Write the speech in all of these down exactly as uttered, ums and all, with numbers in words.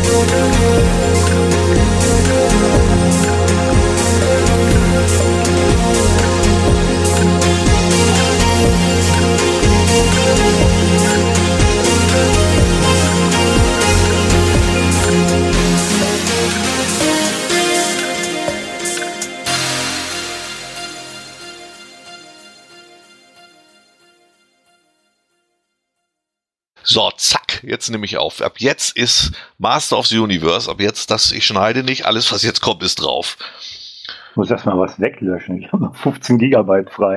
So, zack, jetzt nehme ich auf. Ab jetzt ist Master of the Universe, ab jetzt, das, ich schneide nicht, alles, was jetzt kommt, ist drauf. Ich muss erstmal was weglöschen. Ich habe noch fünfzehn Gigabyte frei.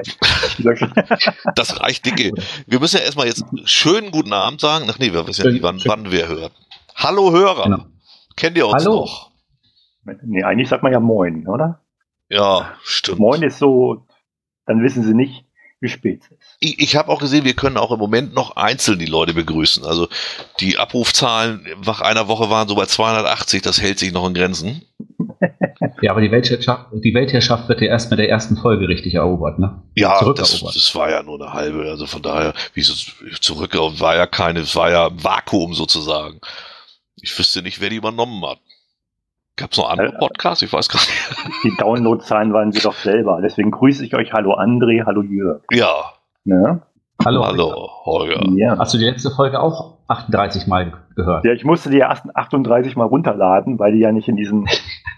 Das reicht dicke. Wir müssen ja erstmal jetzt schönen guten Abend sagen. Ach nee, wir wissen ja nicht, wann, wann wer hört. Hallo Hörer. Genau. Kennt ihr uns Hallo. noch? Nee, eigentlich sagt man ja Moin, oder? Ja, stimmt. Moin ist so, dann wissen sie nicht, wie spät es ist. Ich, ich habe auch gesehen, wir können auch im Moment noch einzeln die Leute begrüßen. Also die Abrufzahlen nach einer Woche waren so bei zweihundertachtzig, das hält sich noch in Grenzen. Ja, aber die Weltherrschaft, die Weltherrschaft wird ja erst mit der ersten Folge richtig erobert, ne? Ja, das, das war ja nur eine halbe, also von daher, wie so zurück, war ja keine, es war ja Vakuum sozusagen. Ich wüsste nicht, wer die übernommen hat. Gab es noch andere Podcasts? Ich weiß gar nicht. Die Downloadzahlen waren sie doch selber. Deswegen grüße ich euch. Hallo André, hallo Jörg. Ja. Ne? Hallo, hallo Holger. Ja. Hast du die letzte Folge auch achtunddreißig Mal gehört? Ja, ich musste die ersten achtunddreißig Mal runterladen, weil die ja nicht in diesen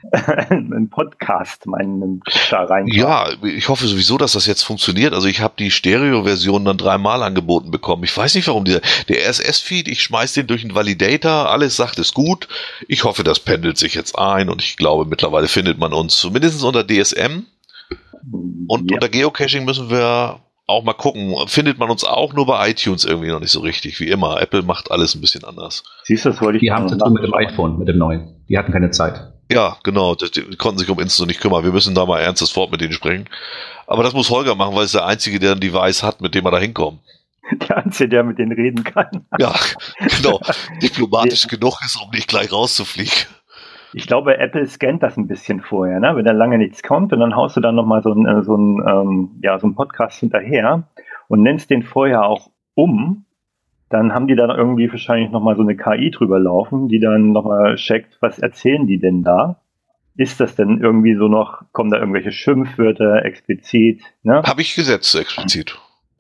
Podcast meinen da rein. Ja, ich hoffe sowieso, dass das jetzt funktioniert. Also ich habe die Stereo-Version dann dreimal angeboten bekommen. Ich weiß nicht, warum dieser, der R S S-Feed, ich schmeiß den durch einen Validator, alles sagt es gut. Ich hoffe, das pendelt sich jetzt ein und ich glaube, mittlerweile findet man uns zumindest unter D S M und ja. Unter Geocaching müssen wir auch mal gucken. Findet man uns auch nur bei iTunes irgendwie noch nicht so richtig, wie immer. Apple macht alles ein bisschen anders. Siehst du, das wollte ich. Die haben zu tun mit dem iPhone, mit dem neuen. Die hatten keine Zeit. Ja, genau. Die, die konnten sich um Insta nicht kümmern. Wir müssen da mal ernstes Wort mit denen sprechen. Aber das muss Holger machen, weil es der Einzige, der ein Device hat, mit dem er da hinkommt. Der Einzige, der mit denen reden kann. Ja, genau. Diplomatisch genug ist, um nicht gleich rauszufliegen. Ich glaube, Apple scannt das ein bisschen vorher, ne? Wenn da lange nichts kommt und dann haust du dann nochmal so einen so ein, ähm, ja, so ein Podcast hinterher und nennst den vorher auch um, dann haben die dann irgendwie wahrscheinlich nochmal so eine K I drüber laufen, die dann nochmal checkt, was erzählen die denn da? Ist das denn irgendwie so noch, kommen da irgendwelche Schimpfwörter explizit? Ne? Habe ich gesetzt, explizit.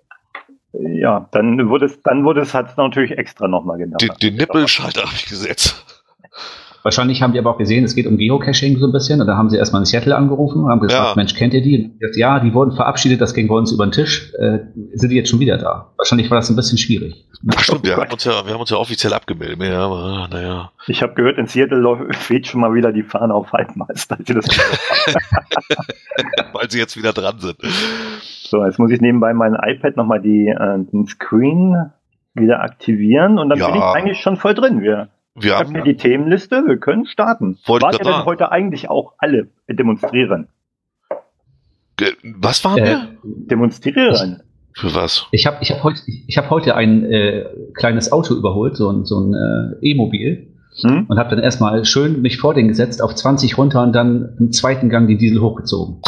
Ja, dann wurde es, dann wurde es halt natürlich extra nochmal genannt. Den, den Nippelschalter habe ich gesetzt. Wahrscheinlich haben die aber auch gesehen, es geht um Geocaching so ein bisschen. Und da haben sie erstmal in Seattle angerufen und haben gesagt, ja. Mensch, kennt ihr die? Und gesagt, ja, die wurden verabschiedet, das ging bei uns über den Tisch. Äh, sind die jetzt schon wieder da? Wahrscheinlich war das ein bisschen schwierig. Ach stimmt, wir haben uns ja, wir haben uns ja offiziell abgemeldet. Ja, aber, naja. Ich habe gehört, in Seattle weht schon mal wieder die Fahne auf Waldmeister. Weil sie jetzt wieder dran sind. So, jetzt muss ich nebenbei mein iPad nochmal die, äh, den Screen wieder aktivieren und dann ja. bin ich eigentlich schon voll drin. Wir Wir ich haben habe hier die Themenliste, wir können starten. Wollt ihr denn heute eigentlich auch alle demonstrieren? Ge- Was waren Äh, wir? Demonstrieren. Für was? Ich habe ich hab heute, ich hab heute ein äh, kleines Auto überholt, so ein, so ein äh, E-Mobil. Hm? Und habe dann erstmal schön mich vor den gesetzt, auf zwanzig runter und dann im zweiten Gang den Diesel hochgezogen.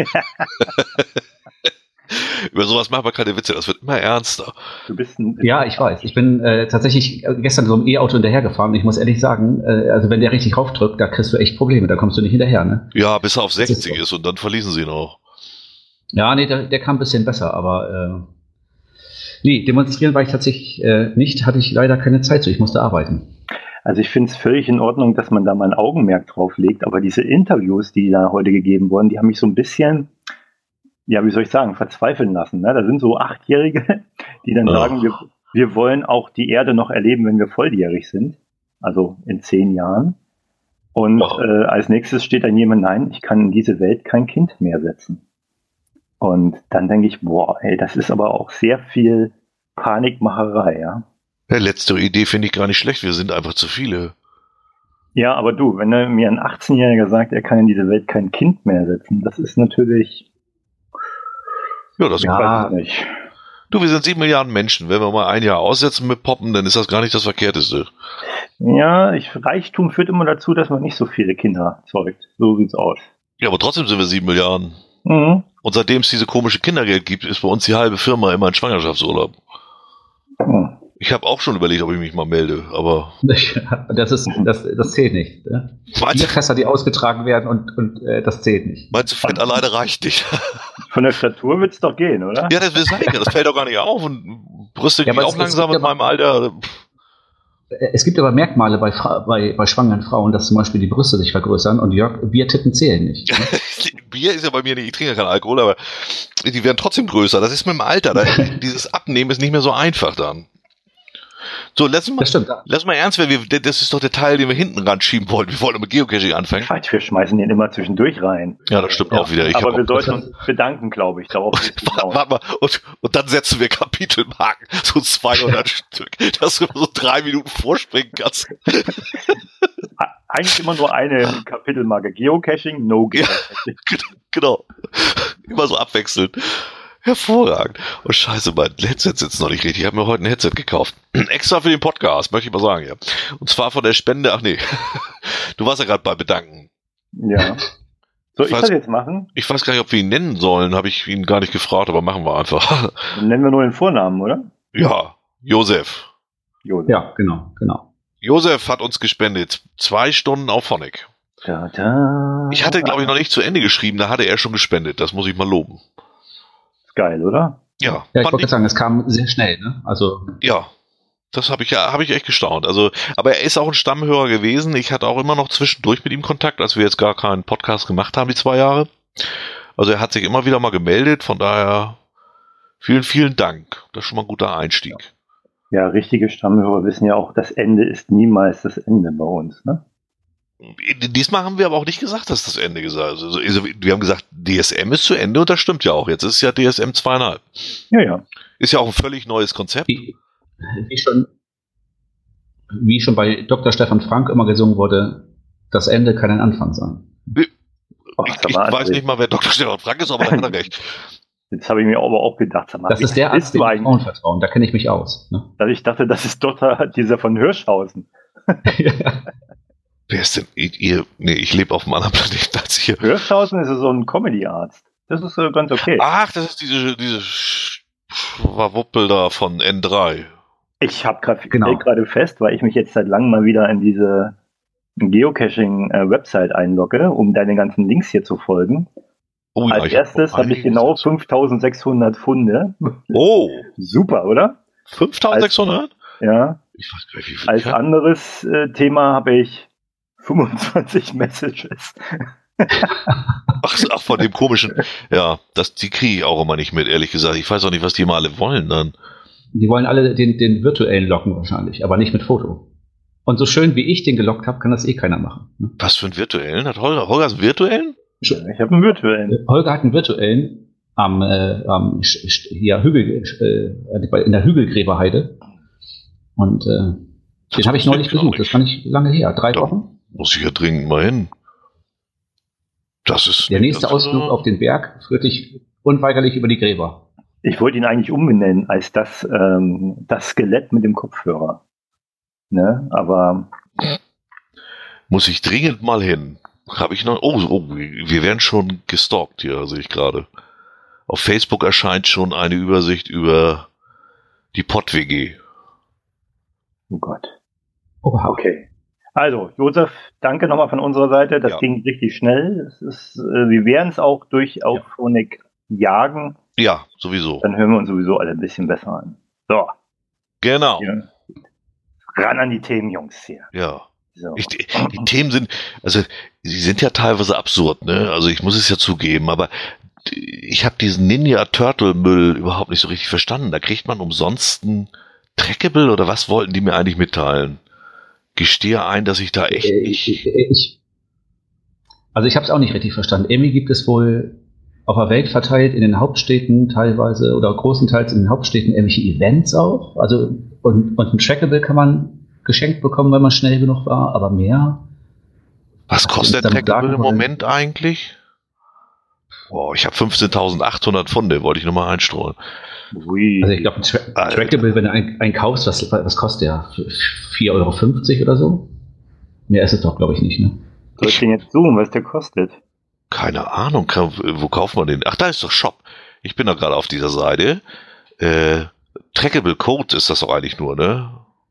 Über sowas macht man keine Witze, das wird immer ernster. Du bist ein Ja, ich weiß. Ich bin äh, tatsächlich gestern so einem E-Auto hinterhergefahren und ich muss ehrlich sagen, äh, also wenn der richtig raufdrückt, da kriegst du echt Probleme, da kommst du nicht hinterher, ne? Ja, bis er auf sechzig ist, ist und dann verließen sie ihn auch. Ja, nee, der, der kam ein bisschen besser, aber äh, nee, demonstrieren war ich tatsächlich äh, nicht, hatte ich leider keine Zeit zu, ich musste arbeiten. Also ich finde es völlig in Ordnung, dass man da mal ein Augenmerk drauf legt, aber diese Interviews, die da heute gegeben wurden, die haben mich so ein bisschen, ja, wie soll ich sagen, verzweifeln lassen. Ne? Da sind so Achtjährige, die dann ja. sagen, wir, wir wollen auch die Erde noch erleben, wenn wir volljährig sind, also in zehn Jahren. Und ja. äh, als nächstes steht dann jemand, nein, ich kann in diese Welt kein Kind mehr setzen. Und dann denke ich, boah, ey, das ist aber auch sehr viel Panikmacherei, ja. Ja, letzte Idee finde ich gar nicht schlecht, wir sind einfach zu viele. Ja, aber du, wenn mir ein achtzehnjähriger sagt, er kann in diese Welt kein Kind mehr setzen, das ist natürlich... Ja, das ja. weiß ich nicht. Du, wir sind sieben Milliarden Menschen. Wenn wir mal ein Jahr aussetzen mit Poppen, dann ist das gar nicht das Verkehrteste. Ja, ich, Reichtum führt immer dazu, dass man nicht so viele Kinder zeugt. So sieht's aus. Ja, aber trotzdem sind wir sieben Milliarden. Mhm. Und seitdem es diese komische Kindergeld gibt, ist bei uns die halbe Firma immer in Schwangerschaftsurlaub. Mhm. Ich habe auch schon überlegt, ob ich mich mal melde, aber... Das ist, das, das zählt nicht. Ne? Bierfässer, die ausgetragen werden und, und äh, das zählt nicht. Meinst du, Fett alleine reicht nicht? Von der Statur wird es doch gehen, oder? Ja, das will sagen, das fällt doch gar nicht auf und Brüste ja, gehen auch langsam in meinem Alter. Es gibt aber Merkmale bei, Fra- bei, bei schwangeren Frauen, dass zum Beispiel die Brüste sich vergrößern und Jörg, Biertitten zählen nicht. Ne? Bier ist ja bei mir nicht, ich trinke ja keinen Alkohol, aber die werden trotzdem größer. Das ist mit dem Alter. Da, dieses Abnehmen ist nicht mehr so einfach dann. So, lass mal, lass mal ernst werden. Wir, das ist doch der Teil, den wir hinten ran schieben wollten. Wir wollten mit Geocaching anfangen. Quatsch, wir schmeißen den immer zwischendurch rein. Ja, das stimmt ja. auch wieder. Ich aber wir sollten uns bedanken, glaube ich. Darauf Warte mal, und, und dann setzen wir Kapitelmarken, so zweihundert Stück, dass du so drei Minuten vorspringen kannst. Eigentlich immer nur eine Kapitelmarke. Geocaching, no Geocaching. Ja, genau. Immer so abwechselnd. Hervorragend. Oh scheiße, mein Headset sitzt noch nicht richtig. Ich habe mir heute ein Headset gekauft. Extra für den Podcast, möchte ich mal sagen. Ja. Und zwar von der Spende, ach nee, du warst ja gerade bei Bedanken. Ja. Soll ich, ich weiß, das jetzt machen? Ich weiß gar nicht, ob wir ihn nennen sollen, habe ich ihn gar nicht gefragt, aber machen wir einfach. Dann nennen wir nur den Vornamen, oder? Ja, Josef. Josef. Ja, genau, genau. Josef hat uns gespendet. Zwei Stunden auf Phonic. Da, da. Ich hatte, glaube ich, noch nicht zu Ende geschrieben, da hatte er schon gespendet. Das muss ich mal loben. Geil, oder? Ja. Ja, ich wollte sagen, es kam sehr schnell, ne? Also. Ja. Das habe ich ja, habe ich echt gestaunt. Also, aber er ist auch ein Stammhörer gewesen. Ich hatte auch immer noch zwischendurch mit ihm Kontakt, als wir jetzt gar keinen Podcast gemacht haben, die zwei Jahre. Also er hat sich immer wieder mal gemeldet, von daher vielen, vielen Dank. Das ist schon mal ein guter Einstieg. Ja, richtige Stammhörer wissen ja auch, das Ende ist niemals das Ende bei uns, ne? Diesmal haben wir aber auch nicht gesagt, dass das Ende gesagt ist. Also, wir haben gesagt, D S M ist zu Ende und das stimmt ja auch. Jetzt ist es ja D S M zwei Komma fünf. Ja, ja. Ist ja auch ein völlig neues Konzept. Wie, wie, schon, wie schon bei Doktor Stefan Frank immer gesungen wurde, das Ende kann ein Anfang sein. Ich, ich weiß nicht mal, wer Doktor Stefan Frank ist, aber da hat er recht. Jetzt habe ich mir aber auch gedacht, sag mal, das ist der Arzt, dem Frauen vertrauen, da kenne ich mich aus. Ne? Dass ich dachte, das ist Doktor dieser von Hirschhausen. Ja. Wer ist denn ihr? Nee, ich lebe auf einem anderen Planeten als hier. Hirschhausen ist so ein Comedy-Arzt. Das ist äh, ganz okay. Ach, das ist diese, diese Schwawuppel da von N drei. Ich habe gerade genau. fest, weil ich mich jetzt seit langem mal wieder in diese Geocaching-Website einlogge, um deine ganzen Links hier zu folgen. Oh, ja, Als erstes habe ich genau fünftausendsechshundert Funde. Oh! Super, oder? fünftausendsechshundert? Als, ja. Ich weiß gar nicht, wie viel. Als anderes äh, Thema habe ich fünfundzwanzig Messages. Ach, ach, von dem komischen. Ja, das, die kriege ich auch immer nicht mit, ehrlich gesagt. Ich weiß auch nicht, was die mal alle wollen dann. Die wollen alle den, den virtuellen locken wahrscheinlich, aber nicht mit Foto. Und so schön wie ich den gelockt habe, kann das eh keiner machen. Ne? Was für einen virtuellen? Hat Holger, Holger einen virtuellen? Ich habe einen virtuellen. Holger hat einen virtuellen am, äh, am ja, Hügel, äh, in der Hügelgräberheide. Und äh, den habe ich neulich besucht. Das war nicht lange her. Drei da Wochen. Muss ich ja dringend mal hin. Das ist der nächste Ausflug so auf den Berg führt dich unweigerlich über die Gräber. Ich wollte ihn eigentlich umbenennen als das, ähm, das Skelett mit dem Kopfhörer. Ne? Aber muss ich dringend mal hin. Habe ich noch. Oh, oh, wir werden schon gestalkt hier, sehe ich gerade. Auf Facebook erscheint schon eine Übersicht über die Pott-W G. Oh Gott. Oh, okay. Also, Josef, danke nochmal von unserer Seite. Das ja. ging richtig schnell. Es ist, äh, wir werden es auch durch auf Phonic ja. jagen. Ja, sowieso. Dann hören wir uns sowieso alle ein bisschen besser an. So. Genau. Hier. Ran an die Themen, Jungs, hier. Ja. So. Ich, die, die Themen sind, also, sie sind ja teilweise absurd, ne? Also, ich muss es ja zugeben, aber ich habe diesen Ninja Turtle Müll überhaupt nicht so richtig verstanden. Da kriegt man umsonst ein Trackable oder was wollten die mir eigentlich mitteilen? Gestehe ein, dass ich da echt nicht... Ich, ich, also ich habe es auch nicht richtig verstanden. Irgendwie gibt es wohl auf der Welt verteilt in den Hauptstädten teilweise oder großenteils in den Hauptstädten irgendwelche Events auch. Also und, und ein Trackable kann man geschenkt bekommen, wenn man schnell genug war, aber mehr. Was kostet der Trackable im Moment eigentlich? Boah, ich habe fünfzehntausendachthundert Pfunde, wollte ich nochmal einstreuen. Ui. Also ich glaube, ein Tra- Trackable, wenn du einen, einen kaufst, was, was kostet der? vier Euro fünfzig oder so? Mehr ist es doch, glaube ich, nicht, ne? Soll ich den jetzt suchen, was der kostet? Keine Ahnung, kann, wo kauft man den? Ach, da ist doch Shop. Ich bin da gerade auf dieser Seite. Äh, Trackable Code ist das doch eigentlich nur, ne?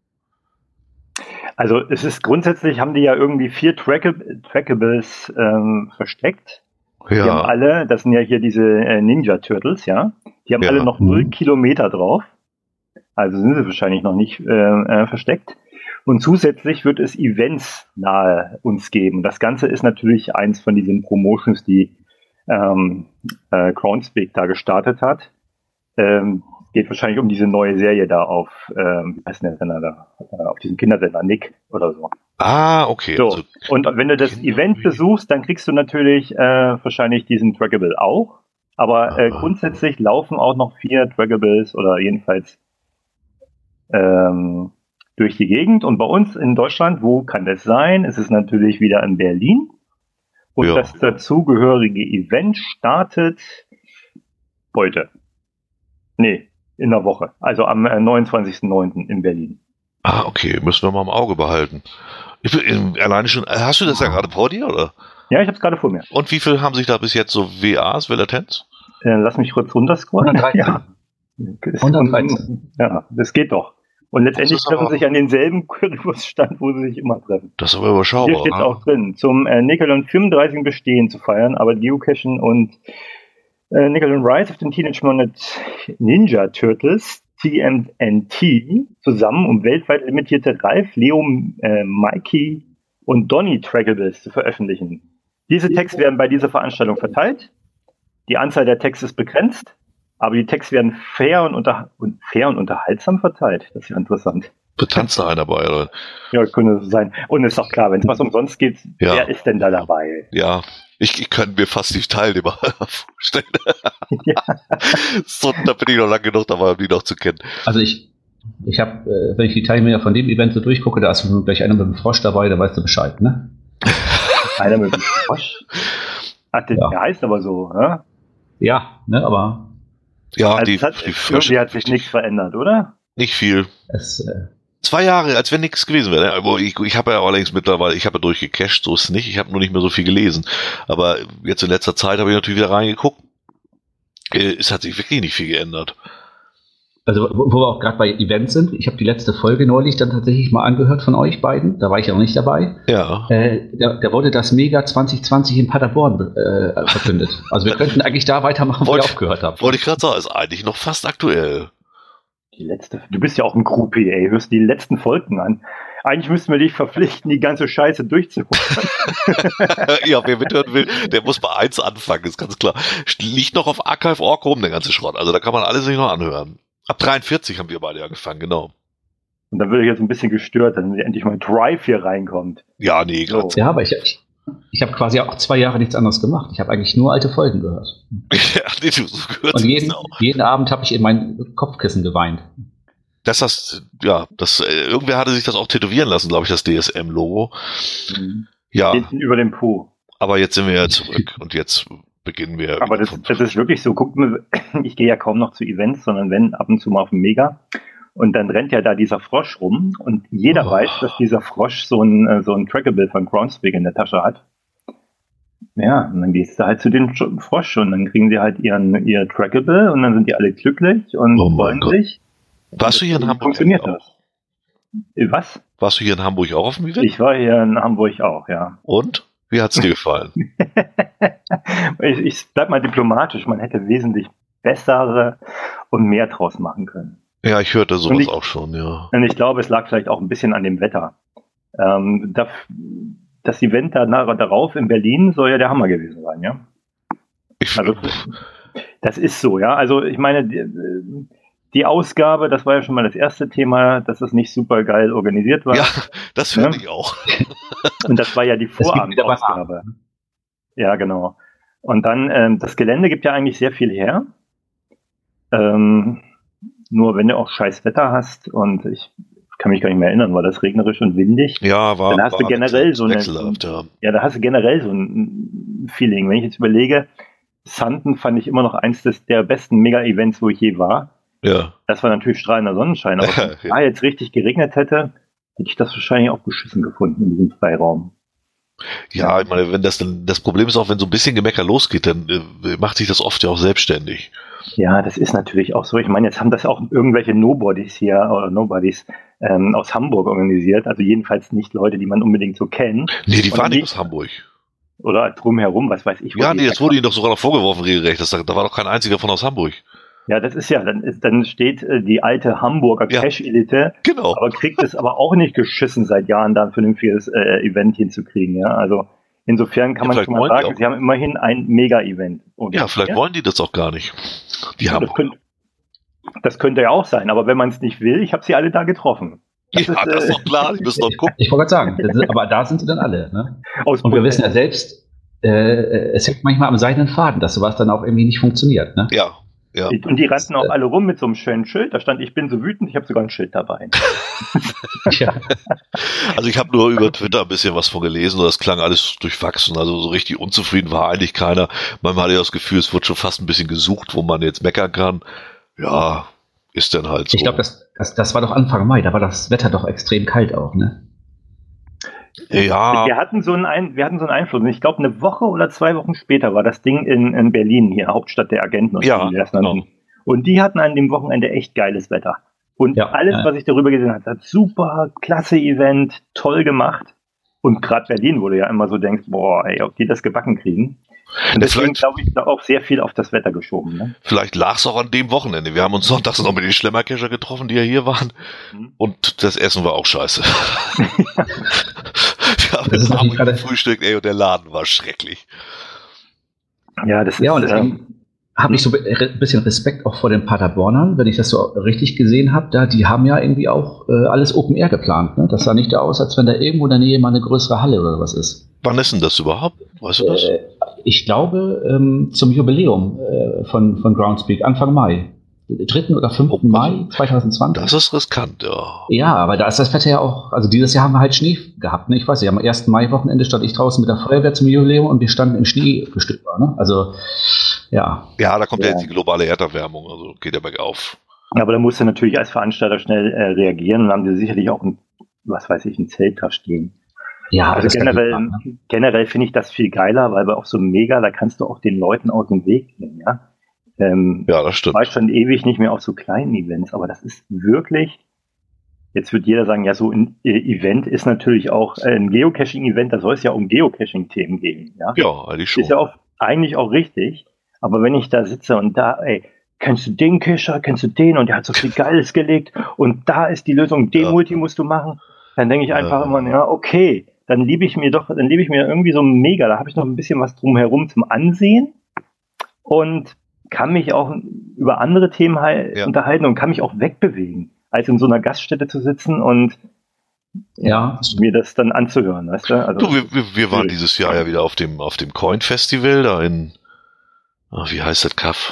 Also es ist grundsätzlich, haben die ja irgendwie vier Trackab- Trackables ähm, versteckt. Ja. Die haben alle, das sind ja hier diese äh, Ninja Turtles, ja. Die haben Ja. alle noch null Kilometer drauf. Also sind sie wahrscheinlich noch nicht äh, äh, versteckt. Und zusätzlich wird es Events nahe uns geben. Das Ganze ist natürlich eins von diesen Promotions, die ähm, äh, Groundspeak da gestartet hat. Ähm, geht wahrscheinlich um diese neue Serie da auf, ähm, wie heißt denn der Sender da? Äh, auf diesem Kindersender Nick oder so. Ah, okay. So. Also, Und wenn du das Kinder- Event besuchst, dann kriegst du natürlich äh, wahrscheinlich diesen Trackable auch. Aber äh, Aha. grundsätzlich laufen auch noch vier Trackables oder jedenfalls ähm, durch die Gegend. Und bei uns in Deutschland, wo kann das sein? Es ist natürlich wieder in Berlin. Und Ja. das dazugehörige Event startet heute. Nee, in der Woche. Also am äh, neunundzwanzigsten neunten in Berlin. ah, okay, müssen wir mal im Auge behalten. Ich bin ähm, alleine schon, äh, hast du das ja gerade vor dir, oder? Ja, ich habe es gerade vor mir. Und wie viel haben sich da bis jetzt so W As, Velatenz? Äh, lass mich kurz runterscrollen. hundertdreizehn. Ja. Das- hundertdreizehn. Ja, das geht doch. Und letztendlich Das ist aber- treffen sich an denselben Currywurststand, wo sie sich immer treffen. Das ist aber Hier überschaubar. steht ne? auch drin, zum äh, Nickelodeon fünfunddreißig Bestehen zu feiern, aber Geocachen und äh, Nickelodeon Rise of the Teenage Mutant Ninja Turtles, T M N T, zusammen, um weltweit limitierte Ralph, Leo, äh, Mikey und Donny Trackables zu veröffentlichen. Diese Tags werden bei dieser Veranstaltung verteilt. Die Anzahl der Tags ist begrenzt, aber die Tags werden fair und, unter und fair und unterhaltsam verteilt. Das ist ja interessant. Betanzt da einer dabei, oder? Ja, könnte so sein. Und ist doch klar, wenn es was umsonst gibt, Ja. wer ist denn da dabei? Ja, ich, ich könnte mir fast die Teilnehmer vorstellen. Ja. So, da bin ich noch lang genug dabei, um die noch zu kennen. Also ich, ich habe, äh, wenn ich die Teilnehmer von dem Event so durchgucke, da ist gleich einer mit dem Frosch dabei, da weißt du Bescheid, ne? Einer mit dem Frosch? Ach, der, Ja. der heißt aber so, ne? Ja, ne, aber Ja, Also die, es hat, die irgendwie Frösche, hat sich nichts verändert, oder? nicht viel. es, äh, Zwei Jahre, als wenn nichts gewesen wäre. Aber ich, ich habe ja allerdings mittlerweile, ich habe ja durchgecached, so ist es nicht. Ich habe nur nicht mehr so viel gelesen. Aber jetzt in letzter Zeit habe ich natürlich wieder reingeguckt. Äh, Es hat sich wirklich nicht viel geändert. also wo wo wir auch gerade bei Events sind, ich habe die letzte Folge neulich dann tatsächlich mal angehört von euch beiden, da war ich ja noch nicht dabei. Ja. Äh, da, da wurde das Mega zwanzig zwanzig in Paderborn äh, verkündet. Also wir könnten eigentlich da weitermachen, wo ihr Wollte- aufgehört habt. Wollte ich gerade sagen, ist eigentlich noch fast aktuell. Die letzte, du bist ja auch ein Groupie, ey, hörst die letzten Folgen an. Eigentlich müssten wir dich verpflichten, die ganze Scheiße durchzuholen. Ja, wer mithören will, der muss bei eins anfangen, ist ganz klar. Liegt noch auf archive punkt org rum, der ganze Schrott. Also da kann man alles sich noch anhören. Ab dreiundvierzig haben wir beide angefangen, genau. Und dann würde ich jetzt ein bisschen gestört, dass endlich mal Drive hier reinkommt. Ja, nee, gerade. So. Ja, aber ich, ich, ich habe quasi auch zwei Jahre nichts anderes gemacht. Ich habe eigentlich nur alte Folgen gehört. Ja, nee, du, so gehört Und sich jeden, das auch. jeden Abend habe ich in mein Kopfkissen geweint. Das hast, ja, das, äh, irgendwer hatte sich das auch tätowieren lassen, glaube ich, das D S M-Logo. Ja, Hinten über dem Po. aber jetzt sind wir ja zurück und jetzt beginnen wir. Aber wieder das, von- das ist wirklich so. Guck mal, ich gehe ja kaum noch zu Events, sondern wenn ab und zu mal auf dem Mega. Und dann rennt ja da dieser Frosch rum und jeder Oh. weiß, dass dieser Frosch so ein, äh, so ein Trackable von Groundspeak in der Tasche hat. Ja, und dann gehst du halt zu dem Sch- Frosch und dann kriegen sie halt ihren, ihr Trackable und dann sind die alle glücklich und Oh mein freuen Gott. sich. Warst du hier in Wie Hamburg? funktioniert auch? das? Äh, Was? Warst du hier in Hamburg auch auf dem Event? Ich war hier in Hamburg auch, ja. Und? Wie hat's dir gefallen? ich, ich bleib mal diplomatisch, man hätte wesentlich bessere und mehr draus machen können. Ja, ich hörte Und sowas ich- auch schon, ja. Und ich glaube, es lag vielleicht auch ein bisschen an dem Wetter. Ähm, das, das Event da, darauf in Berlin soll ja der Hammer gewesen sein, ja. Ich, Also, das ist so, ja. Also ich meine, die, die Ausgabe, das war ja schon mal das erste Thema, dass es nicht super geil organisiert war. ja, das Ja. finde ich auch. Und das war ja die geht wieder bei Vorabendausgabe. Ja, genau. Und dann, ähm, das Gelände gibt ja eigentlich sehr viel her. Ähm, nur wenn du auch scheiß Wetter hast und ich kann mich gar nicht mehr erinnern, war das regnerisch und windig? Ja, war, Dann hast du war generell so eine- wechselhaft, ja. Ja, da hast du generell so ein Feeling. Wenn ich jetzt überlege, Sanden fand ich immer noch eins des, der besten Mega-Events, wo ich je war. Ja. Das war natürlich strahlender Sonnenschein, aber wenn es Ja. da jetzt richtig geregnet hätte, hätte ich das wahrscheinlich auch beschissen gefunden in diesem Freiraum. Ja, ich meine, wenn das dann, das Problem ist auch, wenn so ein bisschen Gemecker losgeht, dann äh, macht sich das oft ja auch selbstständig. Ja, das ist natürlich auch so. Ich meine, jetzt haben das auch irgendwelche Nobodies hier oder Nobodies ähm, aus Hamburg organisiert. Also jedenfalls nicht Leute, die man unbedingt so kennt. Nee, die Und waren die- nicht aus Hamburg. Oder drumherum, was weiß ich. wo Ja, die nee, jetzt wurde ihnen doch sogar noch vorgeworfen, regelrecht. Das, da war doch kein einziger von aus Hamburg. Ja, das ist ja, dann, ist, dann steht äh, die alte Hamburger Ja. Cash-Elite, Genau. aber kriegt es aber auch nicht geschissen, seit Jahren da ein vernünftiges äh, Event hinzukriegen. Ja, also insofern kann Ja, man vielleicht schon mal wollen die sagen, auch. sie haben immerhin ein Mega-Event. Und- Ja, vielleicht wollen die das auch gar nicht. Die Ja, haben. das, könnte, das könnte ja auch sein, aber wenn man es nicht will, ich habe sie alle da getroffen. Das Ja, ist, das ist äh, doch klar. Die müssen doch gucken. Ich wollte gerade sagen, das ist- aber da sind sie dann alle. Ne? Aus Und wir wissen ja selbst, äh, es hängt manchmal am seidenen Faden, dass sowas dann auch irgendwie nicht funktioniert. Ne? Ja, ja. Und die rannten auch alle rum mit so einem schönen Schild. Da stand, ich bin so wütend, ich habe sogar ein Schild dabei. Ja. Also ich habe nur über Twitter ein bisschen was von gelesen und das klang alles durchwachsen. Also so richtig unzufrieden war eigentlich keiner. Manchmal hatte ich das Gefühl, es wird schon fast ein bisschen gesucht, wo man jetzt meckern kann. Ja, ist dann halt so. Ich glaube, das, das, das war doch Anfang Mai, da war das Wetter doch extrem kalt auch. Ne? ja, Wir hatten so einen, Ein wir hatten so einen Einfluss. Und ich glaube, eine Woche oder zwei Wochen später war das Ding in, in Berlin, hier Hauptstadt der Agenten. Und Ja, wie die das nannten. genau. Und die hatten an dem Wochenende echt geiles Wetter. Und Ja, alles, ja. was ich darüber gesehen habe, hat super, klasse Event, toll gemacht. Und gerade Berlin, wo du ja immer so denkst, boah, ey, ob die das gebacken kriegen. Und deswegen vielleicht- glaube ich, da auch sehr viel auf das Wetter geschoben. Ne? vielleicht lag es auch an dem Wochenende. Wir haben uns sonntags noch mit den Schlemmerkescher getroffen, die ja hier waren. Mhm. Und das Essen war auch scheiße. Wir haben Das ist in natürlich Hamburg gerade- gefrühstückt, ey, und der Laden war schrecklich. Ja, das Ja, und ist, ähm, deswegen habe ich so ein bisschen Respekt auch vor den Paderbornern, wenn ich das so richtig gesehen habe. Da, die haben ja irgendwie auch äh, alles Open Air geplant. Ne? Das sah nicht aus, als wenn da irgendwo in der Nähe mal eine größere Halle oder was ist. Wann ist denn das überhaupt? Weißt du das? Äh, ich glaube, ähm, zum Jubiläum äh, von, von Groundspeak, Anfang Mai. dritten oder fünften Mai zwanzig zwanzig. Das ist riskant, ja. Ja, aber da ist das Wetter ja auch, also dieses Jahr haben wir halt Schnee gehabt. Ne? Ich weiß nicht, am ersten Mai-Wochenende stand ich draußen mit der Feuerwehr zum Jubiläum und wir standen im Schnee gestückt. Ne? Also, ja. Ja, da kommt ja Ja. jetzt die globale Erderwärmung, also geht ja bergauf. aber da musste natürlich als Veranstalter schnell äh, reagieren und haben sie sicherlich auch ein, was weiß ich, ein Zelt da stehen. Ja, Also das kann generell, ich machen, ne? generell finde ich das viel geiler, weil bei auch so einem Mega, da kannst du auch den Leuten aus dem Weg gehen, ja. Ähm, Ja, das Ich stimmt. war schon ewig nicht mehr auf so kleinen Events, aber das ist wirklich, jetzt wird jeder sagen, ja, so ein äh, Event ist natürlich auch äh, ein Geocaching-Event, da soll es ja um Geocaching-Themen gehen, ja. Ja, eigentlich schon. Ist ja auch eigentlich auch richtig, aber wenn ich da sitze und da, ey, kennst du den Cacher, kennst du den und der hat so viel Geiles gelegt und da ist die Lösung, den Ja. Multi musst du machen, dann denke ich einfach Ja. immer, ja, okay, dann liebe ich mir doch, dann liebe ich mir irgendwie so ein Mega, da habe ich noch ein bisschen was drumherum zum Ansehen und kann mich auch über andere Themen halt Ja. unterhalten und kann mich auch wegbewegen, als in so einer Gaststätte zu sitzen und Ja, mir das dann anzuhören, weißt du? Also, Du, wir, wir, wir waren schwierig. dieses Jahr ja wieder auf dem, auf dem Coin-Festival da in, ach, wie heißt das Kaff?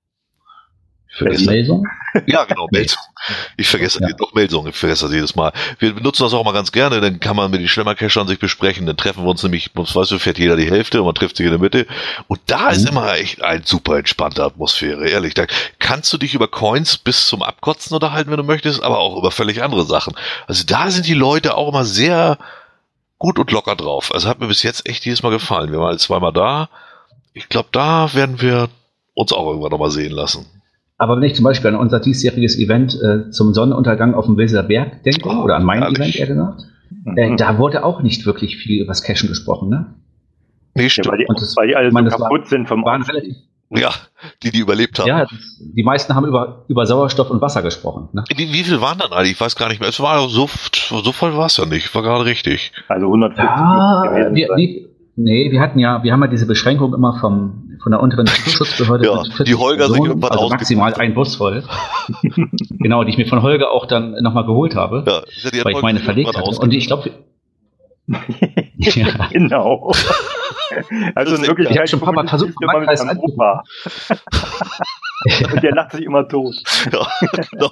Ich vergesse das. Melsung? Ja, genau, Melsung. Ich vergesse Ja. doch Melsung, ich vergesse das jedes Mal. Wir benutzen das auch mal ganz gerne, dann kann man mit den Schlemmercachern sich besprechen, dann treffen wir uns nämlich, weißt du, fährt jeder die Hälfte und man trifft sich in der Mitte. Und da ist Mhm. immer echt eine super entspannte Atmosphäre, ehrlich. Da kannst du dich über Coins bis zum Abkotzen unterhalten, wenn du möchtest, aber auch über völlig andere Sachen. Also da sind die Leute auch immer sehr gut und locker drauf. Also hat mir bis jetzt echt jedes Mal gefallen. Wir waren jetzt zweimal da. Ich glaube, da werden wir uns auch irgendwann nochmal sehen lassen. Aber wenn ich zum Beispiel an unser diesjähriges Event äh, zum Sonnenuntergang auf dem Weser Berg denke, Oh, oder an mein herrlich. Event eher gesagt, mhm. äh, da wurde auch nicht wirklich viel über das Cashen gesprochen. Ne? Nee, ja, stimmt. weil, die, Und das- weil die alle ich meine, so das war- kaputt sind vom Waren Aufstieg. relativ, Ja, die, die überlebt haben. ja, das, die meisten haben über, über Sauerstoff und Wasser gesprochen. Ne? Wie, wie viel waren dann eigentlich? Ich weiß gar nicht mehr. Es war so, so voll war es ja nicht. War gerade richtig. Also hundertfünfzig Ja, gewesen wir, sein. wir, nee, wir hatten ja, wir haben ja diese Beschränkung immer vom, von der unteren Schutzbehörde. Ja, die Holger sich irgendwann also ausge- maximal ein Bus voll. Genau, die ich mir von Holger auch dann nochmal geholt habe, Ja, ich hatte die weil ich meine verlegt hatte. Und ich glaube, ja. Genau. Also Das in ist Wirklichkeit ich hab schon ein paar Mal versucht, immer mit Landkreis meinem Opa. Und der lacht sich immer tot. ja, genau.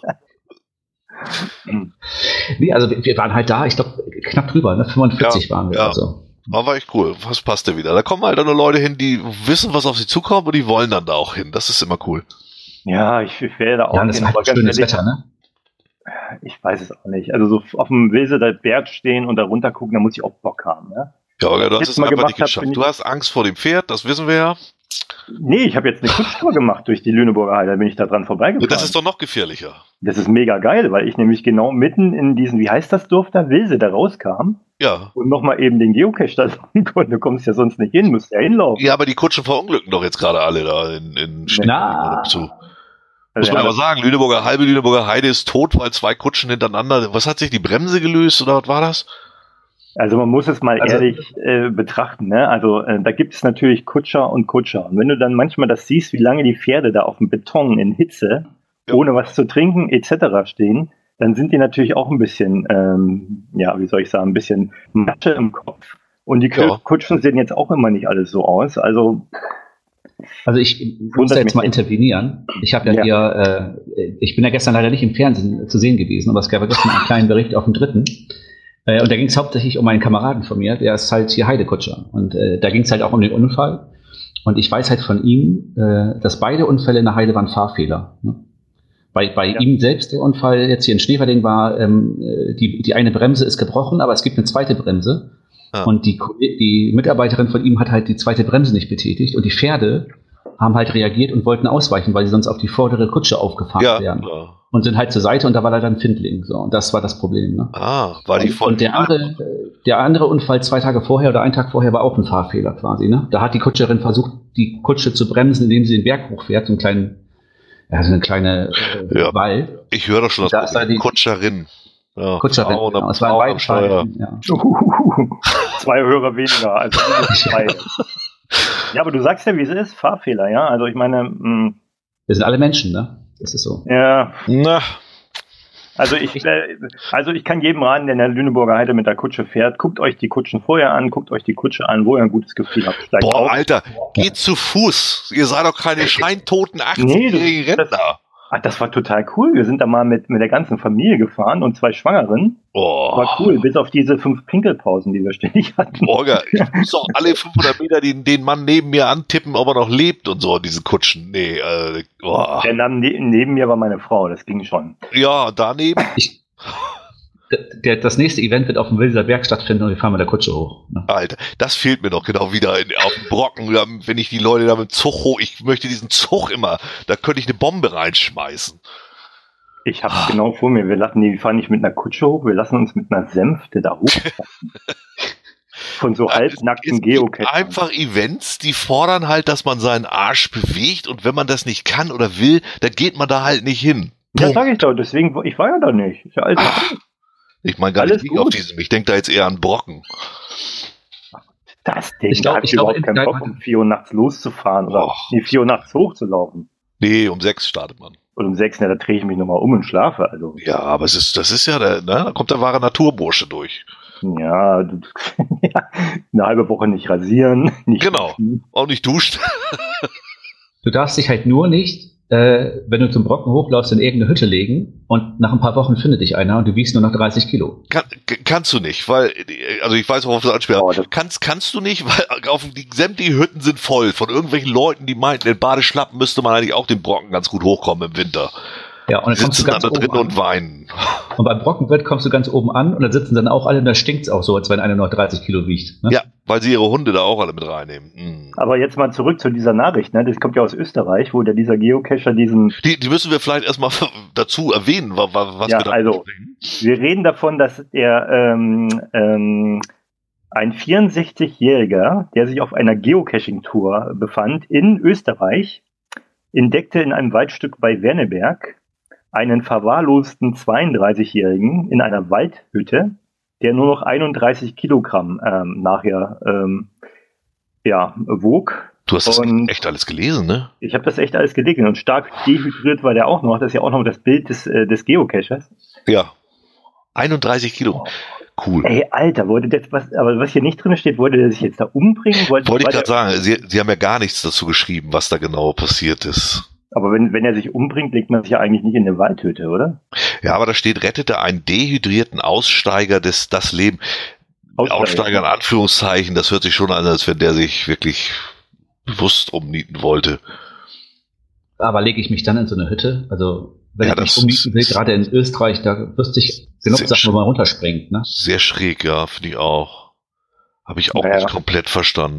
Nee, also wir, wir waren halt da, ich glaube, knapp drüber, ne? fünfundvierzig Ja, waren wir. ja. Also. Aber war echt cool. Was passte wieder? Da kommen halt dann nur Leute hin, die wissen, was auf sie zukommt und die wollen dann da auch hin. Das ist immer cool. Ja, ich, ich wäre da auch Ja, und das hin, war aber halt ganz schönes ehrlich, Wetter, ne? ich weiß es auch nicht. Also so auf dem Wilseter Berg stehen und da runter gucken, da muss ich auch Bock haben. Ja? Ja, Olga, du hast Jetzt es mal einfach gemacht nicht hab, geschafft. bin ich- Du hast Angst vor dem Pferd, das wissen wir ja. Nee, ich habe jetzt eine Kutschtour gemacht durch die Lüneburger Heide, da bin ich da dran vorbeigefahren. Das ist doch noch gefährlicher. Das ist mega geil, weil ich nämlich genau mitten in diesen, wie heißt das Dorf da, Wilse, da rauskam. Ja. Und nochmal eben den Geocache da suchen konnte. Du kommst ja sonst nicht hin, musst ja hinlaufen. Ja, aber die Kutschen verunglücken doch jetzt gerade alle da in, in Na. zu. Also Muss man ja, aber sagen, Lüneburger, halbe Lüneburger Heide ist tot, weil zwei Kutschen hintereinander. Was hat sich die Bremse gelöst oder was war das? Also man muss es mal Also, ehrlich äh, betrachten, ne? Also äh, da gibt es natürlich Kutscher und Kutscher. Und wenn du dann manchmal das siehst, wie lange die Pferde da auf dem Beton in Hitze, ja. ohne was zu trinken et cetera stehen, dann sind die natürlich auch ein bisschen, ähm, ja, wie soll ich sagen, ein bisschen Matsche im Kopf. Und die Ja. Kutschen sehen jetzt auch immer nicht alles so aus. Also Also ich muss da jetzt mal intervenieren. Ich habe ja, ja. hier, äh, ich bin ja gestern leider nicht im Fernsehen zu sehen gewesen, aber es gab ja gestern einen kleinen Bericht auf dem Dritten. Äh, und da ging es hauptsächlich um einen Kameraden von mir, der ist halt hier Heidekutscher. Und äh, da ging es halt auch um den Unfall. Und ich weiß halt von ihm, äh, dass beide Unfälle in der Heide waren Fahrfehler. Ne? Bei, bei ja. ihm selbst der Unfall jetzt hier in Schneverding war, ähm, die, die eine Bremse ist gebrochen, aber es gibt eine zweite Bremse. Ja. Und die, die Mitarbeiterin von ihm hat halt die zweite Bremse nicht betätigt. Und die Pferde haben halt reagiert und wollten ausweichen, weil sie sonst auf die vordere Kutsche aufgefahren ja, wären. Ja. Und sind halt zur Seite und da war leider ein Findling. So. Und das war das Problem. Ne? Ah, war die von. Und der andere, der andere Unfall zwei Tage vorher oder einen Tag vorher war auch ein Fahrfehler quasi. Ne? Da hat die Kutscherin versucht, die Kutsche zu bremsen, indem sie den Berg hochfährt, so einen kleinen, ja, so eine kleine äh, ja. Wald. Ich höre doch schon das da die Kutscherin. Ja, Kutscherin, genau. Es war ein Steuer. Ja. Uh, zwei Hörer weniger, also zwei. Ja, aber du sagst ja, wie es ist, Fahrfehler, ja. Also ich meine, mh, wir sind alle Menschen, ne? Das ist so. Ja. Na. Also ich, äh, also ich kann jedem raten, der in der Lüneburger Heide mit der Kutsche fährt, guckt euch die Kutschen vorher an, guckt euch die Kutsche an, wo ihr ein gutes Gefühl habt. Steigt Boah, auf. Alter, geht ja. zu Fuß. Ihr seid doch keine scheintoten achtzigjährigen nee, Rentner. Ach, das war total cool. Wir sind da mal mit, mit der ganzen Familie gefahren und zwei Schwangeren. Oh. War cool, bis auf diese fünf Pinkelpausen, die wir ständig hatten. Borger, ich muss auch alle fünfhundert Meter den, den Mann neben mir antippen, ob er noch lebt und so, diese Kutschen. Nee, äh, oh. Der Mann ne- neben mir war meine Frau, das ging schon. Ja, daneben. Ich, der, das nächste Event wird auf dem Wilser Berg stattfinden und wir fahren mit der Kutsche hoch. Ne? Alter, das fehlt mir doch genau wieder in, auf dem Brocken, wenn ich die Leute da mit dem Zug hoch, ich möchte diesen Zug immer, da könnte ich eine Bombe reinschmeißen. Ich hab's ah. genau vor mir, wir lassen die, wir fahren nicht mit einer Kutsche hoch, wir lassen uns mit einer Sänfte da hochfahren. Von so halbnackten Geocachern. Einfach Events, die fordern halt, dass man seinen Arsch bewegt und wenn man das nicht kann oder will, dann geht man da halt nicht hin. Ja, sag ich doch, deswegen, ich war ja da nicht. Ist ja alles Ach, ich meine gar alles nicht auf diesem, ich denke da jetzt eher an Brocken. Das Ding, ich glaub, da hab ich, ich überhaupt glaub, keinen Bock, um vier Uhr nachts loszufahren oder oh. nee, vier Uhr nachts hochzulaufen. Nee, um sechs startet man. Und um sechs, ne, da drehe ich mich nochmal um und schlafe. Also. Ja, aber es ist, das ist ja, der, ne, da kommt der wahre Naturbursche durch. Ja, du, ja, eine halbe Woche nicht rasieren. Nicht genau, duschen. auch nicht duscht. Du darfst dich halt nur nicht, äh, wenn du zum Brocken hochläufst, in irgendeine Hütte legen und nach ein paar Wochen findet dich einer und du wiegst nur noch dreißig Kilo. Kann, kannst du nicht, weil, also ich weiß, worauf du anspielst. Oh, kannst, kannst du nicht, weil auf die sämtliche Hütten sind voll von irgendwelchen Leuten, die meinten, in Badeschlappen müsste man eigentlich auch den Brocken ganz gut hochkommen im Winter. Ja, und dann kommst du ganz da drin oben und weinen. Und beim Brockenwirt kommst du ganz oben an und dann sitzen dann auch alle und da stinkt's auch so, als wenn einer noch dreißig Kilo wiegt. Ne? Ja, weil sie ihre Hunde da auch alle mit reinnehmen. Mhm. Aber jetzt mal zurück zu dieser Nachricht, ne? Das kommt ja aus Österreich, wo der dieser Geocacher diesen... Die, die müssen wir vielleicht erstmal dazu erwähnen, was, was ja, wir da also, sprechen. Wir reden davon, dass er ähm, ähm, ein vierundsechzigjähriger, der sich auf einer Geocaching-Tour befand in Österreich, entdeckte in einem Waldstück bei Werneberg einen verwahrlosten zweiunddreißigjährigen in einer Waldhütte, der nur noch einunddreißig Kilogramm ähm, nachher ähm, ja, wog. Du hast das und echt alles gelesen, ne? Ich habe das echt alles gelesen und stark dehydriert war der auch noch. Das ist ja auch noch das Bild des, äh, des Geocachers. Ja, einunddreißig Kilo. Cool. Ey, Alter, wollte der was, aber was hier nicht drin steht, wollte der sich jetzt da umbringen? Wollte, wollte ich gerade sagen, Sie, Sie haben ja gar nichts dazu geschrieben, was da genau passiert ist. Aber wenn, wenn er sich umbringt, legt man sich ja eigentlich nicht in eine Waldhütte, oder? Ja, aber da steht, rettete einen dehydrierten Aussteiger des, das Leben. Aussteiger, Aussteiger in Anführungszeichen, das hört sich schon an, als wenn der sich wirklich bewusst umnieten wollte. Aber lege ich mich dann in so eine Hütte? Also, wenn ja, ich mich umnieten will, gerade in Österreich, da wüsste ich genug Sachen, wo man runterspringt, ne? Sehr schräg, ja, finde ich auch. Habe ich auch naja. nicht komplett verstanden.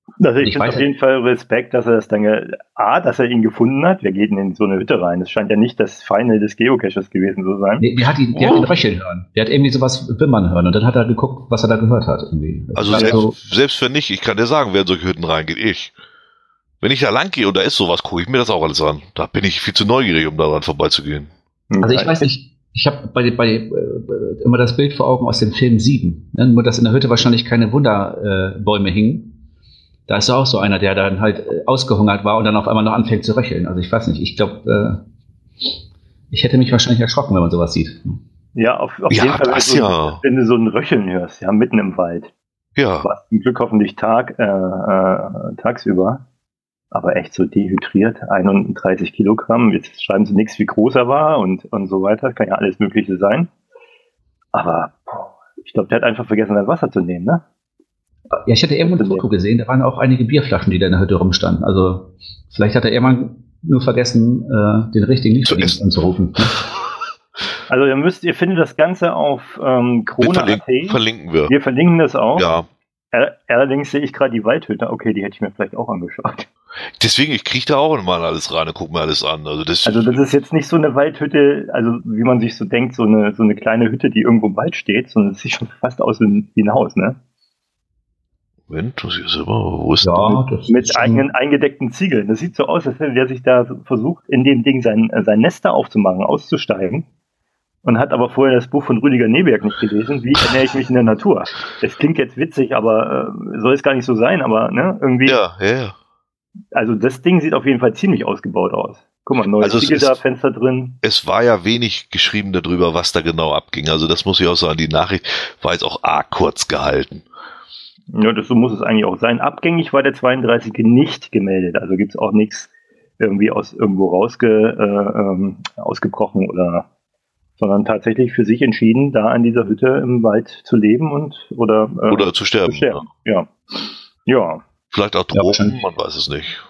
Also ich, ich finde auf jeden Fall Respekt, dass er das dann, A, dass er ihn gefunden hat. Wir gehen in so eine Hütte rein. Das scheint ja nicht das Final des Geocaches gewesen zu sein. Nee, der hat ihn, der oh. hat ihn röcheln hören. Der hat irgendwie sowas wimmern hören und dann hat er geguckt, was er da gehört hat. Irgendwie. Also, also selbst, selbst wenn nicht, ich kann dir sagen, wer in solche Hütten reingeht, ich. Wenn ich da lang gehe und da ist sowas, gucke ich mir das auch alles an. Da bin ich viel zu neugierig, um daran vorbeizugehen. Also ich weiß nicht, ich habe bei, bei äh, immer das Bild vor Augen aus dem Film Sieben, ne? Nur dass in der Hütte wahrscheinlich keine Wunderbäume äh, hingen. Da ist auch so einer, der dann halt äh, ausgehungert war und dann auf einmal noch anfängt zu röcheln. Also ich weiß nicht, ich glaube, äh, ich hätte mich wahrscheinlich erschrocken, wenn man sowas sieht. Ja, auf, auf ja, jeden Fall, wenn, das du, ja. wenn du so ein Röcheln hörst, ja, mitten im Wald. Ja. Du hast zum Glück hoffentlich Tag, äh, äh, tagsüber, aber echt so dehydriert, einunddreißig Kilogramm. Jetzt schreiben sie nichts, wie groß er war und, und so weiter. Kann ja alles Mögliche sein. Aber boah, ich glaube, der hat einfach vergessen, das Wasser zu nehmen, ne? Ja, ich hatte irgendwo ein Foto gesehen, da waren auch einige Bierflaschen, die da in der Hütte rumstanden. Also vielleicht hat er irgendwann nur vergessen, äh, den richtigen Lieferdienst anzurufen. Also ihr müsst, ihr findet das Ganze auf ähm, Krone Punkt at. Verlinken, verlinken wir. Wir verlinken das auch. Ja. Allerdings sehe ich gerade die Waldhütte. Okay, die hätte ich mir vielleicht auch angeschaut. Deswegen, ich kriege da auch mal alles rein und gucke mir alles an. Also das, also das ist jetzt nicht so eine Waldhütte, also wie man sich so denkt, so eine, so eine kleine Hütte, die irgendwo im Wald steht, sondern es sieht schon fast aus wie ein Haus, ne? Moment, das ist immer, wo ist ja, das? Mit eigenen eingedeckten Ziegeln. Das sieht so aus, als hätte der sich da versucht, in dem Ding sein, sein Nest da aufzumachen, auszusteigen. Und hat aber vorher das Buch von Rüdiger Neberg nicht gelesen. Wie ernähre ich mich in der Natur? Das klingt jetzt witzig, aber äh, soll es gar nicht so sein, aber ne, irgendwie. Ja, ja, ja. Also das Ding sieht auf jeden Fall ziemlich ausgebaut aus. Guck mal, neues also Ziegel da, Fenster drin. Es war ja wenig geschrieben darüber, was da genau abging. Also das muss ich auch sagen, die Nachricht war jetzt auch arg kurz gehalten. Ja, das so muss es eigentlich auch sein. Abgängig war der zweiunddreißige nicht gemeldet. Also gibt es auch nichts irgendwie aus irgendwo rausge, äh, ähm, ausgebrochen oder, sondern tatsächlich für sich entschieden, da an dieser Hütte im Wald zu leben und oder, äh, oder zu sterben. Zu sterben. Ja. Ja. Vielleicht auch Drogen, ja, man weiß es nicht.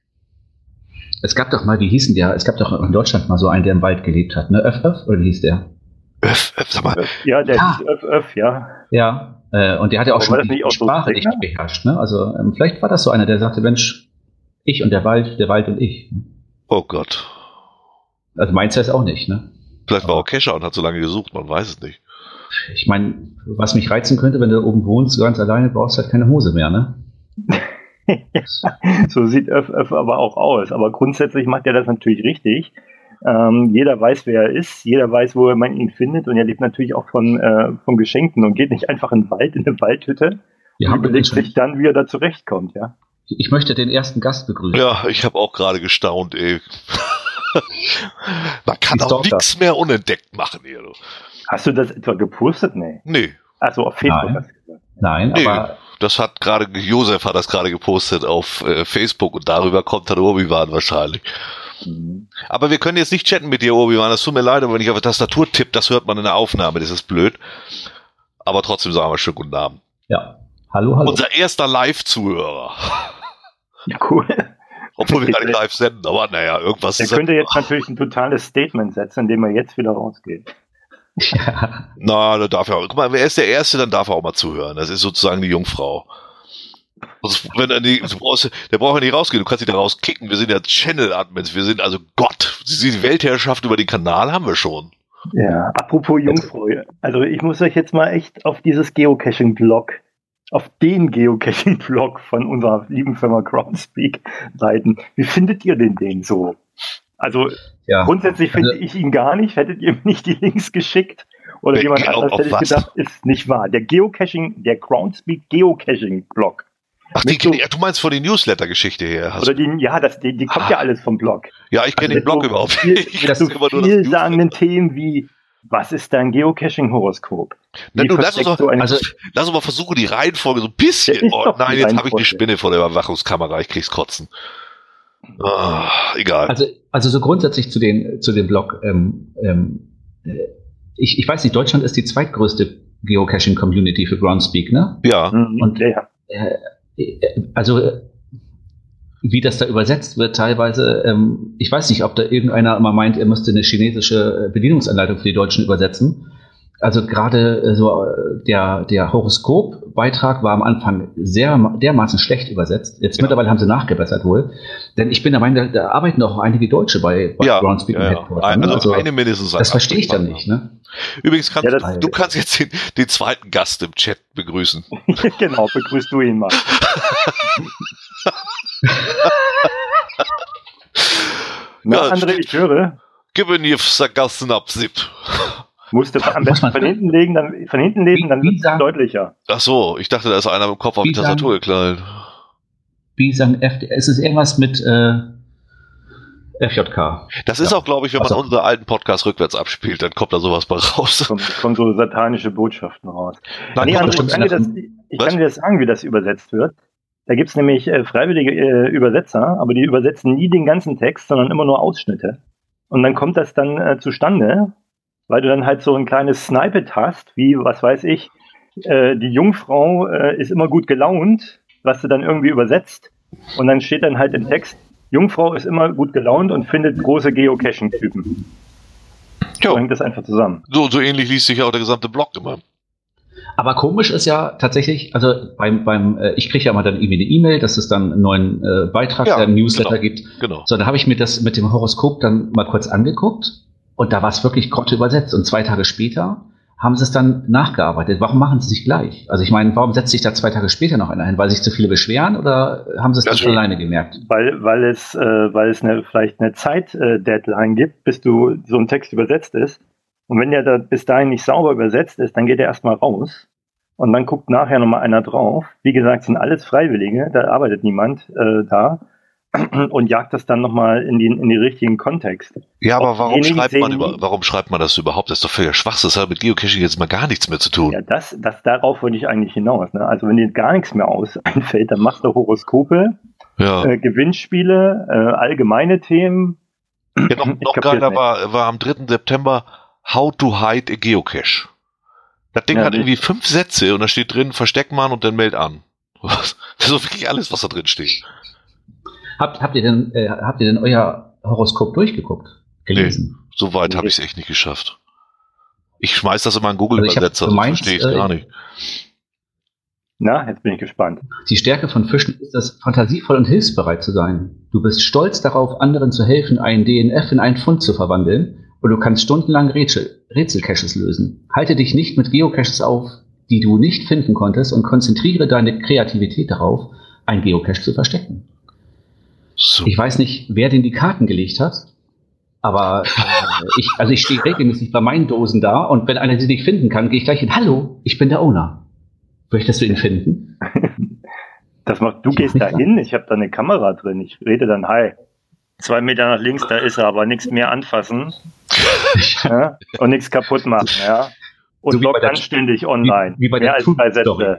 Es gab doch mal, wie hießen der? Es gab doch in Deutschland mal so einen, der im Wald gelebt hat, ne? Öff, Öff, oder wie hieß der? Öff, Öff, sag mal. Ja, der ja. hieß Öff, Öff, ja. Ja, äh, und der hat ja auch aber schon die, die Sprache nicht so beherrscht, ne? Also ähm, vielleicht war das so einer, der sagte, Mensch, ich und der Wald, der Wald und ich. Oh Gott. Also meins heißt auch nicht, ne? Vielleicht war auch Kescher und hat so lange gesucht, man weiß es nicht. Ich meine, was mich reizen könnte, wenn du oben wohnst, ganz alleine, brauchst du halt keine Hose mehr, ne? So sieht Öff, Öff aber auch aus. Aber grundsätzlich macht er das natürlich richtig. Ähm, jeder weiß, wer er ist, jeder weiß, wo man ihn findet und er lebt natürlich auch von, äh, von Geschenken und geht nicht einfach in den Wald, in eine Waldhütte ja, und überlegt sich dann, wie er da zurechtkommt, ja. Ich möchte den ersten Gast begrüßen. Ja, ich habe auch gerade gestaunt, ey. Man kann auch nichts mehr unentdeckt machen hier. Du. Hast du das etwa gepostet? Nee. Nee. Achso, auf Facebook Nein. hast du gesagt. Nein, nee, aber... Das hat gerade, Josef hat das gerade gepostet auf äh, Facebook und darüber kommt dann Obi-Wan wahrscheinlich. Mhm. Aber wir können jetzt nicht chatten mit dir, Obi-Wan, das tut mir leid, aber wenn ich auf die Tastatur tippe, das hört man in der Aufnahme, das ist blöd. Aber trotzdem sagen wir schönen guten Abend. Ja, hallo, hallo. Unser erster Live-Zuhörer. Ja, cool. Obwohl wir gar nicht live senden, aber naja, irgendwas. Der könnte jetzt natürlich ein totales Statement setzen, indem er jetzt wieder rausgeht. Ja. Na, da darf er auch. Guck mal, wer ist der Erste, dann darf er auch mal zuhören. Das ist sozusagen die Jungfrau. Also, wenn er nicht, du brauchst, der braucht ja nicht rausgehen, du kannst ihn da rauskicken. Wir sind ja Channel-Admins, wir sind also Gott. Die Weltherrschaft über den Kanal haben wir schon. Ja, apropos Jungfrau. Also ich muss euch jetzt mal echt auf dieses Geocaching-Blog, auf den Geocaching-Blog von unserer lieben Firma Groundspeak leiten. Wie findet ihr den Ding so? Also ja. Grundsätzlich finde also, ich ihn gar nicht. Hättet ihr mir nicht die Links geschickt? Oder jemand anderes hätte ich gedacht, ist nicht wahr. Der Geocaching, der Groundspeak Geocaching-Blog. Ach, die, so, du meinst von der Newsletter-Geschichte her? Oder die, ja, das, die, die kommt ah. ja alles vom Blog. Ja, ich kenne also den Blog so überhaupt nicht. Ich das so vielsagenden Themen wie, was ist dein Geocaching-Horoskop? Na, du, lass, uns doch, also, lass uns mal versuchen, die Reihenfolge so ein bisschen... Oh, nein, jetzt habe ich die Spinne vor der Überwachungskamera, ich krieg's kotzen. Ah, egal. Also, also so grundsätzlich zu den, zu dem Blog. Ähm, ähm, ich, ich weiß nicht, Deutschland ist die zweitgrößte Geocaching-Community für Groundspeak, ne? Ja. Und ja. Äh, also wie das da übersetzt wird teilweise, ähm, ich weiß nicht, ob da irgendeiner immer meint, er müsste eine chinesische Bedienungsanleitung für die Deutschen übersetzen, also gerade äh, so äh, der, der Horoskop-Beitrag war am Anfang sehr dermaßen schlecht übersetzt. Jetzt ja. mittlerweile haben sie nachgebessert wohl. Denn ich bin der Meinung, da, da arbeiten auch einige Deutsche bei, bei ja, Groundspeak ja, ja. Headquarter. Ein, Ne? also, also eine mindestens. Das verstehe ich dann nicht. Ne? Übrigens, kannst, ja, das, du kannst jetzt den, den zweiten Gast im Chat begrüßen. Genau, begrüßt du ihn mal. Na, ja, André, ich höre. Gib mir vergessen ab, Sip. Musst du am besten von hinten legen, dann von hinten lesen, dann wird es deutlicher. Ach so, ich dachte, da ist einer im Kopf auf die Tastatur geknallt. Bisang F D, es ist irgendwas mit äh, F J K. Das ist ja. auch, glaube ich, wenn man also, unseren alten Podcast rückwärts abspielt, dann kommt da sowas bei raus. Kommen, kommen so satanische Botschaften raus. Nein, nee, André, ich kann, dir das, ich kann dir das sagen, wie das übersetzt wird. Da gibt es nämlich äh, freiwillige äh, Übersetzer, aber die übersetzen nie den ganzen Text, sondern immer nur Ausschnitte. Und dann kommt das dann äh, zustande, weil du dann halt so ein kleines Snippet hast, wie, was weiß ich, äh, die Jungfrau äh, ist immer gut gelaunt, was du dann irgendwie übersetzt. Und dann steht dann halt im Text, Jungfrau ist immer gut gelaunt und findet große Geocaching-Typen. So hängt das einfach zusammen. So, so ähnlich liest sich ja auch der gesamte Blog immer. Aber komisch ist ja tatsächlich, also beim, beim äh, ich kriege ja mal dann irgendwie eine E-Mail, dass es dann einen neuen äh, Beitrag ja, im Newsletter genau, gibt. Genau. So, da habe ich mir das mit dem Horoskop dann mal kurz angeguckt und da war es wirklich konnte übersetzt. Und zwei Tage später haben sie es dann nachgearbeitet. Warum machen sie sich gleich? Also ich meine, warum setzt sich da zwei Tage später noch einer hin? Weil sich zu viele beschweren oder haben sie es dann schon alleine gemerkt? Weil, weil es, äh, weil es eine, vielleicht eine Zeit-Deadline gibt, bis du so ein Text übersetzt ist. Und wenn der da bis dahin nicht sauber übersetzt ist, dann geht er erstmal raus und dann guckt nachher nochmal einer drauf. Wie gesagt, sind alles Freiwillige, da arbeitet niemand äh, da und jagt das dann nochmal in den in den richtigen Kontext. Ja, aber warum schreibt, man über, warum schreibt man das überhaupt? Das ist doch völlig Schwachsinn. Das hat mit Geocaching jetzt mal gar nichts mehr zu tun. Ja, das, das darauf wollte ich eigentlich hinaus. Ne? Also wenn dir gar nichts mehr aus einfällt, dann machst du Horoskope, ja. äh, Gewinnspiele, äh, allgemeine Themen. Ja, noch noch geiler war, war am dritten September How to hide a Geocache. Das Ding ja, hat irgendwie fünf Sätze und da steht drin, versteck mal und dann meld an. Das ist so wirklich alles, was da drin steht. Habt, habt ihr denn, äh, habt ihr denn euer Horoskop durchgeguckt? Gelesen? Nee, so weit habe ich es echt nicht geschafft. Ich schmeiß das immer in Google-Übersetzer, also das verstehe ich äh, gar nicht. Na, jetzt bin ich gespannt. Die Stärke von Fischen ist es, fantasievoll und hilfsbereit zu sein. Du bist stolz darauf, anderen zu helfen, einen D N F in einen Pfund zu verwandeln. Und du kannst stundenlang Rätsel, Rätselcaches lösen. Halte dich nicht mit Geocaches auf, die du nicht finden konntest und konzentriere deine Kreativität darauf, ein Geocache zu verstecken. So. Ich weiß nicht, wer den die Karten gelegt hat, aber äh, ich, also ich stehe regelmäßig bei meinen Dosen da und wenn einer sie nicht finden kann, gehe ich gleich hin. Hallo, ich bin der Owner. Möchtest du ihn finden? Das macht, du ich gehst da hin, ich habe da eine Kamera drin, ich rede dann, hi. Zwei Meter nach links, da ist er, aber nichts mehr anfassen ja, und nichts kaputt machen. Ja. Und so bloggt anständig online. Wie, wie bei mehr der als drei Sätze.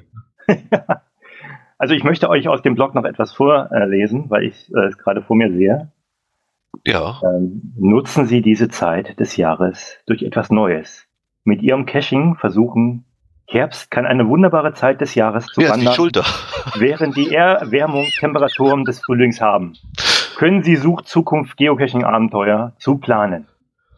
Also ich möchte euch aus dem Blog noch etwas vorlesen, weil ich es äh, gerade vor mir sehe. Ja. Ähm, nutzen Sie diese Zeit des Jahres durch etwas Neues. Mit Ihrem Caching versuchen, Herbst kann eine wunderbare Zeit des Jahres zu ja, wandern, die Schulter. während die Erwärmung Temperaturen des Frühlings haben. Können Sie Such-Zukunft Geocaching-Abenteuer zu planen?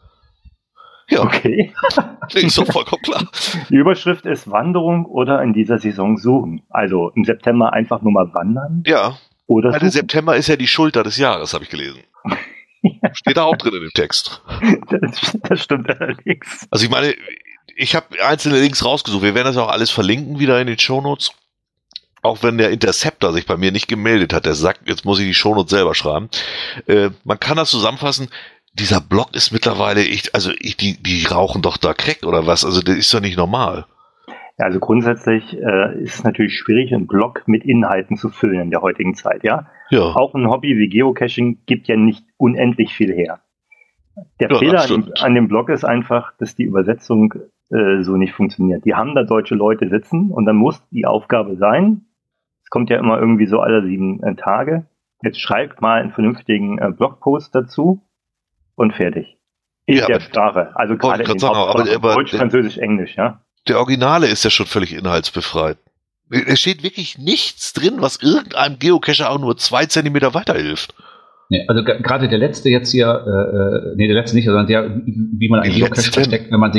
Ja, okay. Ist doch vollkommen klar. Die Überschrift ist Wanderung oder in dieser Saison suchen. Also im September einfach nur mal wandern. Ja, oder weil der September ist ja die Schulter des Jahres, habe ich gelesen. Ja. Steht da auch drin in dem Text. Das, das stimmt allerdings. Also ich meine, ich habe einzelne Links rausgesucht. Wir werden das auch alles verlinken wieder in den Shownotes. Auch wenn der Interceptor sich bei mir nicht gemeldet hat, der sagt, jetzt muss ich die Shownotes selber schreiben. Äh, man kann das zusammenfassen, dieser Blog ist mittlerweile, ich, also ich, die, die rauchen doch da Crack oder was, also das ist doch nicht normal. Ja, also grundsätzlich äh, ist es natürlich schwierig, einen Blog mit Inhalten zu füllen in der heutigen Zeit, ja. Ja. Auch ein Hobby wie Geocaching gibt ja nicht unendlich viel her. Der ja, Fehler an, an dem Blog ist einfach, dass die Übersetzung äh, so nicht funktioniert. Die haben da deutsche Leute sitzen und dann muss die Aufgabe sein, es kommt ja immer irgendwie so alle sieben äh, Tage, jetzt schreibt mal einen vernünftigen äh, Blogpost dazu und fertig. In ja, der Sprache, also gerade in den sagen, aber, aber Deutsch, der, Französisch, Englisch, ja. Der Originale ist ja schon völlig inhaltsbefreit. Es steht wirklich nichts drin, was irgendeinem Geocacher auch nur zwei Zentimeter weiterhilft. Nee, also g- gerade der letzte jetzt hier, äh, nee, der letzte nicht, sondern der, wie man einen Geocache versteckt, wenn man sich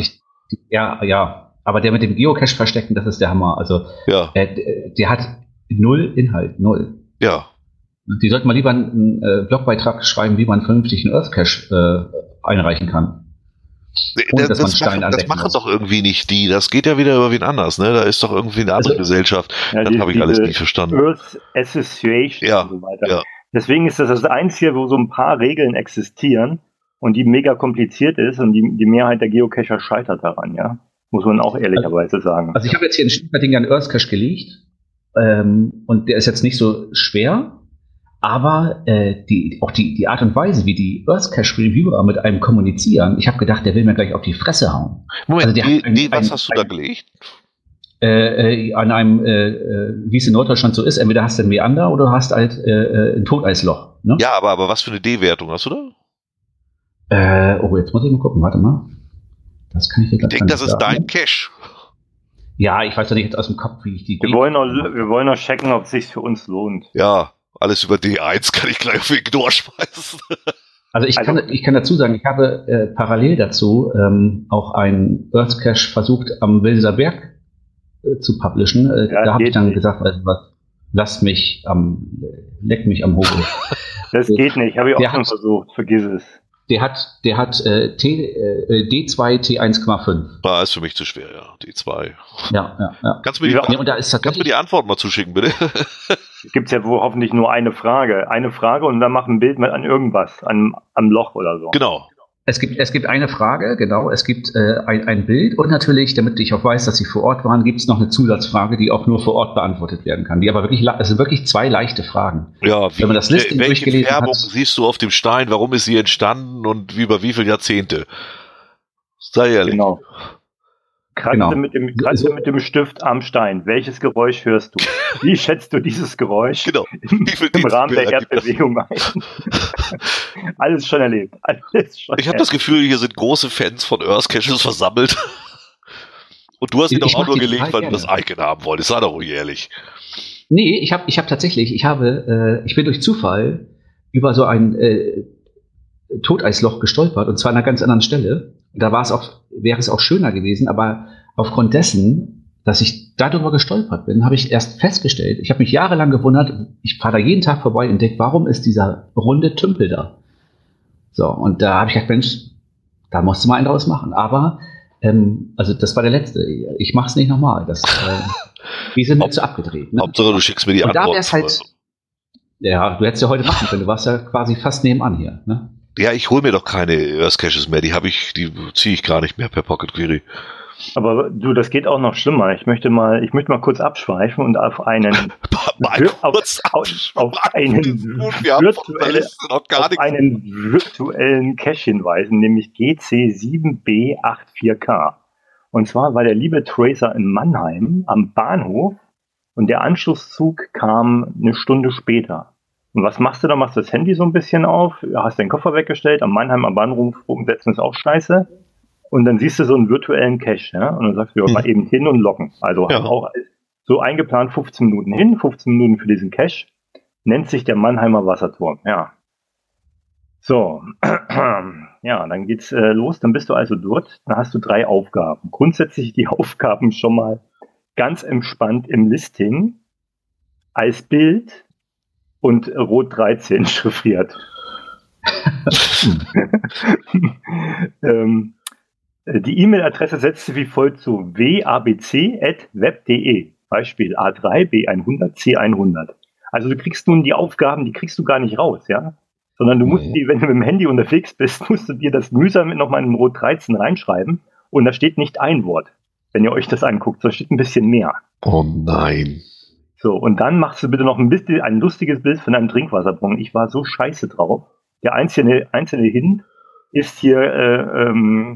Ja, ja. Aber der mit dem Geocache verstecken, das ist der Hammer. Also, ja. äh, der hat null Inhalt, null. Ja. Die sollten mal lieber einen äh, Blogbeitrag schreiben, wie man vernünftig einen Earth Cache äh, einreichen kann. Ohne, das, das, machen, das machen doch irgendwie nicht die. Das geht ja wieder über wen anders. Ne? Da ist doch irgendwie eine andere also, Gesellschaft. Ja, das habe ich alles nicht verstanden. Earth Association ja, und so weiter. Ja. Deswegen ist das das Einzige, wo so ein paar Regeln existieren und die mega kompliziert ist und die, die Mehrheit der Geocacher scheitert daran, ja. Muss man auch ehrlicherweise sagen. Also ich habe jetzt hier einen Stieferding an Earth Cache gelegt ähm, und der ist jetzt nicht so schwer. Aber äh, die, auch die, die Art und Weise, wie die Earth Cache Reviewer mit einem kommunizieren, ich habe gedacht, der will mir gleich auf die Fresse hauen. Moment, also der die, ein, die, was ein, hast du ein, da gelegt? Äh, äh, an einem, äh, wie es in Norddeutschland so ist, entweder hast du ein Meander oder du hast halt äh, ein Toteisloch. Ne? Ja, aber, aber was für eine D-Wertung hast du da? Äh, oh, jetzt muss ich mal gucken, warte mal. Das kann ich dir gleich Ich denke, das ist dein Cache. Ja, ich weiß doch nicht jetzt aus dem Kopf, wie ich die... Wir wollen noch, wir wollen noch checken, ob es sich für uns lohnt. Ja. Alles über D eins kann ich gleich auf Ignore schmeißen. Also ich kann, ich kann dazu sagen, ich habe äh, parallel dazu ähm, auch einen Earth Cache versucht, am Wilser Berg äh, zu publishen. Äh, ja, da habe ich dann nicht. gesagt, also, was, lasst mich am, leck mich am Hobel. Das geht nicht, habe ich auch der schon hat, versucht, vergiss es. Der hat, der hat äh, T, äh, D zwei T eins Komma fünf. War ist für mich zu schwer, ja. D zwei. Ja, ja, ja. Kannst du mir die, ja, und da ist kannst mir die Antwort mal zuschicken, bitte? Gibt es ja wohl hoffentlich nur eine Frage. Eine Frage und dann mach ein Bild mit an irgendwas, an, am Loch oder so. Genau. Es gibt, es gibt eine Frage, genau, es gibt äh, ein, ein Bild und natürlich, damit ich auch weiß, dass Sie vor Ort waren, gibt es noch eine Zusatzfrage, die auch nur vor Ort beantwortet werden kann. Die aber wirklich, es sind wirklich zwei leichte Fragen. Ja, wie, wenn man das Listing welche durchgelesen Färbung hat, siehst du auf dem Stein, warum ist sie entstanden und wie, über wie viele Jahrzehnte? Sei ehrlich. Genau. Kratze, genau. mit dem, kratze mit dem Stift am Stein. Welches Geräusch hörst du? Wie schätzt du dieses Geräusch genau. im, im Rahmen der Erdbewegung ein? Alles schon erlebt. Alles schon ich habe das Gefühl, hier sind große Fans von Earth Caches versammelt. Und du hast ihn doch auch nur gelegt, weil du das Icon haben wolltest. Sei doch ruhig ehrlich. Nee, ich habe ich hab tatsächlich, ich habe, äh, ich bin durch Zufall über so ein äh, Toteisloch gestolpert und zwar an einer ganz anderen Stelle. Da war es auch, wäre es auch schöner gewesen, aber aufgrund dessen, dass ich darüber gestolpert bin, habe ich erst festgestellt, ich habe mich jahrelang gewundert, ich fahre da jeden Tag vorbei und entdecke, warum ist dieser runde Tümpel da? So, und da habe ich gedacht, Mensch, da musst du mal einen draus machen. Aber, ähm, also das war der letzte. Ich mache es nicht nochmal. Das, äh, die sind nicht so abgedreht. Ne? Hauptsache, du schickst mir die und Antwort. Da wär's halt, ja, du hättest ja heute machen können. Du warst ja quasi fast nebenan hier. Ne? Ja, ich hole mir doch keine Earth Caches mehr. Die habe ich, die ziehe ich gar nicht mehr per Pocket Query. Aber du, das geht auch noch schlimmer. Ich möchte mal, ich möchte mal kurz abschweifen und auf einen, auf, auf, auf einen, virtuelle, auf einen virtuellen Cache hinweisen, nämlich G C sieben B vierundachtzig K. Und zwar war der liebe Tracer in Mannheim am Bahnhof und der Anschlusszug kam eine Stunde später. Und was machst du da? Machst du das Handy so ein bisschen auf, hast deinen Koffer weggestellt, am Mannheim am Bahnhof umsetzen ist auch scheiße. Und dann siehst du so einen virtuellen Cache, ja, und dann sagst du, ja, mal eben hin und locken. Also ja. Auch so eingeplant fünfzehn Minuten hin, fünfzehn Minuten für diesen Cache, nennt sich der Mannheimer Wasserturm, ja. So, ja, dann geht's äh, los, dann bist du also dort, dann hast du drei Aufgaben. Grundsätzlich die Aufgaben schon mal ganz entspannt im Listing, als Bild und rot dreizehn chiffriert. ähm, Die E-Mail-Adresse setzt sie wie folgt zu: w a b c at web punkt de. Beispiel A drei, B hundert, C hundert. Also du kriegst nun die Aufgaben, die kriegst du gar nicht raus, ja? Sondern du musst die, wenn du mit dem Handy unterwegs bist, musst du dir das mühsam mit nochmal in Rot dreizehn reinschreiben und da steht nicht ein Wort. Wenn ihr euch das anguckt, da steht ein bisschen mehr. Oh nein. So, und dann machst du bitte noch ein bisschen ein lustiges Bild von einem Trinkwasserbrunnen. Ich war so scheiße drauf. Der einzelne, einzelne Hint ist hier, äh, ähm,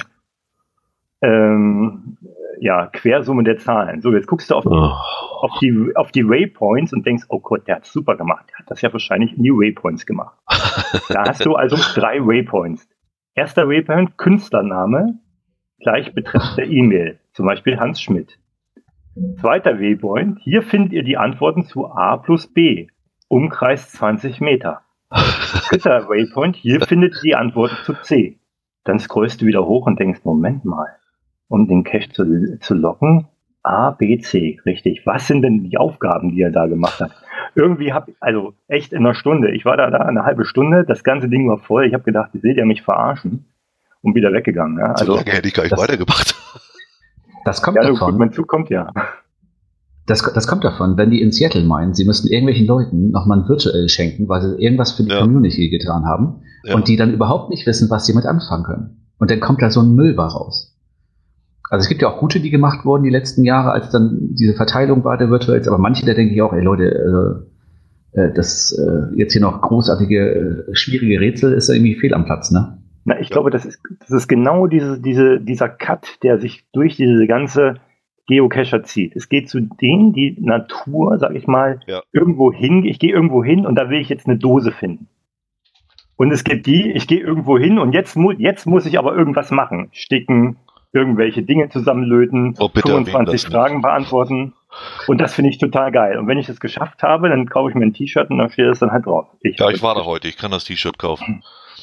Ähm, ja, Quersumme der Zahlen. So, jetzt guckst du auf, oh. auf, die, auf die Waypoints und denkst, oh Gott, der hat super gemacht. Der hat das ja wahrscheinlich in die Waypoints gemacht. Da hast du also drei Waypoints. Erster Waypoint, Künstlername, gleich Betreff der E-Mail. Zum Beispiel Hans Schmidt. Zweiter Waypoint, hier findet ihr die Antworten zu A plus B. Umkreis zwanzig Meter. Dritter Waypoint, hier findet ihr die Antworten zu C. Dann scrollst du wieder hoch und denkst, Moment mal. um den Cache zu, zu locken. A, B, C, richtig. Was sind denn die Aufgaben, die er da gemacht hat? Irgendwie habe ich, also echt in einer Stunde, ich war da, da eine halbe Stunde, das ganze Ding war voll, ich habe gedacht, seht ihr mich verarschen und wieder weggegangen. Ja? Also, so lange hätte ich gar nicht das, weitergemacht. Das kommt ja, davon. Gut, mein Zug kommt ja. Das, das kommt davon, wenn die in Seattle meinen, sie müssten irgendwelchen Leuten nochmal ein virtuell schenken, weil sie irgendwas für die ja. Community getan haben ja. und die dann überhaupt nicht wissen, was sie mit anfangen können. Und dann kommt da so ein Müll raus. Also es gibt ja auch gute, die gemacht wurden die letzten Jahre, als dann diese Verteilung war der Virtuals, aber manche, da denke ich auch, ey Leute, äh, das äh, jetzt hier noch großartige, äh, schwierige Rätsel ist ja irgendwie fehl am Platz, ne? Na, ich ja. glaube, das ist, das ist genau diese, diese, dieser Cut, der sich durch diese ganze Geocacher zieht. Es geht zu denen, die Natur, sag ich mal, ja. irgendwo hin, ich gehe irgendwo hin und da will ich jetzt eine Dose finden. Und es gibt die, ich gehe irgendwo hin und jetzt, mu- jetzt muss ich aber irgendwas machen. Sticken, irgendwelche Dinge zusammenlöten, oh, bitte, fünfundzwanzig Fragen beantworten. Und das finde ich total geil. Und wenn ich das geschafft habe, dann kaufe ich mir ein T-Shirt und dann steht das dann halt drauf. Ich ja, ich war da heute, ich kann das T-Shirt kaufen.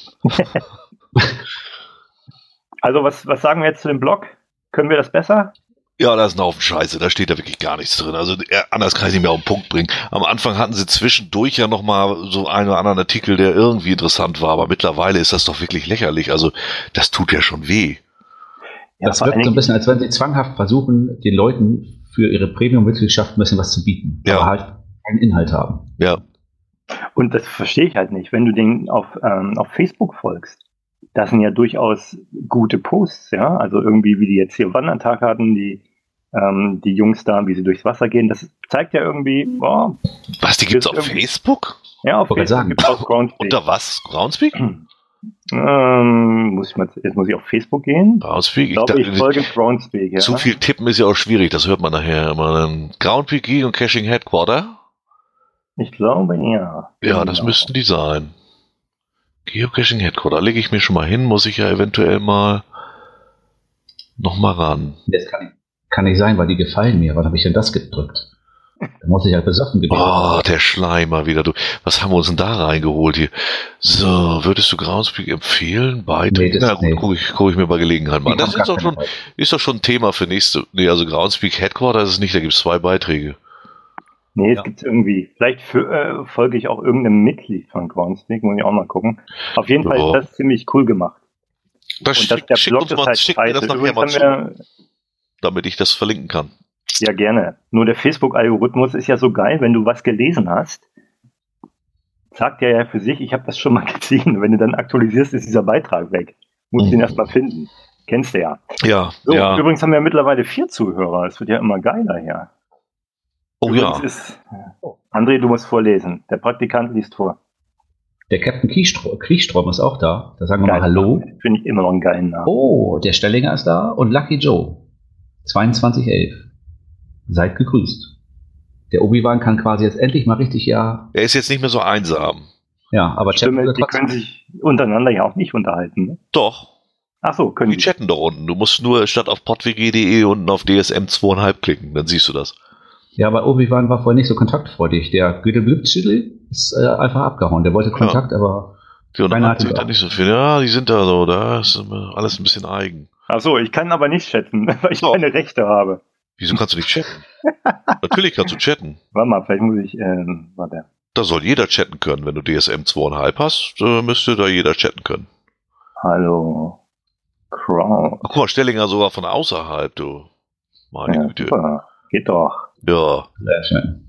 Also was, was sagen wir jetzt zu dem Blog? Können wir das besser? Ja, da ist ein Haufen Scheiße, da steht da wirklich gar nichts drin. Also anders kann ich nicht mehr auf den Punkt bringen. Am Anfang hatten sie zwischendurch ja nochmal so einen oder anderen Artikel, der irgendwie interessant war, aber mittlerweile ist das doch wirklich lächerlich. Also das tut ja schon weh. Ja, das wirkt so ein bisschen, als wenn sie zwanghaft versuchen, den Leuten für ihre Premium-Mitgliedschaft ein bisschen was zu bieten, ja. aber halt keinen Inhalt haben. Ja. Und das verstehe ich halt nicht. Wenn du den auf, ähm, auf Facebook folgst, das sind ja durchaus gute Posts, ja, also irgendwie, wie die jetzt hier Wandertag hatten, die ähm, die Jungs da, wie sie durchs Wasser gehen, das zeigt ja irgendwie, boah. Was, die gibt's auf Facebook? Ja, auf Facebook sagen. gibt's auch Groundspeak. Unter was? Groundspeak? Ähm, muss ich mal, jetzt muss ich auf Facebook gehen. Groundspeak? Ich glaube, ich, ich folge Groundspeak, ja. Zu viel tippen ist ja auch schwierig, das hört man nachher immer. Groundspeak und Caching Headquarter? Ich glaube, ja. Ja, genau. Das müssten die sein. Geocaching Headquarter, lege ich mir schon mal hin, muss ich ja eventuell mal noch mal ran. Das kann, kann nicht sein, weil die gefallen mir. Wann habe ich denn das gedrückt? Da muss ich halt besoffen gewesen. Oh, der Schleimer wieder. Du, was haben wir uns denn da reingeholt hier? So, würdest du Groundspeak empfehlen? Beiträge? Nee, Na gut, nee. gucke ich, guck ich mir bei Gelegenheit mal. Das ist doch, schon, ist doch schon ein Thema für nächste. Nee, also Groundspeak Headquarter ist es nicht, da gibt es zwei Beiträge. Nee, es ja. gibt irgendwie, vielleicht für, äh, folge ich auch irgendeinem Mitglied von Groundspeak, muss ich auch mal gucken. Auf jeden ja. Fall ist das ziemlich cool gemacht. Das und schick, das, der schick Blog uns ist mal, halt schick mir das nachher mal zu, wir, damit ich das verlinken kann. Ja, gerne. Nur der Facebook-Algorithmus ist ja so geil, wenn du was gelesen hast, sagt er ja für sich, ich habe das schon mal gesehen. Wenn du dann aktualisierst, ist dieser Beitrag weg. Musst mhm. den erst mal finden. Kennst du ja. Ja, so, ja. Übrigens haben wir mittlerweile vier Zuhörer. Es wird ja immer geiler hier. Oh übrigens ja. Ist, André, du musst vorlesen. Der Praktikant liest vor. Der Captain Kriechstrom, Kriechstrom ist auch da. Da sagen wir Geil, mal Hallo. Finde ich immer noch einen geilen Namen. Oh, der Stellinger ist da und Lucky Joe. zweiundzwanzig elf. Seid gegrüßt. Der Obi-Wan kann quasi jetzt endlich mal richtig ja... Er ist jetzt nicht mehr so einsam. Ja, aber Stimme, chatten die können sich untereinander ja auch nicht unterhalten. Ne? Doch. Ach so, können die. Die chatten doch unten. Du musst nur statt auf podwg punkt de unten auf D S M zwei Komma fünf klicken, dann siehst du das. Ja, aber Obi-Wan war vorher nicht so kontaktfreudig. Der Güteblübschüttel ist äh, einfach abgehauen. Der wollte Kontakt, ja. aber die unterhalten sich da nicht so viel. Ja, die sind da so, da ist alles ein bisschen eigen. Ach so, ich kann aber nicht chatten, weil ich doch. keine Rechte habe. Wieso kannst du nicht chatten? Natürlich kannst du chatten. Warte mal, vielleicht muss ich, ähm, warte. Da soll jeder chatten können. Wenn du D S M zwei Komma fünf hast, äh, müsste da jeder chatten können. Hallo. Crowd. Ach, guck mal, Stellinger sogar von außerhalb, du. Meine ja, Güte. Super. Geht doch. Ja. Sehr schön.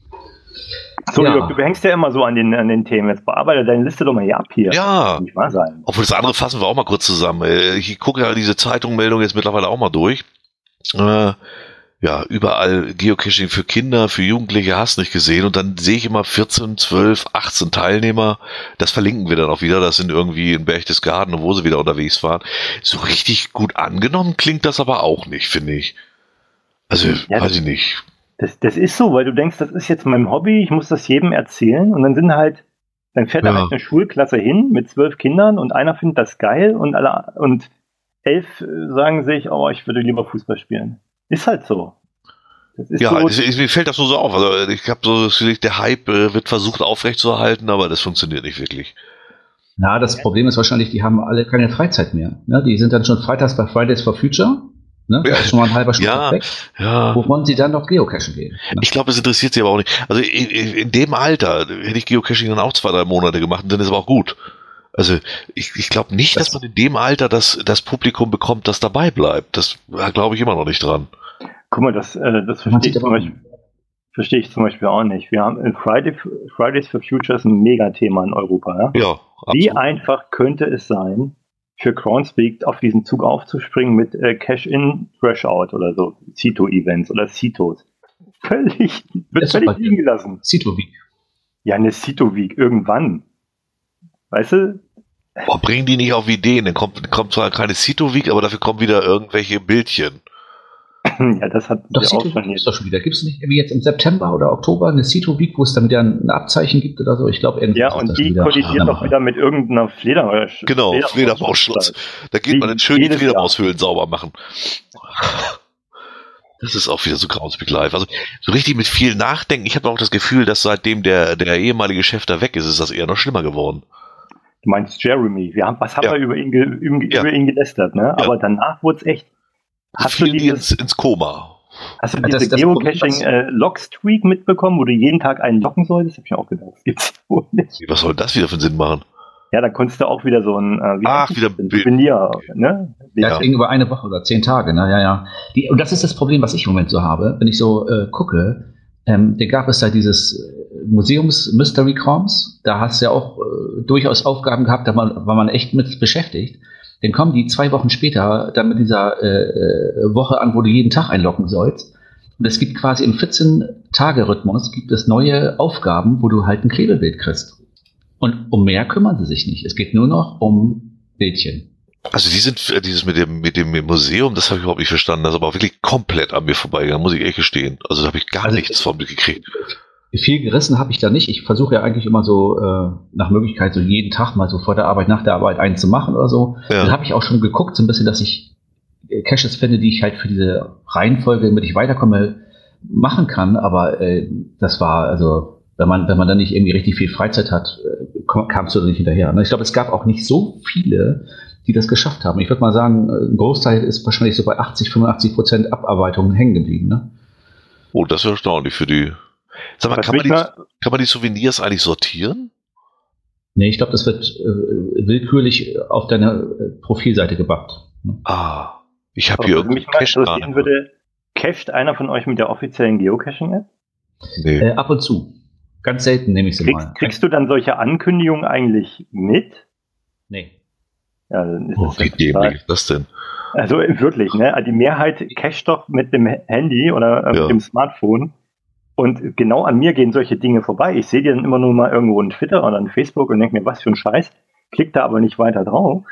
So, ja. du hängst ja immer so an den, an den Themen. Jetzt bearbeite deine Liste doch mal hier ab hier. Ja. Nicht wahr sein. Obwohl das andere fassen wir auch mal kurz zusammen. Ich gucke ja diese Zeitungsmeldung jetzt mittlerweile auch mal durch. Äh, ja, überall Geocaching für Kinder, für Jugendliche hast nicht gesehen. Und dann sehe ich immer vierzehn, zwölf, achtzehn Teilnehmer. Das verlinken wir dann auch wieder. Das sind irgendwie in Berchtesgaden, wo sie wieder unterwegs waren. So richtig gut angenommen klingt das aber auch nicht, finde ich. Also, ja, weiß ich nicht. Das, das ist so, weil du denkst, das ist jetzt mein Hobby, ich muss das jedem erzählen. Und dann sind halt, dann fährt ja. da halt eine Schulklasse hin mit zwölf Kindern und einer findet das geil und alle und elf sagen sich, oh, ich würde lieber Fußball spielen. Ist halt so. Das ist ja, so, es, mir fällt das nur so auf. Also ich habe so das Gefühl, der Hype äh, wird versucht aufrechtzuerhalten, aber das funktioniert nicht wirklich. Na, das Problem ist wahrscheinlich, die haben alle keine Freizeit mehr. Ne? Die sind dann schon freitags bei Fridays for Future. Ne? Das ist schon mal ein halber Stunde ja, weg. Ja. Wo wollen Sie dann noch geocachen gehen? Ne? Ich glaube, es interessiert Sie aber auch nicht. Also in, in dem Alter hätte ich Geocaching dann auch zwei, drei Monate gemacht und dann ist aber auch gut. Also ich, ich glaube nicht, das dass man in dem Alter das, das Publikum bekommt, das dabei bleibt. Das da glaube ich immer noch nicht dran. Guck mal, das, äh, das verstehe ich, zum Beispiel, verstehe ich zum Beispiel auch nicht. Wir haben in Friday, Fridays for Future ein Megathema in Europa. Ja? Ja, absolut. Wie einfach könnte es sein, für Groundspeak auf diesen Zug aufzuspringen mit äh, Cash-In, Fresh-Out oder so, Cito-Events oder Citos. Völlig, wird völlig liegen gelassen. Cito-Week. Ja, eine Cito-Week, irgendwann. Weißt du? Boah, bringen die nicht auf Ideen, dann kommt, kommt zwar keine Cito-Week, aber dafür kommen wieder irgendwelche Bildchen. Ja, das hat doch, Cito Week ist doch schon wieder. Gibt es nicht irgendwie jetzt im September oder Oktober eine Cito Week, wo es dann wieder ein Abzeichen gibt oder so? Ich glaube, irgendwie. Ja, und die kollidiert doch wieder mit irgendeiner Fleder. Genau, Fledermausschutz. Da geht man dann schön die Fledermaushöhlen sauber machen. Das ist auch wieder so Groundspeak Live. Also so richtig mit viel Nachdenken. Ich habe auch das Gefühl, dass seitdem der, der ehemalige Chef da weg ist, ist das eher noch schlimmer geworden. Du meinst Jeremy. Wir haben, was haben ja. wir über ihn, ge, über, ja. über ihn gelästert, ne? Ja. Aber danach wurde es echt. Hast fielen die ins, ins Koma. Hast du diese Geocaching-Log-Streak äh, mitbekommen, wo du jeden Tag einen locken solltest? Das hab ich auch gedacht. Das gibt's wohl nicht. Was soll das wieder für einen Sinn machen? Ja, da konntest du auch wieder so ein äh, wie Ach, wieder Souvenir, ne? Ja, das ging über eine Woche oder zehn Tage, ne? Ja, ja. Die, und das ist das Problem, was ich im Moment so habe, wenn ich so äh, gucke. Ähm, da gab es da dieses Museums-Mystery-Crams. Da hast du ja auch äh, durchaus Aufgaben gehabt, da war, war man echt mit beschäftigt. Dann kommen die zwei Wochen später dann mit dieser äh, Woche an, wo du jeden Tag einloggen sollst. Und es gibt quasi im vierzehn-Tage-Rhythmus gibt es neue Aufgaben, wo du halt ein Klebebild kriegst. Und um mehr kümmern sie sich nicht. Es geht nur noch um Bildchen. Also die sind dieses mit dem mit dem Museum, das habe ich überhaupt nicht verstanden. Das ist aber auch wirklich komplett an mir vorbeigegangen, muss ich echt gestehen. Also da habe ich gar also nichts von mitgekriegt. Viel gerissen habe ich da nicht. Ich versuche ja eigentlich immer so äh, nach Möglichkeit so jeden Tag mal so vor der Arbeit, nach der Arbeit einen zu machen oder so. Ja. Dann habe ich auch schon geguckt, so ein bisschen, dass ich äh, Caches finde, die ich halt für diese Reihenfolge, damit ich weiterkomme, machen kann. Aber äh, das war, also wenn man wenn man dann nicht irgendwie richtig viel Freizeit hat, äh, kamst du da nicht hinterher. Ne? Ich glaube, es gab auch nicht so viele, die das geschafft haben. Ich würde mal sagen, ein Großteil ist wahrscheinlich so bei achtzig, fünfundachtzig Prozent Abarbeitungen hängen geblieben. Ne? Oh, das ist ja erstaunlich für die. Sag mal, kann man, die, kann man die Souvenirs eigentlich sortieren? Nee, ich glaube, das wird äh, willkürlich auf deine äh, Profilseite gebackt. Ne? Ah, ich habe hier irgendwie Cache interessieren würde, cached einer von euch mit der offiziellen Geocaching-App? Nee. Äh, ab und zu. Ganz selten nehme ich sie kriegst, mal. Kriegst du dann solche Ankündigungen eigentlich mit? Nee. Ja, dann ist oh, das wie dämlich ist das denn? Also wirklich, ne? Die Mehrheit cached doch mit dem Handy oder äh, ja. mit dem Smartphone. Und genau an mir gehen solche Dinge vorbei. Ich sehe die dann immer nur mal irgendwo in Twitter oder in Facebook und denke mir, was für ein Scheiß. Klick da aber nicht weiter drauf.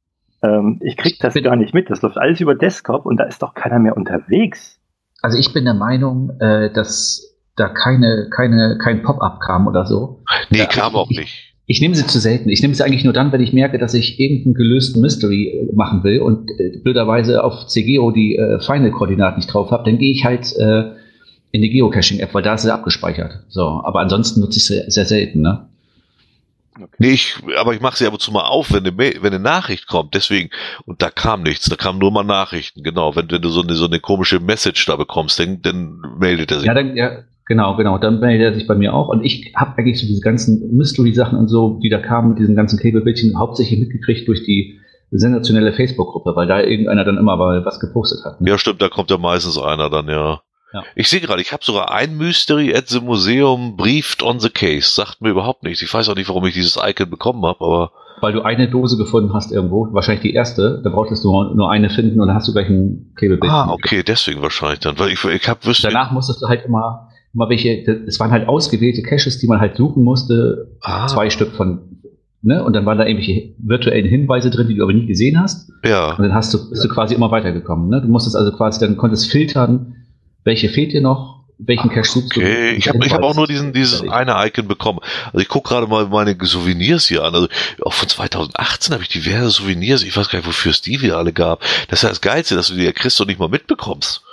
Ähm, ich krieg das gar nicht mit. Das läuft alles über Desktop und da ist doch keiner mehr unterwegs. Also ich bin der Meinung, äh, dass da keine, keine, kein Pop-up kam oder so. Nee, da, kam ich, auch nicht. Ich, ich nehme sie zu selten. Ich nehme sie eigentlich nur dann, wenn ich merke, dass ich irgendeinen gelösten Mystery machen will und äh, blöderweise auf C G O die äh, Final-Koordinaten nicht drauf habe. Dann gehe ich halt äh, in die Geocaching-App, weil da ist sie abgespeichert. So, aber ansonsten nutze ich sie sehr selten, ne? Okay. Nee, ich, aber ich mache sie ab und zu mal auf, wenn eine, wenn eine Nachricht kommt, deswegen, und da kam nichts, da kamen nur mal Nachrichten, genau, wenn, wenn du so eine, so eine komische Message da bekommst, dann, dann meldet er sich. Ja, dann, ja, genau, genau, dann meldet er sich bei mir auch und ich habe eigentlich so diese ganzen Mystery-Sachen und so, die da kamen mit diesen ganzen Klebebildchen, hauptsächlich mitgekriegt durch die sensationelle Facebook-Gruppe, weil da irgendeiner dann immer mal was gepostet hat. Ne? Ja, stimmt, da kommt ja meistens einer dann, ja. Ja. Ich sehe gerade, ich habe sogar ein Mystery at the Museum briefed on the case. Sagt mir überhaupt nichts. Ich weiß auch nicht, warum ich dieses Icon bekommen habe, aber... Weil du eine Dose gefunden hast irgendwo, wahrscheinlich die erste, da brauchtest du nur eine finden und dann hast du gleich ein Klebebild. Ah, okay, deswegen wahrscheinlich dann. Weil ich, ich hab wüsste... Danach musstest du halt immer, immer welche, es waren halt ausgewählte Caches, die man halt suchen musste, ah. zwei Stück von... Ne? Und dann waren da irgendwelche virtuellen Hinweise drin, die du aber nie gesehen hast. Ja. Und dann hast du, bist du quasi immer weitergekommen. Ne? Du musstest also quasi, dann konntest filtern, welche fehlt dir noch? Welchen Cache suchst du? Okay, ich habe ich hab auch nur diesen dieses eine Icon bekommen. Also ich gucke gerade mal meine Souvenirs hier an. Also auch von zweitausendachtzehn habe ich diverse Souvenirs. Ich weiß gar nicht, wofür es die wieder alle gab. Das ist ja das Geilste, dass du die ja kriegst und nicht mal mitbekommst.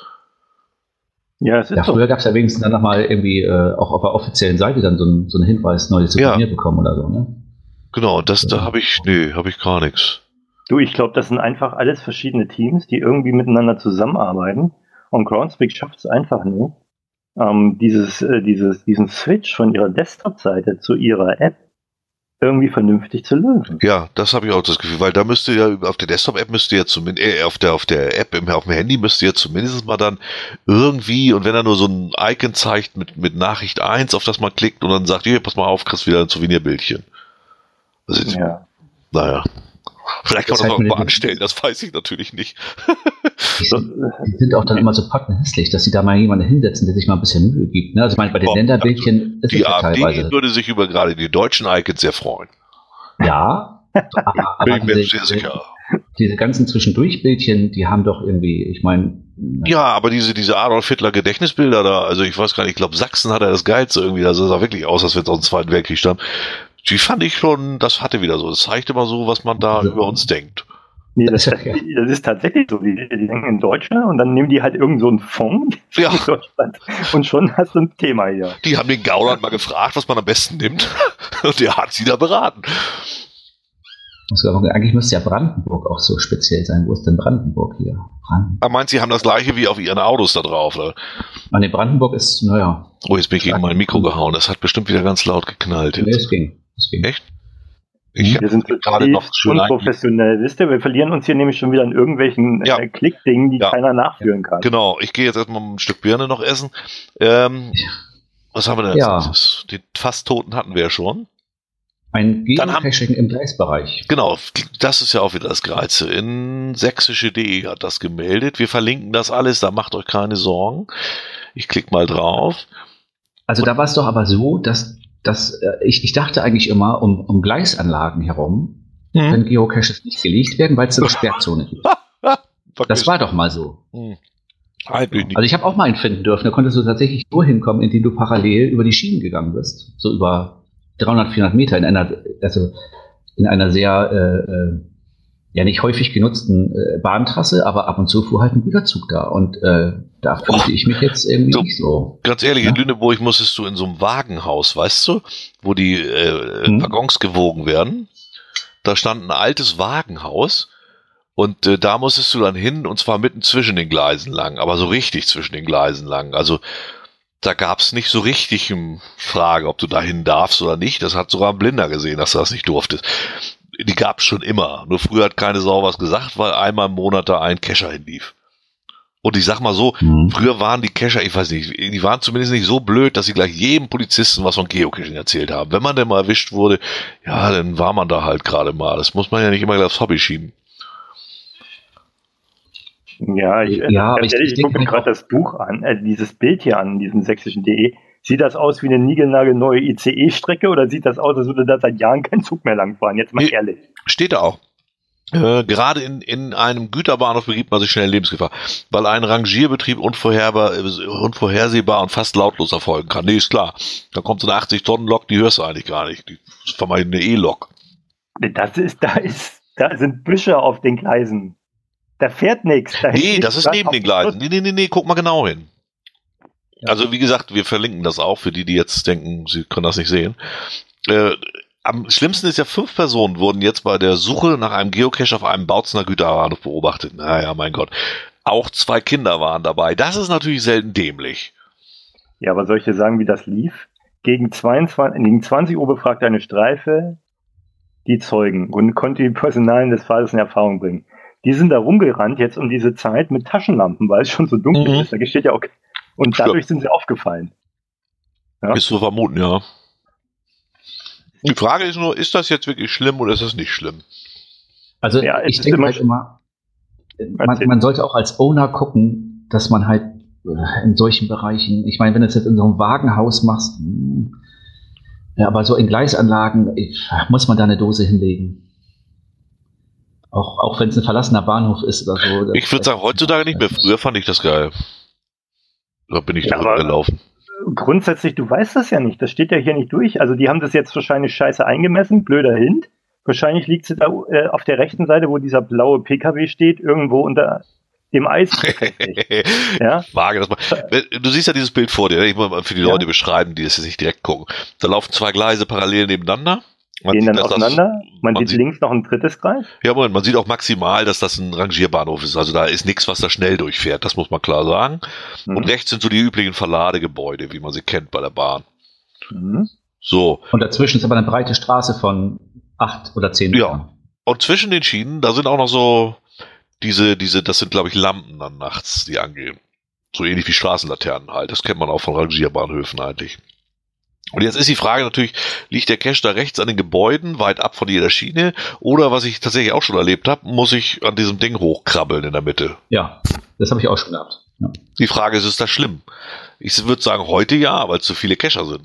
Ja, das ist ja, früher gab es ja wenigstens dann nochmal irgendwie äh, auch auf der offiziellen Seite dann so ein, so ein Hinweis, neues Souvenir ja. bekommen oder so, ne? Genau, und das, da habe ich, nee, habe ich gar nichts. Du, ich glaube, das sind einfach alles verschiedene Teams, die irgendwie miteinander zusammenarbeiten. Und Groundspeak schafft es einfach nicht, ähm, dieses, äh, dieses, diesen Switch von ihrer Desktop-Seite zu ihrer App irgendwie vernünftig zu lösen. Ja, das habe ich auch das Gefühl, weil da müsste ja auf der Desktop-App müsste ja zumindest, äh, auf der auf der App im, auf dem Handy müsste ja zumindest mal dann irgendwie, und wenn er nur so ein Icon zeigt mit mit Nachricht eins, auf das man klickt und dann sagt, hier, pass mal auf, kriegst wieder ein Souvenirbildchen. Das ist, Ja. Naja. Vielleicht kann Das man das halt auch mal mit- anstellen, das weiß ich natürlich nicht. Die sind, die sind auch dann immer so hässlich, dass sie da mal jemanden hinsetzen, der sich mal ein bisschen Mühe gibt. Ne? Also ich meine, bei den Boah, Länderbildchen ist es Die ja A f D teilweise. würde sich über gerade die deutschen Icons sehr freuen. Ja, aber, Bin aber ich mir diese, sehr sicher. diese ganzen Zwischendurchbildchen, die haben doch irgendwie, ich meine, Ja, aber diese, diese Adolf Hitler Gedächtnisbilder da, also ich weiß gar nicht, ich glaube Sachsen hat er das geilste irgendwie, also sah wirklich aus, als wenn es aus dem Zweiten Weltkrieg stammt. Die fand ich schon, das hatte wieder so, das zeigte mal so, was man da Ja. über uns denkt. Nee, das, Das das, ist ja- das ist tatsächlich so. Die, die denken in Deutschland und dann nehmen die halt irgend so einen Fonds Ja. in Deutschland und schon hast du ein Thema hier. Die haben den Gauland mal gefragt, was man am besten nimmt, und der hat sie da beraten. muss ich sagen, eigentlich müsste ja Brandenburg auch so speziell sein. Wo ist denn Brandenburg hier? Brandenburg. Er meint, sie haben das gleiche wie auf ihren Autos da drauf. Oder? Ah, nee, Brandenburg ist, naja, Oh, jetzt bin ich gegen mein Mikro gehauen, das hat bestimmt wieder ganz laut geknallt. nee, Jetzt. es ging. Es ging. Echt? Ich Wir sind gerade total noch schön unprofessionell. Wisst ihr, wir verlieren uns hier nämlich schon wieder in irgendwelchen Ja. äh, Klickdingen, die Ja. keiner nachführen kann. Genau, ich gehe jetzt erstmal ein Stück Birne noch essen. Ähm, was haben wir denn jetzt? Ja. Das- Den fast Toten hatten wir ja schon. Ein Dann haben- Geocaching im Gleisbereich. Genau, das ist ja auch wieder das Geilste. In sächsische punkt de hat das gemeldet. Wir verlinken das alles, da macht euch keine Sorgen. Ich klicke mal drauf. Also da war es doch aber so, dass, dass äh, ich, ich dachte eigentlich immer, um, um Gleisanlagen herum können Geocaches nicht gelegt werden, weil es eine Sperrzone gibt. Das war doch mal so. Hm. Eigentlich nicht. Also ich habe auch mal einen finden dürfen, da konntest du tatsächlich nur hinkommen, indem du parallel über die Schienen gegangen bist. So über dreihundert, vierhundert Meter in einer, also in einer sehr, äh, äh, ja nicht häufig genutzten äh, Bahntrasse, aber ab und zu fuhr halt ein Güterzug da. Und äh, da fühlte ich mich jetzt irgendwie So. nicht so. Ganz ehrlich, Ja? in Lüneburg musstest du in so einem Wagenhaus, weißt du, wo die äh, Hm. Waggons gewogen werden. Da stand ein altes Wagenhaus und äh, da musstest du dann hin, und zwar mitten zwischen den Gleisen lang, aber so richtig zwischen den Gleisen lang. Also da gab es nicht so richtig eine Frage, ob du da hin darfst oder nicht. Das hat sogar ein Blinder gesehen, dass du das nicht durftest. Die gab es schon immer. Nur früher hat keine Sau was gesagt, weil einmal im Monat da ein Kescher hinlief. Und ich sag mal so, Hm. früher waren die Kescher, ich weiß nicht, die waren zumindest nicht so blöd, dass sie gleich jedem Polizisten was von Geocaching erzählt haben. Wenn man denn mal erwischt wurde, ja, dann war man da halt gerade mal. Das muss man ja nicht immer gleich aufs Hobby schieben. Ja, ich, äh, Ja, aber ganz ich- ehrlich, ich ich gucke mir denke gerade das Buch an, äh, dieses Bild hier an, diesem sächsischen punkt de. Sieht das aus wie eine niegelnagelneue I C E-Strecke oder sieht das aus, als würde da seit Jahren kein Zug mehr langfahren? Jetzt mal Nee. ehrlich. Steht da auch. Äh, gerade in, in einem Güterbahnhof begibt man sich schnell in Lebensgefahr, weil ein Rangierbetrieb unvorherbar, äh, unvorhersehbar und fast lautlos erfolgen kann. Nee, ist klar. Da kommt so eine achtzig-Tonnen-Lok, die hörst du eigentlich gar nicht. Die ist vermeintlich eine E-Lok. Das ist, da ist, da sind Büsche auf den Gleisen. Da fährt nichts. Da Nee, hinten das ist dran neben auf den dem Schluss. Gleisen. Nee, nee, nee, nee, guck mal genau hin. Ja. Also wie gesagt, wir verlinken das auch für die, die jetzt denken, sie können das nicht sehen. Äh, am schlimmsten ist ja, fünf Personen wurden jetzt bei der Suche nach einem Geocache auf einem Bautzener Güterbahnhof beobachtet. Naja, mein Gott. Auch zwei Kinder waren dabei. Das ist natürlich selten dämlich. Ja, aber soll ich dir sagen, wie das lief? Gegen zweiundzwanzig, gegen zwanzig Uhr befragte eine Streife die Zeugen und konnte die Personalien des Falles in Erfahrung bringen. Die sind da rumgerannt jetzt um diese Zeit mit Taschenlampen, weil es schon so dunkel Mhm. ist. Da steht ja auch. Und dadurch sind sie aufgefallen. Ja. Ist zu vermuten, ja. Die Frage ist nur, ist das jetzt wirklich schlimm oder ist das nicht schlimm? Also Ja, es ich ist denke immer halt sch- immer, man, man sollte auch als Owner gucken, dass man halt äh, in solchen Bereichen, ich meine, wenn du es jetzt in so einem Wagenhaus machst, hm, ja, aber so in Gleisanlagen ich, muss man da eine Dose hinlegen. Auch, auch wenn es ein verlassener Bahnhof ist oder so. Ich würde sagen, heutzutage nicht mehr. Früher fand ich das geil. Da bin ich Ja, drüber aber- gelaufen. Grundsätzlich, du weißt das ja nicht. Das steht ja hier nicht durch. Also die haben das jetzt wahrscheinlich scheiße eingemessen. Blöder Hint. Wahrscheinlich liegt sie da äh, auf der rechten Seite, wo dieser blaue P K W steht, irgendwo unter dem Eis befestigt. Ja? Wage das mal. Du siehst ja dieses Bild vor dir. Ich muss mal für die Ja. Leute beschreiben, die das jetzt nicht direkt gucken. Da laufen zwei Gleise parallel nebeneinander. Man gehen dann auseinander. Das, man, man sieht links noch ein drittes Gleis. Ja, Moment, man sieht auch maximal, dass das ein Rangierbahnhof ist. Also da ist nichts, was da schnell durchfährt. Das muss man klar sagen. Mhm. Und rechts sind so die üblichen Verladegebäude, wie man sie kennt bei der Bahn. Mhm. So. Und dazwischen ist aber eine breite Straße von acht oder zehn Metern. Ja. Und zwischen den Schienen, da sind auch noch so diese, diese, das sind, glaube ich, Lampen dann nachts, die angehen. So ähnlich wie Straßenlaternen halt. Das kennt man auch von Rangierbahnhöfen eigentlich. Und jetzt ist die Frage natürlich, liegt der Cache da rechts an den Gebäuden, weit ab von jeder Schiene, oder was ich tatsächlich auch schon erlebt habe, muss ich an diesem Ding hochkrabbeln in der Mitte? Ja, das habe ich auch schon gehabt. Ja. Die Frage ist, ist das schlimm? Ich würde sagen, heute ja, weil es zu viele Cacher sind.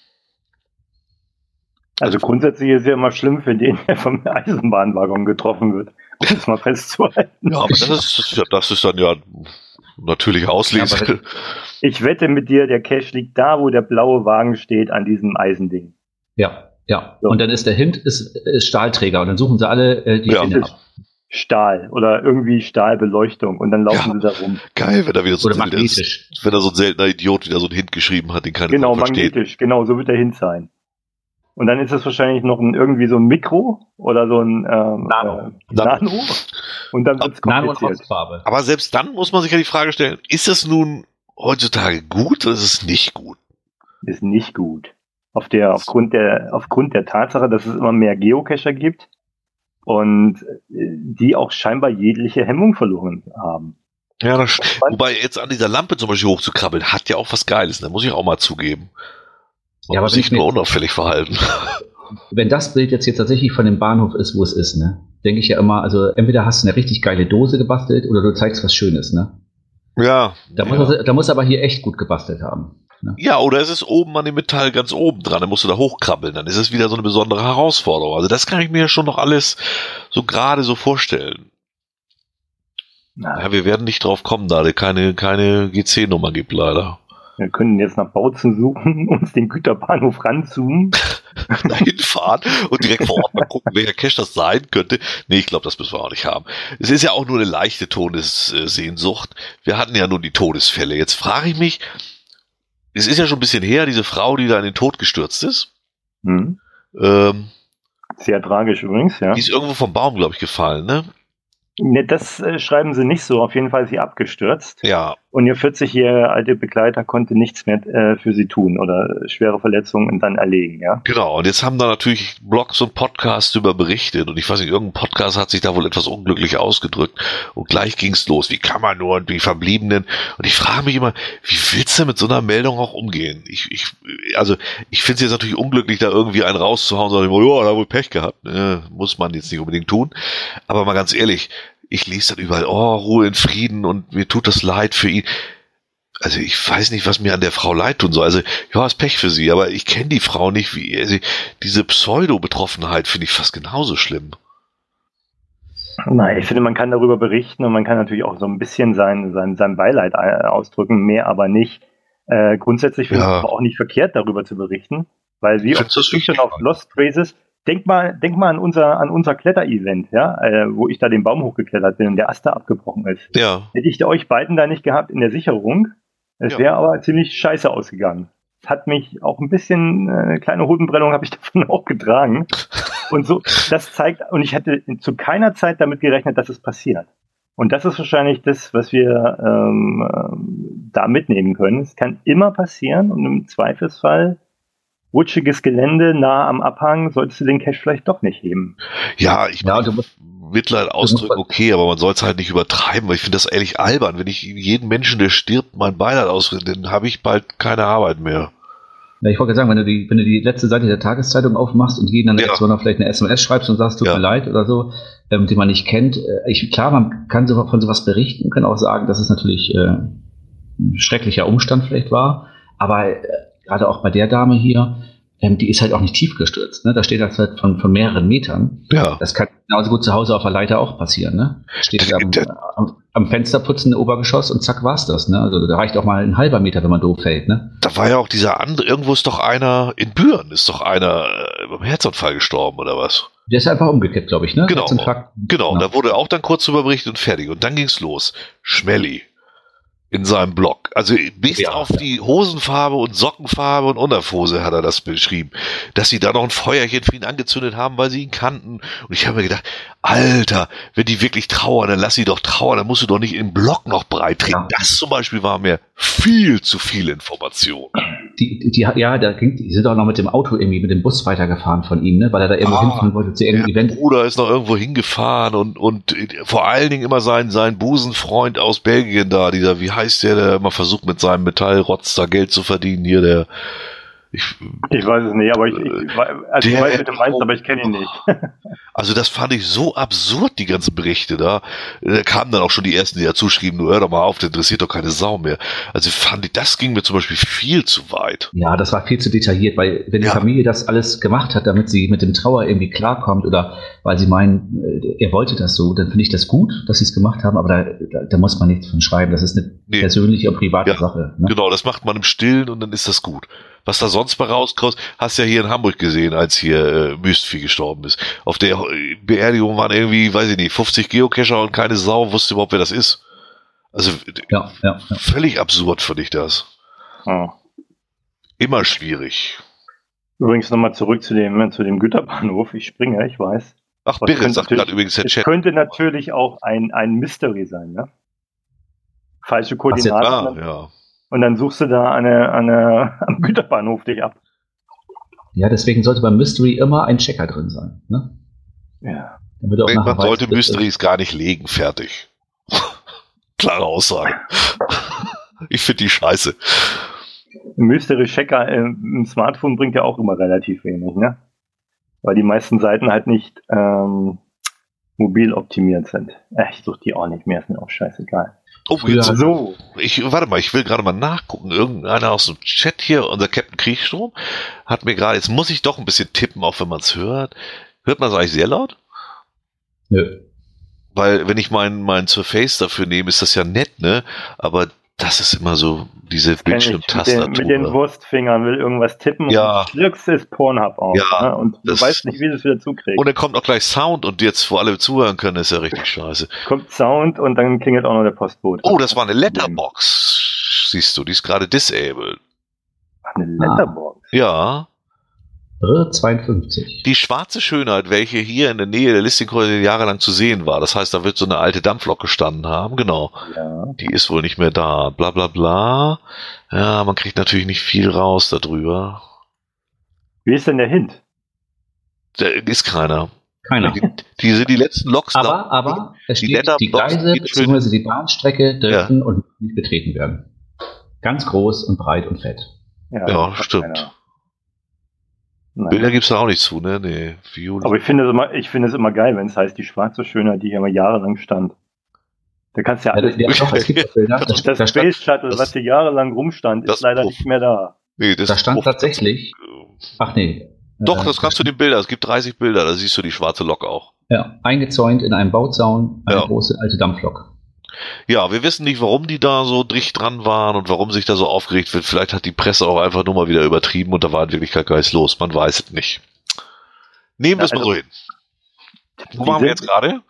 Also grundsätzlich ist es ja immer schlimm für den, der vom Eisenbahnwaggon getroffen wird, um es mal festzuhalten. Ja, aber das ist, das ist dann ja natürlich Auslese. Ja, ich wette mit dir, der Cache liegt da, wo der blaue Wagen steht, an diesem Eisending. Ja, ja. So. Und dann ist der Hint ist, ist Stahlträger und dann suchen sie alle äh, die ja. Hinne ab. Stahl oder irgendwie Stahlbeleuchtung und dann laufen ja. sie da rum. Geil, wenn da wieder so oder ein magnetisch. Ist, wenn da so ein seltener Idiot wieder so einen Hint geschrieben hat, den keiner genau, versteht. Magnetisch, genau, so wird der Hint sein. Und dann ist es wahrscheinlich noch ein, irgendwie so ein Mikro oder so ein ähm, Nano. Äh, Nano. Und dann wird es kompliziert. Nano Aber selbst dann muss man sich ja die Frage stellen, ist es nun heutzutage gut oder ist es nicht gut? Ist nicht gut. Auf der, aufgrund, der, aufgrund der Tatsache, dass es immer mehr Geocacher gibt und die auch scheinbar jegliche Hemmung verloren haben. Ja, das, wobei jetzt an dieser Lampe zum Beispiel hochzukrabbeln, hat ja auch was Geiles, ne? Muss ich auch mal zugeben. Man ja, muss sich nur unauffällig verhalten. Wenn das Bild jetzt hier tatsächlich von dem Bahnhof ist, wo es ist, ne, denke ich ja immer, also entweder hast du eine richtig geile Dose gebastelt oder du zeigst was Schönes, ne? Ja. Da, ja. Muss, da muss aber hier echt gut gebastelt haben. Ne? Ja, oder es ist oben an dem Metall ganz oben dran, dann musst du da hochkrabbeln, dann ist es wieder so eine besondere Herausforderung. Also das kann ich mir schon noch alles so gerade so vorstellen. Na. Ja, wir werden nicht drauf kommen, da es keine, keine G C-Nummer gibt, leider. Wir können jetzt nach Bautzen suchen, uns den Güterbahnhof ranzoomen. Dahin fahren und direkt vor Ort mal gucken, welcher Cache das sein könnte. Nee, ich glaube, das müssen wir auch nicht haben. Es ist ja auch nur eine leichte Todessehnsucht. Wir hatten ja nun die Todesfälle. Jetzt frage ich mich, es ist ja schon ein bisschen her, diese Frau, die da in den Tod gestürzt ist. Hm. Ähm, Sehr tragisch übrigens, ja. Die ist irgendwo vom Baum, glaube ich, gefallen, ne? Ne, das äh, schreiben sie nicht so. Auf jeden Fall ist sie abgestürzt. Ja. Und ihr vierzigjähriger alte Begleiter konnte nichts mehr äh, für sie tun oder schwere Verletzungen dann erlegen, ja. Genau. Und jetzt haben da natürlich Blogs und Podcasts über berichtet. Und ich weiß nicht, irgendein Podcast hat sich da wohl etwas unglücklich ausgedrückt. Und gleich ging's los. Wie kann man nur und die Verbliebenen? Und ich frage mich immer, wie willst du mit so einer Meldung auch umgehen? Ich, ich, also, ich finde es jetzt natürlich unglücklich, da irgendwie einen rauszuhauen und sagen, ja, da wohl Pech gehabt. Äh, muss man jetzt nicht unbedingt tun. Aber mal ganz ehrlich, ich lese dann überall, oh, Ruhe in Frieden und mir tut das leid für ihn. Also ich weiß nicht, was mir an der Frau leid tun soll. Also ja, ist Pech für sie, aber ich kenne die Frau nicht. Wie also, diese Pseudo-Betroffenheit finde ich fast genauso schlimm. Nein, ich finde, man kann darüber berichten und man kann natürlich auch so ein bisschen sein, sein, sein Beileid ausdrücken, mehr aber nicht. Äh, grundsätzlich finde ich es aber auch nicht verkehrt, darüber zu berichten, weil wie oft ich schon auf Lost Traces. Denk mal, denk mal an unser, an unser Kletter-Event, ja, äh, wo ich da den Baum hochgeklettert bin und der Ast da abgebrochen ist. Ja. Hätte ich euch beiden da nicht gehabt in der Sicherung, es ja. wäre aber ziemlich scheiße ausgegangen. Es hat mich auch ein bisschen, äh, eine kleine Hodenprellung habe ich davon auch getragen. Und so, das zeigt, und ich hätte zu keiner Zeit damit gerechnet, dass es passiert. Und das ist wahrscheinlich das, was wir ähm, da mitnehmen können. Es kann immer passieren und im Zweifelsfall rutschiges Gelände nah am Abhang, solltest du den Cache vielleicht doch nicht heben. Ja, ich ja, meine, Mitleid ausdrücken, okay, aber man soll es halt nicht übertreiben, weil ich finde das ehrlich albern. Wenn ich jeden Menschen, der stirbt, mein Beileid ausdrücke, dann habe ich bald keine Arbeit mehr. Ja, ich wollte sagen, wenn du die, wenn du die letzte Seite der Tageszeitung aufmachst und jeden dann ja. noch vielleicht eine S M S schreibst und sagst, tut ja. mir leid oder so, ähm, den man nicht kennt, äh, ich, klar, man kann so, von sowas berichten, kann auch sagen, dass es natürlich äh, ein schrecklicher Umstand vielleicht war, aber äh, gerade auch bei der Dame hier, ähm, die ist halt auch nicht tief gestürzt. Ne? Da steht das halt von, von mehreren Metern. Ja. Das kann genauso gut zu Hause auf der Leiter auch passieren. Ne? Steht am, am, am Fensterputzen Obergeschoss und zack war's das. Ne? Also da reicht auch mal ein halber Meter, wenn man doof fällt. Ne? Da war ja auch dieser andere, irgendwo ist doch einer, in Büren ist doch einer äh, beim Herzanfall gestorben oder was? Der ist einfach umgekippt, glaube ich. Ne? Genau, genau, genau, da wurde auch dann kurz drüber berichtet und fertig. Und dann ging's los. Schmelly. in seinem Blog. Also bis ja, auf ja. die Hosenfarbe und Sockenfarbe und Unterhose hat er das beschrieben, dass sie da noch ein Feuerchen für ihn angezündet haben, weil sie ihn kannten. Und ich habe mir gedacht, Alter, wenn die wirklich trauern, dann lass sie doch trauern, dann musst du doch nicht im Blog noch breit treten. Ja. Das zum Beispiel war mir viel zu viel Information. Die, die, die, ja, da ging, die sind auch noch mit dem Auto irgendwie, mit dem Bus weitergefahren von ihm, ne? Weil er da irgendwo ah, hinfahren wollte zu irgendeinem Event. Der Bruder ist noch irgendwo hingefahren und, und vor allen Dingen immer sein, sein Busenfreund aus Belgien da, dieser, wie heißt der, der immer versucht mit seinem Metallrotz da Geld zu verdienen, hier der Ich, ich weiß es nicht, aber ich, ich, also ich weiß, was du meinst, aber ich kenne ihn nicht. Also das fand ich so absurd, die ganzen Berichte da. Da kamen dann auch schon die ersten, die dazu schrieben, du hör doch mal auf, das interessiert doch keine Sau mehr. Also fand ich, das ging mir zum Beispiel viel zu weit. Ja, das war viel zu detailliert, weil wenn die ja. Familie das alles gemacht hat, damit sie mit dem Trauer irgendwie klarkommt oder weil sie meinen, er wollte das so, dann finde ich das gut, dass sie es gemacht haben, aber da, da, da muss man nichts von schreiben. Das ist eine nee. persönliche und private ja, Sache. Ne? Genau, das macht man im Stillen und dann ist das gut. Was da sonst mal rauskommt, hast du ja hier in Hamburg gesehen, als hier äh, Müstvieh gestorben ist. Auf der Beerdigung waren irgendwie, weiß ich nicht, fünfzig Geocacher und keine Sau wusste überhaupt, wer das ist. Also ja, ja, ja. völlig absurd finde ich das. Hm. Immer schwierig. Übrigens nochmal zurück zu dem, zu dem Güterbahnhof. Ich springe, ich weiß. Ach, Birre sagt gerade übrigens der Chat. Es könnte natürlich auch ein, ein Mystery sein, ne? Falsche Koordinaten. Ah, ja. Und dann suchst du da eine, eine, am Güterbahnhof dich ab. Ja, deswegen sollte beim Mystery immer ein Checker drin sein. Ne? Ja. Man sollte weiß, Mysteries gar nicht legen, fertig. Klare Aussage. Ich finde die scheiße. Ein Mystery-Checker im Smartphone bringt ja auch immer relativ wenig, ne? Weil die meisten Seiten halt nicht ähm, mobil optimiert sind. Äh, ich suche die auch nicht mehr, ist mir auch scheißegal. Oh, jetzt, so. Ich, warte mal, ich will gerade mal nachgucken. Irgendeiner aus dem Chat hier, unser Captain Kriegstrom, hat mir gerade, jetzt muss ich doch ein bisschen tippen, auch wenn man es hört. Hört man es eigentlich sehr laut? Nö. Weil, wenn ich mein, mein Surface dafür nehme, ist das ja nett, ne? Aber das ist immer so, diese Bildschirmtastatur. Mit, mit den Wurstfingern will irgendwas tippen ja. und schluckst es Pornhub auf. Ja, ne? Und du weißt nicht, wie du es wieder zukriegst. Und dann kommt auch gleich Sound und jetzt, wo alle zuhören können, ist ja richtig scheiße. Kommt Sound und dann klingelt auch noch der Postbote. Oh, das war eine Letterbox. Siehst du, die ist gerade disabled. Eine Letterbox? Ah. Ja. zweiundfünfzig. Die schwarze Schönheit, welche hier in der Nähe der Listing-Korridore jahrelang zu sehen war. Das heißt, da wird so eine alte Dampflok gestanden haben. Genau. Ja. Die ist wohl nicht mehr da. Bla bla bla. Ja, man kriegt natürlich nicht viel raus darüber. Wie ist denn der Hint? Da ist keiner. Keiner. Die, die sind die letzten Loks. Aber, da, aber es die, steht, die Gleise bzw. die Bahnstrecke dürfen ja. und nicht betreten werden. Ganz groß und breit und fett. Ja, ja stimmt. Keiner. Bilder gibt es da auch nicht zu, ne? Nee, Viola. Aber ich finde es immer, ich finde es immer geil, wenn es heißt, die schwarze Schönheit, die hier mal jahrelang stand. Da kannst du ja alles. Ja, doch, es gibt Bilder. Das, das, das Space Shuttle, was hier jahrelang rumstand, ist leider nicht mehr da. Nee, das da stand tatsächlich. Ach nee. Doch, das kannst du den Bilder. Es gibt dreißig Bilder, da siehst du die schwarze Lok auch. Ja, eingezäunt in einem Bauzaun, eine ja. große alte Dampflok. Ja, wir wissen nicht, warum die da so dicht dran waren und warum sich da so aufgeregt wird. Vielleicht hat die Presse auch einfach nur mal wieder übertrieben und da war in Wirklichkeit gar nichts los. Man weiß es nicht. Nehmen wir es ja, also, mal so hin. Wo waren wir jetzt gerade?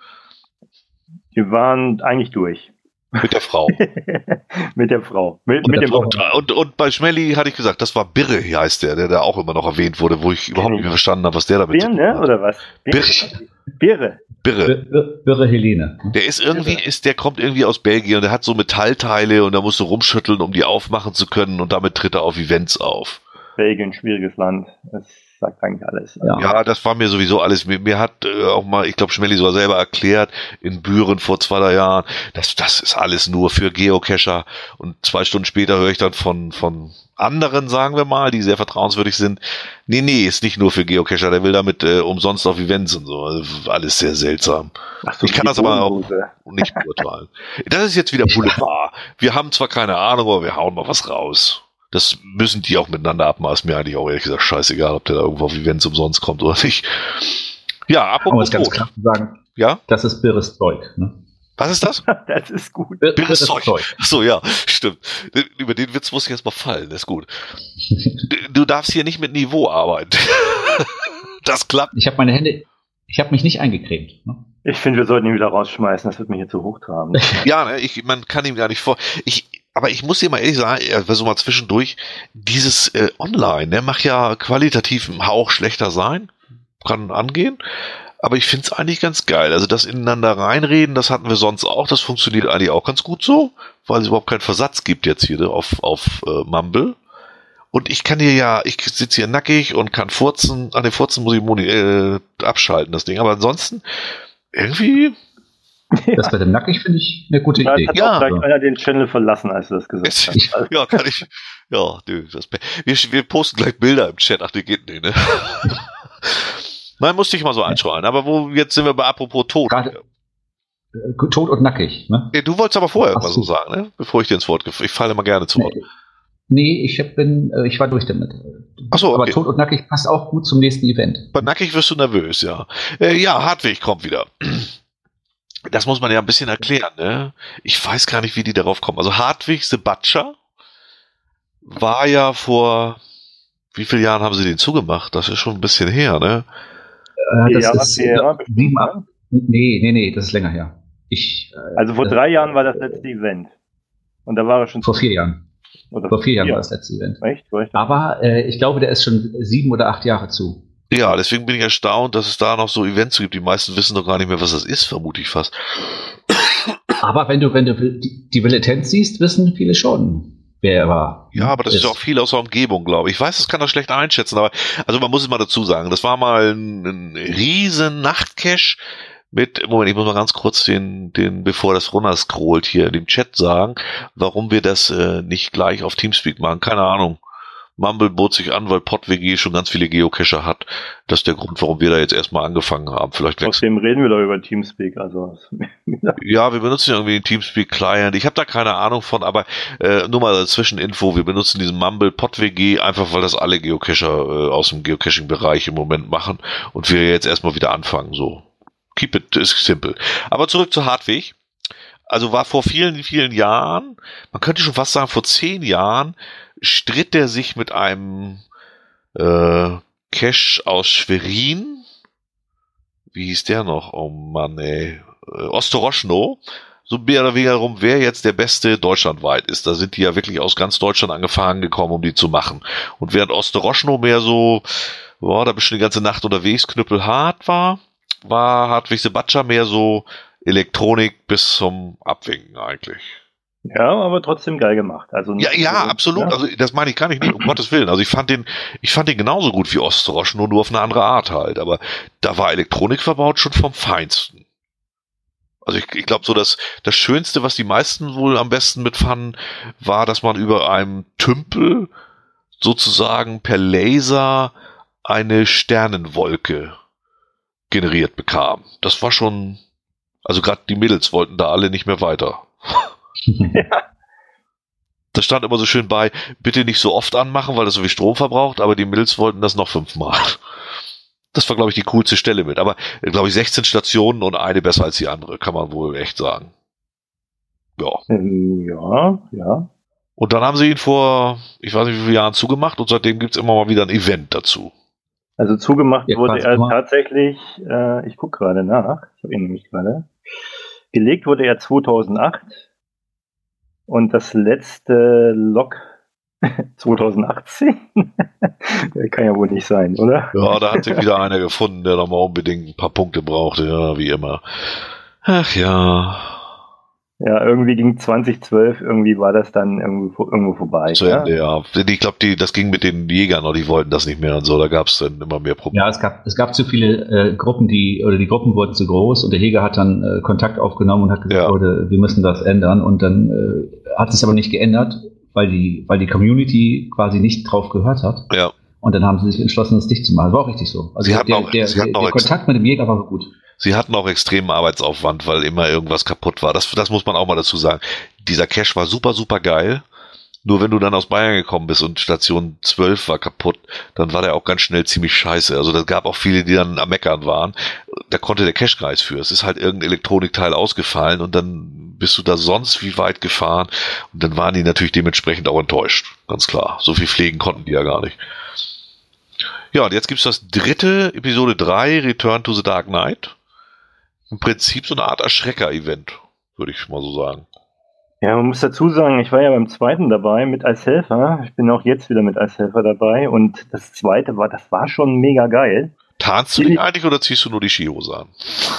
Wir waren eigentlich durch. Mit der Frau. mit der Frau. Mit, und, mit dem und, und, und bei Schmelly hatte ich gesagt, das war Birre, hier heißt der, der da auch immer noch erwähnt wurde, wo ich überhaupt nicht mehr verstanden habe, was der damit Birne, zu tun hat. Oder was? Birre. Birre. Birre. Birre Helene. Der ist irgendwie, ist, der kommt irgendwie aus Belgien und der hat so Metallteile und da musst du rumschütteln, um die aufmachen zu können und damit tritt er auf Events auf. Belgien, schwieriges Land. Das sagt eigentlich alles. Ja, ja das war mir sowieso alles. Mir, mir hat äh, auch mal, ich glaube, Schmelly sogar selber erklärt, in Büren vor zwei, drei Jahren, das, das ist alles nur für Geocacher. Und zwei Stunden später höre ich dann von, von anderen, sagen wir mal, die sehr vertrauenswürdig sind, nee, nee, ist nicht nur für Geocacher, der will damit äh, umsonst auf Events und so. Also alles sehr seltsam. Ach so, ich kann das aber auch nicht beurteilen. Das ist jetzt wieder Boulevard. Wir haben zwar keine Ahnung, aber wir hauen mal was raus. Das müssen die auch miteinander abmaßen. Mir eigentlich auch ehrlich gesagt scheißegal, ob der da irgendwo auf Events umsonst kommt oder nicht. Ja, apropos um ganz klar zu sagen, ja? Das ist Birres Zeug. Ne? Was ist das? Das ist gut. Birres Zeug. Zeug. Achso, ja, stimmt. Über den Witz muss ich jetzt mal fallen. Das ist gut. Du, du darfst hier nicht mit Niveau arbeiten. Das klappt. Ich habe meine Hände, ich habe mich nicht eingecremt. Ne? Ich finde, wir sollten ihn wieder rausschmeißen. Das wird mich hier zu hoch tragen. Ja, ne, ich, man kann ihm gar nicht vor. Ich aber ich muss dir mal ehrlich sagen, also mal zwischendurch, dieses äh, Online, der macht ja qualitativ einen Hauch schlechter sein, kann angehen, aber ich finde es eigentlich ganz geil. Also das ineinander reinreden, das hatten wir sonst auch, das funktioniert eigentlich auch ganz gut so, weil es überhaupt keinen Versatz gibt jetzt hier auf, auf äh, Mumble. Und ich kann hier ja, ich sitze hier nackig und kann furzen, an den Furzen muss ich moni- äh, abschalten, das Ding, aber ansonsten irgendwie... Das bei dem Nackig finde ich eine gute ja, Idee. hat Ja, auch gleich einer den Channel verlassen, als du das gesagt hast. Also, ja, kann ich. Ja, nö, das, wir, wir posten gleich Bilder im Chat. Ach, die geht nicht, ne? Nein, musste ich mal so einschreien. Aber wo, jetzt sind wir bei apropos Tod. Gerade, äh, tot und nackig, ne? Ja, du wolltest aber vorher Ach irgendwas so so. sagen, ne? Bevor ich dir ins Wort gefallen. Ich falle immer gerne zu Wort. Nee, nee ich hab, bin, äh, ich war durch damit. Ach so, okay. Aber tot und nackig passt auch gut zum nächsten Event. Bei nackig wirst du nervös, ja. Äh, ja, Hartwig kommt wieder. Das muss man ja ein bisschen erklären, ne? Ich weiß gar nicht, wie die darauf kommen. Also Hartwig the Butcher war ja vor, wie vielen Jahren haben sie den zugemacht? Das ist schon ein bisschen her, ne? Äh, das ja, ist vier Jahre äh, bestimmt, sieben, ne? acht- nee, nee, nee, das ist länger her. Ich, äh, Also vor äh, drei Jahren war das letzte Event. Und da war er schon... Vor vier Jahren. Oder Vor vier Jahren vier. war das letzte Event. Echt? War ich da? Aber äh, ich glaube, der ist schon sieben oder acht Jahre zu. Ja, deswegen bin ich erstaunt, dass es da noch so Events gibt. Die meisten wissen doch gar nicht mehr, was das ist, vermute ich fast. Aber wenn du, wenn du die, die Villetenz siehst, wissen viele schon, wer er war. Ja, aber das ist ja auch viel aus der Umgebung, glaube ich. Ich weiß, das kann das schlecht einschätzen, aber also man muss es mal dazu sagen, das war mal ein, ein riesen Nachtcache mit, Moment, ich muss mal ganz kurz den, den, bevor das runterscrollt hier in dem Chat sagen, warum wir das äh, nicht gleich auf Teamspeak machen. Keine Ahnung. Mumble bot sich an, weil PodWG schon ganz viele Geocacher hat. Das ist der Grund, warum wir da jetzt erstmal angefangen haben. Vielleicht Außerdem reden wir doch über Teamspeak. Also ja, wir benutzen irgendwie den Teamspeak Client. Ich habe da keine Ahnung von, aber äh, nur mal als Zwischeninfo, wir benutzen diesen Mumble PodWG einfach, weil das alle Geocacher äh, aus dem Geocaching-Bereich im Moment machen und wir jetzt erstmal wieder anfangen. So, keep it is simple. Aber zurück zu Hartwig. Also war vor vielen, vielen Jahren, man könnte schon fast sagen vor zehn Jahren, stritt er sich mit einem äh, Cache aus Schwerin. Wie hieß der noch? Oh Mann, ey. Äh, Ostoroschno. So mehr oder weniger darum, wer jetzt der Beste deutschlandweit ist. Da sind die ja wirklich aus ganz Deutschland angefangen gekommen, um die zu machen. Und während Ostoroschno mehr so, boah, da bist du die ganze Nacht unterwegs, knüppelhart war, war Hartwig the Butcher mehr so Elektronik bis zum Abwinken eigentlich. ja, aber trotzdem geil gemacht. Also Ja, ja, absolut. Ja. Also das meine ich gar nicht, nicht um Gottes Willen. Also ich fand den, ich fand den genauso gut wie Ostorosch, nur nur auf eine andere Art halt. Aber da war Elektronik verbaut schon vom Feinsten. Also ich, ich glaube so, dass das Schönste, was die meisten wohl am besten mitfanden, war, dass man über einem Tümpel sozusagen per Laser eine Sternenwolke generiert bekam. Das war schon, also gerade die Mädels wollten da alle nicht mehr weiter. Ja. Das stand immer so schön bei, bitte nicht so oft anmachen, weil das so viel Strom verbraucht, aber die Mädels wollten das noch fünfmal. Das war, glaube ich, die coolste Stelle mit. Aber, glaube ich, sechzehn Stationen und eine besser als die andere, kann man wohl echt sagen. Ja. Ähm, ja, ja. Und dann haben sie ihn vor, ich weiß nicht wie viele Jahren zugemacht und seitdem gibt es immer mal wieder ein Event dazu. Also zugemacht Ja, wurde quasi er immer. tatsächlich, äh, ich gucke gerade nach, ich habe ihn nämlich gerade, gelegt wurde er zweitausendacht und das letzte Log zweitausendachtzehn? Kann ja wohl nicht sein, oder? Ja, da hat sich wieder einer gefunden, der nochmal unbedingt ein paar Punkte brauchte, ja, wie immer. Ach ja. Ja, irgendwie ging zweitausendzwölf, irgendwie war das dann irgendwo, irgendwo vorbei. Zu ja? Ende, ja. Ich glaube, die, das ging mit den Jägern noch, die wollten das nicht mehr und so, da gab es dann immer mehr Probleme. Ja, es gab, es gab zu viele äh, Gruppen, die, oder die Gruppen wurden zu groß und der Jäger hat dann äh, Kontakt aufgenommen und hat gesagt, Ja. Leute, wir müssen das ändern und dann äh, hat es aber nicht geändert, weil die, weil die Community quasi nicht drauf gehört hat. Ja. Und dann haben sie sich entschlossen, das dicht zu machen. Das war auch richtig so. Also Sie hatten der, auch- der, sie der, hatten der auch Kontakt mit dem Jäger war gut. Sie hatten auch extremen Arbeitsaufwand, weil immer irgendwas kaputt war. Das, das muss man auch mal dazu sagen. Dieser Cache war super, super geil. Nur wenn du dann aus Bayern gekommen bist und Station zwölf war kaputt, dann war der auch ganz schnell ziemlich scheiße. Also da gab auch viele, die dann am Meckern waren. Da konnte der Cache gar nichts für. Es ist halt irgendein Elektronikteil ausgefallen und dann bist du da sonst wie weit gefahren. Und dann waren die natürlich dementsprechend auch enttäuscht. Ganz klar. So viel pflegen konnten die ja gar nicht. Ja, und jetzt gibt's das dritte, Episode drei, Return to the Dark Knight. Im Prinzip so eine Art Erschrecker-Event, würde ich mal so sagen. Ja, man muss dazu sagen, ich war ja beim zweiten dabei mit als Helfer. Ich bin auch jetzt wieder mit als Helfer dabei. Und das zweite war, das war schon mega geil. Tarnst du dich eigentlich oder ziehst du nur die Skihose an?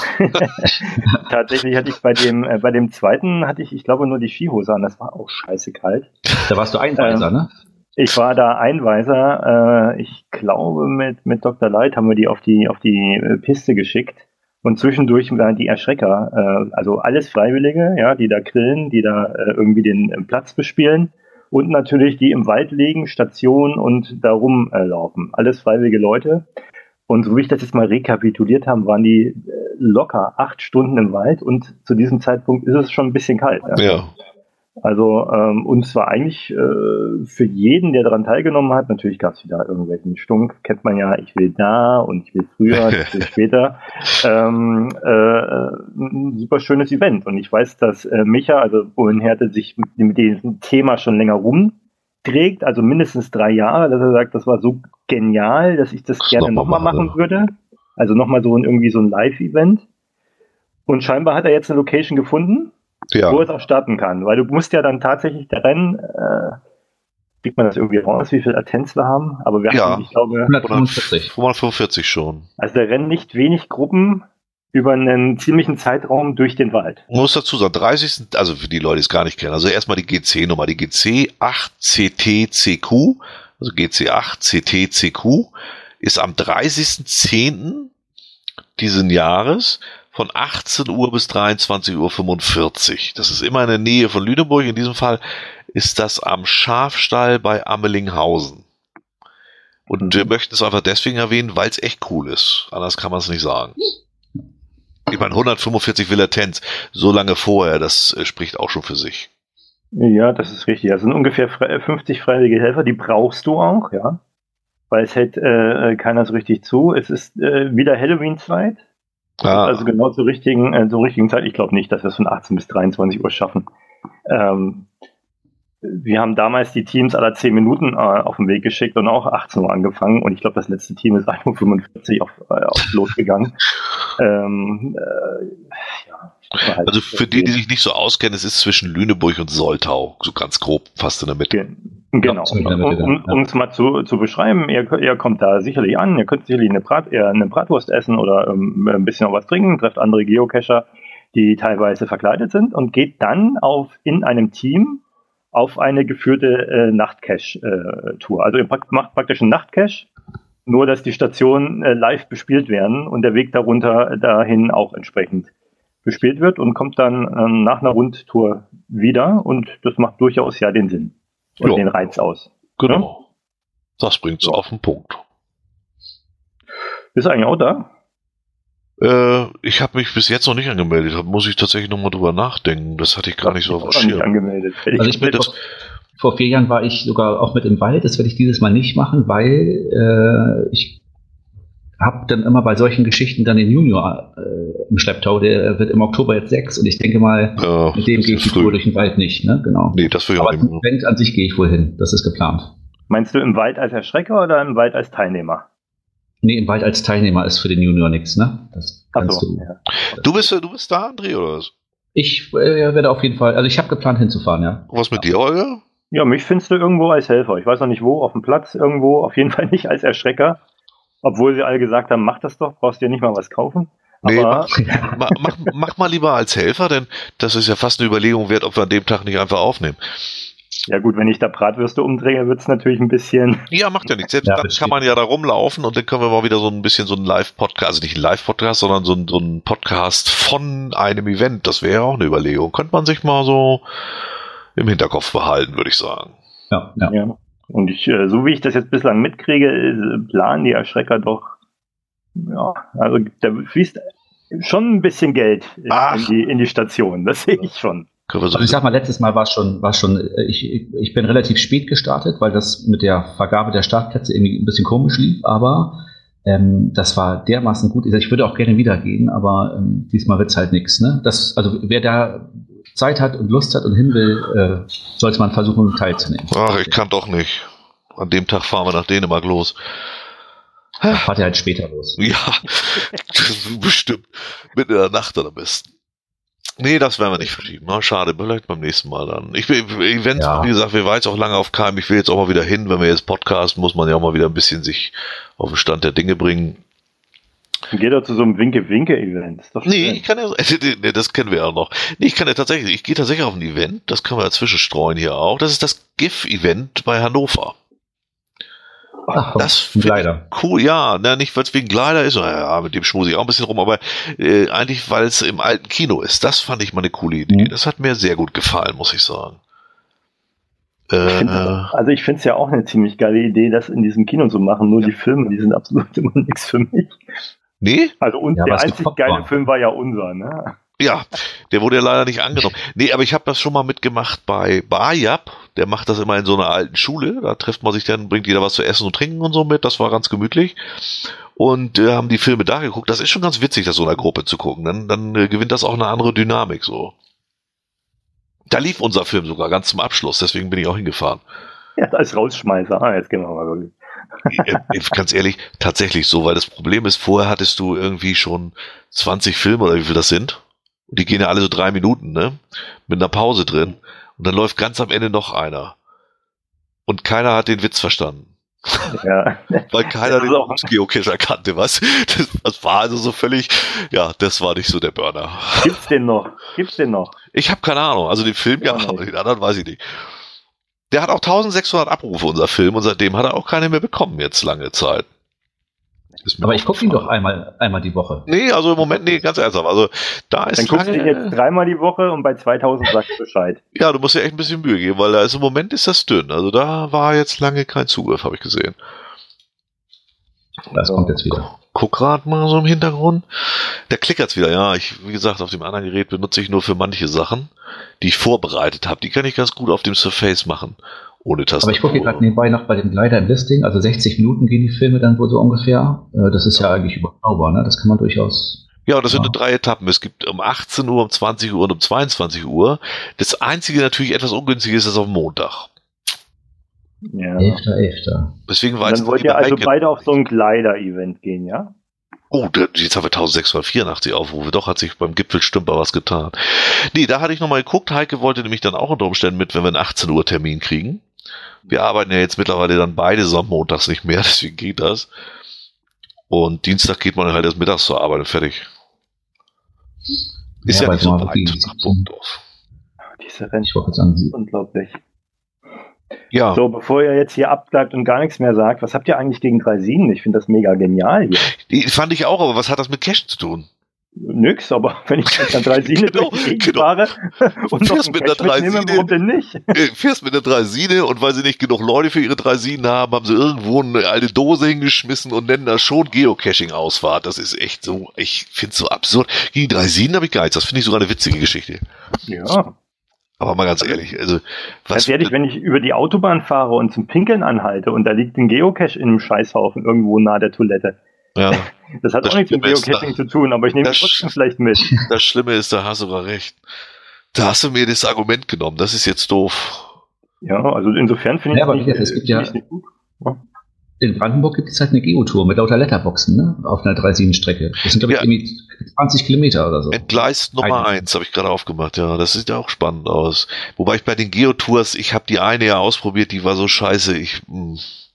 Tatsächlich hatte ich bei dem, äh, bei dem zweiten hatte ich, ich glaube, nur die Skihose an. Das war auch scheiße kalt. Da warst du Einweiser, ähm, ne? Ich war da Einweiser. Äh, ich glaube, mit, mit Doktor Light haben wir die auf die, auf die Piste geschickt. Und zwischendurch die Erschrecker, äh, also alles Freiwillige, ja, die da grillen, die da äh, irgendwie den äh, Platz bespielen und natürlich die im Wald liegen, Station und da rumlaufen. Äh, alles freiwillige Leute. Und so wie ich das jetzt mal rekapituliert habe, waren die äh, locker acht Stunden im Wald und zu diesem Zeitpunkt ist es schon ein bisschen kalt. Ja. ja. Also ähm, und zwar eigentlich äh, für jeden, der daran teilgenommen hat, natürlich gab es wieder irgendwelchen Stunk, kennt man ja, ich will da und ich will früher, ich will später. Ähm, äh, ein super schönes Event und ich weiß, dass äh, Micha, also Bullenhärte, sich mit, mit diesem Thema schon länger rumträgt, also mindestens drei Jahre, dass er sagt, das war so genial, dass ich das, das gerne nochmal noch machen würde. Also nochmal so ein irgendwie so ein Live-Event. Und scheinbar hat er jetzt eine Location gefunden. Ja. Wo es auch starten kann, weil du musst ja dann tatsächlich der Rennen, äh, kriegt man das irgendwie raus, wie viel Latenz wir haben, aber wir ja. haben, ich glaube, hundertfünfundvierzig. hundertfünfundvierzig schon. Also der Rennen nicht wenig Gruppen über einen ziemlichen Zeitraum durch den Wald. Ich muss dazu sagen, dreißigsten also für die Leute, die es gar nicht kennen, also erstmal die G C-Nummer, die G C acht C T C Q, also G C acht C T C Q, ist am dreißigsten zehnten diesen Jahres von achtzehn Uhr bis dreiundzwanzig Uhr fünfundvierzig. Das ist immer in der Nähe von Lüneburg. In diesem Fall ist das am Schafstall bei Ammelinghausen. Und mhm. wir möchten es einfach deswegen erwähnen, weil es echt cool ist. Anders kann man es nicht sagen. Ich meine, hundertfünfundvierzig will Latenz, so lange vorher, das äh, spricht auch schon für sich. Ja, das ist richtig. Das sind ungefähr fünfzig freiwillige Helfer, die brauchst du auch, ja. Weil es hält äh, keiner so richtig zu. Es ist äh, wieder Halloween-Zeit. Ah. Also genau zur richtigen, äh, zur richtigen Zeit. Ich glaube nicht, dass wir es von achtzehn bis dreiundzwanzig Uhr schaffen. Ähm, wir haben damals die Teams aller zehn Minuten äh, auf den Weg geschickt und auch achtzehn Uhr angefangen. Und ich glaube, das letzte Team ist ein Uhr fünfundvierzig auf, äh, auf losgegangen. ähm, äh, ja, halt also für die, die sich nicht so auskennen, es ist zwischen Lüneburg und Soltau, so ganz grob, fast in der Mitte. Genau, um, um es mal zu, zu beschreiben, ihr, ihr kommt da sicherlich an, ihr könnt sicherlich eine, Brat, eine Bratwurst essen oder ähm, ein bisschen noch was trinken, trefft andere Geocacher, die teilweise verkleidet sind und geht dann auf in einem Team auf eine geführte äh, Nachtcache-Tour. Also ihr macht praktisch einen Nachtcache, nur dass die Stationen äh, live bespielt werden und der Weg darunter dahin auch entsprechend bespielt wird und kommt dann ähm, nach einer Rundtour wieder und das macht durchaus ja den Sinn. Und jo. den Reiz aus. Genau. Ja? Das bringt's ja. auf den Punkt. Bist du eigentlich auch da? Äh, ich habe mich bis jetzt noch nicht angemeldet. Da muss ich tatsächlich nochmal drüber nachdenken. Das hatte ich gar nicht so auf dem Schirm. Nicht angemeldet. Also ich bin vor, vor vier Jahren war ich sogar auch mit im Wald. Das werde ich dieses Mal nicht machen, weil äh, ich habe dann immer bei solchen Geschichten dann den Junior äh, im Schlepptau, der wird im Oktober jetzt sechs und ich denke mal, ja, mit dem gehe ich die Tour durch den Wald nicht, ne? Genau. Nee, das will ich Aber auch nicht. Aber Event an sich gehe ich wohl hin, das ist geplant. Meinst du im Wald als Erschrecker oder im Wald als Teilnehmer? Nee, im Wald als Teilnehmer ist für den Junior nichts, ne? Das kannst so, du. Ja. Du bist, du bist da, André, oder was? Ich äh, werde auf jeden Fall, also ich habe geplant hinzufahren, ja. Und was mit dir, Olga? Ja, mich findest du irgendwo als Helfer. Ich weiß noch nicht wo, auf dem Platz irgendwo, auf jeden Fall nicht als Erschrecker. Obwohl sie alle gesagt haben, mach das doch, brauchst dir nicht mal was kaufen. Nee, aber mach, mach, mach mal lieber als Helfer, denn das ist ja fast eine Überlegung wert, ob wir an dem Tag nicht einfach aufnehmen. Ja gut, wenn ich da Bratwürste umdrehe, wird es natürlich ein bisschen... Ja, macht ja nichts. Selbst ja, dann kann man ja da rumlaufen und dann können wir mal wieder so ein bisschen so ein Live-Podcast, also nicht ein Live-Podcast, sondern so ein, so ein Podcast von einem Event. Das wäre auch eine Überlegung. Könnte man sich mal so im Hinterkopf behalten, würde ich sagen. Ja, ja. ja. Und ich, so wie ich das jetzt bislang mitkriege, planen die Erschrecker doch, ja, also da fließt schon ein bisschen Geld in, in, die, in die Station, das sehe ich schon. Also ich sag mal, letztes Mal war es schon, war schon, ich, ich bin relativ spät gestartet, weil das mit der Vergabe der Startplätze irgendwie ein bisschen komisch lief, aber ähm, das war dermaßen gut. Ich würde auch gerne wieder gehen, aber ähm, diesmal wird es halt nichts. Ne? Das, also wer da Zeit hat und Lust hat und hin will, äh, sollte man versuchen, teilzunehmen. Ach, ich kann doch nicht. An dem Tag fahren wir nach Dänemark los. Dann fahrt ihr halt später los. Ja, bestimmt. Mitten in der Nacht dann am besten. Nee, das werden wir nicht verschieben. Na, schade, vielleicht beim nächsten Mal dann. Ich will, Events, ja. Wie gesagt, wir waren jetzt auch lange auf Keim. Ich will jetzt auch mal wieder hin. Wenn wir jetzt podcasten, muss man ja auch mal wieder ein bisschen sich auf den Stand der Dinge bringen. Geh doch zu so einem Winke-Winke-Event. Nee, ich kann ja, nee, das kennen wir ja noch. Nee, ich kann ja tatsächlich, ich gehe tatsächlich auf ein Event, das können wir dazwischen streuen hier auch. Das ist das GIF-Event bei Hannover. Ach, das finde ich cool, ja, ne, nicht weil es wegen Kleider ist, ja, mit dem schmuse ich auch ein bisschen rum, aber äh, eigentlich, weil es im alten Kino ist. Das fand ich mal eine coole Idee. Mhm. Das hat mir sehr gut gefallen, muss ich sagen. Äh, ich also ich finde es ja auch eine ziemlich geile Idee, das in diesem Kino zu machen, nur ja. Die Filme, die sind absolut immer nichts für mich. Nee? Also und ja, der einzig geile Film war ja unser, ne? Ja, der wurde ja leider nicht angenommen. Nee, aber ich habe das schon mal mitgemacht bei Barjab. Der macht das immer in so einer alten Schule. Da trifft man sich dann, bringt jeder was zu essen und trinken und so mit. Das war ganz gemütlich. Und äh, haben die Filme da geguckt. Das ist schon ganz witzig, das so einer Gruppe zu gucken. Dann, dann äh, gewinnt das auch eine andere Dynamik so. Da lief unser Film sogar ganz zum Abschluss. Deswegen bin ich auch hingefahren. Ja, als Rausschmeißer. Ah, jetzt gehen wir mal wirklich. Ganz ehrlich, tatsächlich so. Weil das Problem ist, vorher hattest du irgendwie schon zwanzig Filme oder wie viel das sind. Und die gehen ja alle so drei Minuten, ne? Mit einer Pause drin. Und dann läuft ganz am Ende noch einer. Und keiner hat den Witz verstanden. Ja. Weil keiner den Geocacher kannte, was? Das, das war also so völlig, ja, das war nicht so der Burner. Gibt's den noch? Gibt's den noch? Ich habe keine Ahnung. Also den Film, ja, ja aber den anderen weiß ich nicht. Der hat auch eintausendsechshundert Abrufe, unser Film. Und seitdem hat er auch keine mehr bekommen, jetzt lange Zeit. Aber ich gucke ihn doch einmal, einmal die Woche. Nee, also im Moment, nee, ganz ernsthaft. Also da ist Dann guckst du ihn jetzt dreimal die Woche und bei zweitausend sagst du Bescheid. Ja, du musst dir echt ein bisschen Mühe geben, weil da ist im Moment ist das dünn. Also da war jetzt lange kein Zugriff, habe ich gesehen. Das kommt jetzt wieder. Guck gerade mal so im Hintergrund. Der klickert's wieder, ja. Ich, wie gesagt, auf dem anderen Gerät benutze ich nur für manche Sachen, die ich vorbereitet habe. Die kann ich ganz gut auf dem Surface machen. Ohne Tastatur. Aber ich gucke hier gerade nebenbei noch bei dem Gleiter im Listing, also sechzig Minuten gehen die Filme dann wohl so ungefähr. Das ist ja eigentlich überschaubar, ne? Das kann man durchaus. Ja, das sind ja. drei Etappen. Es gibt um achtzehn Uhr, um zwanzig Uhr und um zweiundzwanzig Uhr. Das einzige natürlich etwas ungünstige ist, ist auf Montag. Ja. Elfter, Elfter. Deswegen war dann wollt ihr also beide auf so ein Gleiter-Event gehen, ja? Oh, jetzt haben wir eintausendsechshundertvierundachtzig Aufrufe. Doch, hat sich beim Gipfelstümper was getan. Nee, da hatte ich nochmal geguckt. Heike wollte nämlich dann auch unter Umständen mit, wenn wir einen achtzehn Uhr Termin kriegen. Wir arbeiten ja jetzt mittlerweile dann beide montags nicht mehr, deswegen geht das. Und Dienstag geht man halt erst mittags zur Arbeit und fertig. Ist ja, ja nicht so weit nach Burgdorf. Diese Rennsport ist unglaublich. Ja. So, bevor ihr jetzt hier abbleibt und gar nichts mehr sagt, was habt ihr eigentlich gegen drei Sieben? Ich finde das mega genial hier. Die fand ich auch, aber was hat das mit Cash zu tun? Nix, aber wenn ich jetzt dann drei Siene genau, durch die Gegend genau. fahre und fährst noch mit einer mitnehme, warum denn nicht? Fährst mit einer Draisine und weil sie nicht genug Leute für ihre Draisinen haben, haben sie irgendwo eine alte Dose hingeschmissen und nennen das schon Geocaching-Ausfahrt. Das ist echt so, ich finde es so absurd. Gegen die Draisinen habe ich gar nichts. Das finde ich sogar eine witzige Geschichte. Ja. Aber mal ganz ehrlich, also was. Ganz ehrlich, wenn ich über die Autobahn fahre und zum Pinkeln anhalte und da liegt ein Geocache in einem Scheißhaufen irgendwo nahe der Toilette. Ja. Das hat das auch nichts mit Geocaching zu tun, aber ich nehme es trotzdem vielleicht mit. Das Schlimme ist, da hast du sogar recht. Da hast du mir das Argument genommen, das ist jetzt doof. Ja, also insofern finde ja, ich aber nicht, es gibt ja, nicht gut. Ja. In Brandenburg gibt es halt eine Geotour mit lauter Letterboxen, ne? Auf einer Draisinen-Strecke. Das sind, glaube ich, ja. irgendwie zwanzig Kilometer oder so. Entgleist Nummer eins habe ich gerade aufgemacht, ja. Das sieht ja auch spannend aus. Wobei ich bei den Geotours, ich habe die eine ja ausprobiert, die war so scheiße, ich... Mh.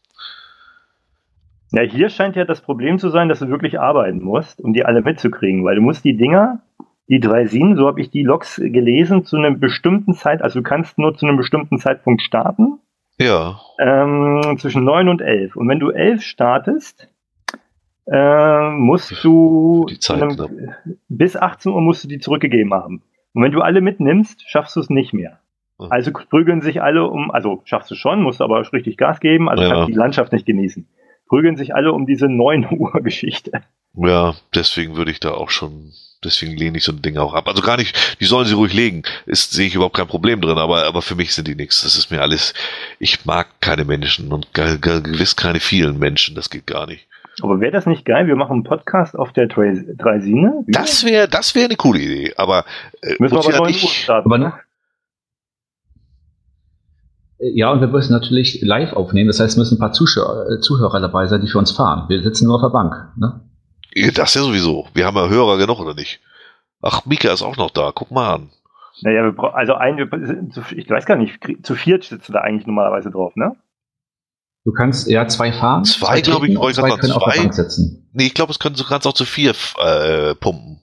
Ja, hier scheint ja das Problem zu sein, dass du wirklich arbeiten musst, um die alle mitzukriegen, weil du musst die Dinger, die Draisinen, so habe ich die Logs gelesen, zu einer bestimmten Zeit, also du kannst nur zu einem bestimmten Zeitpunkt starten. Ja. Ähm, zwischen neun und elf. Und wenn du elf startest, äh, musst du die Zeit, einem, bis achtzehn Uhr musst du die zurückgegeben haben. Und wenn du alle mitnimmst, schaffst du es nicht mehr. Hm. Also prügeln sich alle um, also schaffst du schon, musst aber richtig Gas geben, also ja. kannst die Landschaft nicht genießen. Prügeln sich alle um diese neun Uhr Geschichte. Ja, deswegen würde ich da auch schon, deswegen lehne ich so ein Ding auch ab. Also gar nicht, die sollen sie ruhig legen, ist, sehe ich überhaupt kein Problem drin, aber, aber für mich sind die nichts. Das ist mir alles, ich mag keine Menschen und ge- ge- gewiss keine vielen Menschen, das geht gar nicht. Aber wäre das nicht geil? Wir machen einen Podcast auf der Draisine? Das wäre, das wäre eine coole Idee, aber äh, müssen wir aber neun Uhr starten, aber, ne? Ja, und wir müssen natürlich live aufnehmen. Das heißt, es müssen ein paar Zuschauer, Zuhörer dabei sein, die für uns fahren. Wir sitzen nur auf der Bank. Ne? Das ja sowieso. Wir haben ja Hörer genug, oder nicht? Ach, Mika ist auch noch da. Guck mal an. Naja, wir bra- also ein, ich weiß gar nicht, zu viert sitzt du da eigentlich normalerweise drauf, ne? Du kannst ja zwei fahren. Zwei, glaube ich, treten und wollte ich zwei grad können sagen, auf der zwei? Bank sitzen. Nee, ich glaube, es können, du kannst auch zu vier äh, pumpen.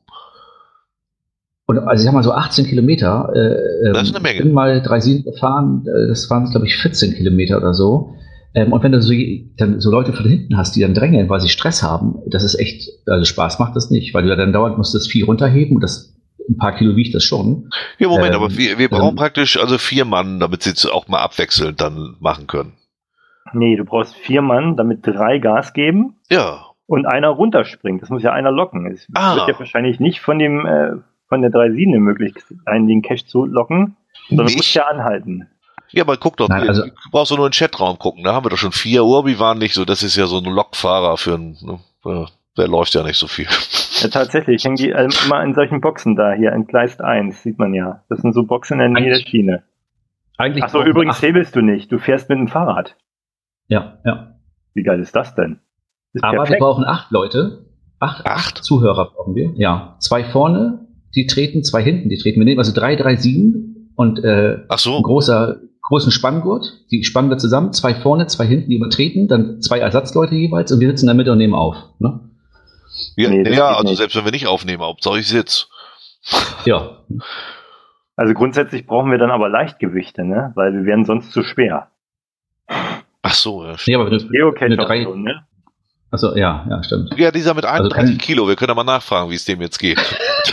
Und also ich sag mal so achtzehn Kilometer. Äh, Das ist eine Menge. Ich bin mal drei Sieben gefahren, äh, das waren glaube ich vierzehn Kilometer oder so. Ähm, und wenn du so, dann so Leute von hinten hast, die dann drängeln, weil sie Stress haben, das ist echt, also Spaß macht das nicht, weil du ja dann dauernd musst das Vieh runterheben und das ein paar Kilo wiegt das schon. Ja, Moment, Ähm, aber wir, wir brauchen ähm, praktisch also vier Mann, damit sie es auch mal abwechselnd dann machen können. Nee, du brauchst vier Mann, damit drei Gas geben Ja. und einer runterspringt. Das muss ja einer locken. Es Ah. wird ja wahrscheinlich nicht von dem äh, von der drei Sieben möglich sein, den Cache zu locken, sondern Nicht? muss ja anhalten. Ja, man guckt doch, Nein, also- du brauchst doch nur in den Chatraum gucken, da haben wir doch schon vier. Urbi waren nicht so, das ist ja so ein Lokfahrer für einen, ne, äh, der läuft ja nicht so viel. Ja, tatsächlich, hängen die äh, immer in solchen Boxen da, hier in Gleis eins, sieht man ja. Das sind so Boxen in der Nähe der Schiene. Eigentlich Achso, brauchen wir übrigens acht- hebelst du nicht, du fährst mit dem Fahrrad. Ja, ja. Wie geil ist das denn? Ist Aber wir brauchen acht Leute. Acht, Acht? Zuhörer brauchen wir. Ja. Zwei vorne, die treten, zwei hinten, die treten. Wir nehmen also drei, drei, sieben und äh, Ach so. ein großer, großen Spanngurt. Die spannen wir zusammen. Zwei vorne, zwei hinten, die übertreten. Dann zwei Ersatzleute jeweils und wir sitzen in der Mitte und nehmen auf. Ne? Ja, Nee, das ja geht also nicht. selbst wenn wir nicht aufnehmen, Hauptsache ich sitz. Ja. Also grundsätzlich brauchen wir dann aber Leichtgewichte, ne? Weil wir wären sonst zu schwer. Ach so, ja. Nee, aber wenn du, Geocache Eine drei- auch so, ne? also, ja, ja, stimmt. Ja, dieser mit einunddreißig kann- Kilo, wir können ja mal nachfragen, wie es dem jetzt geht.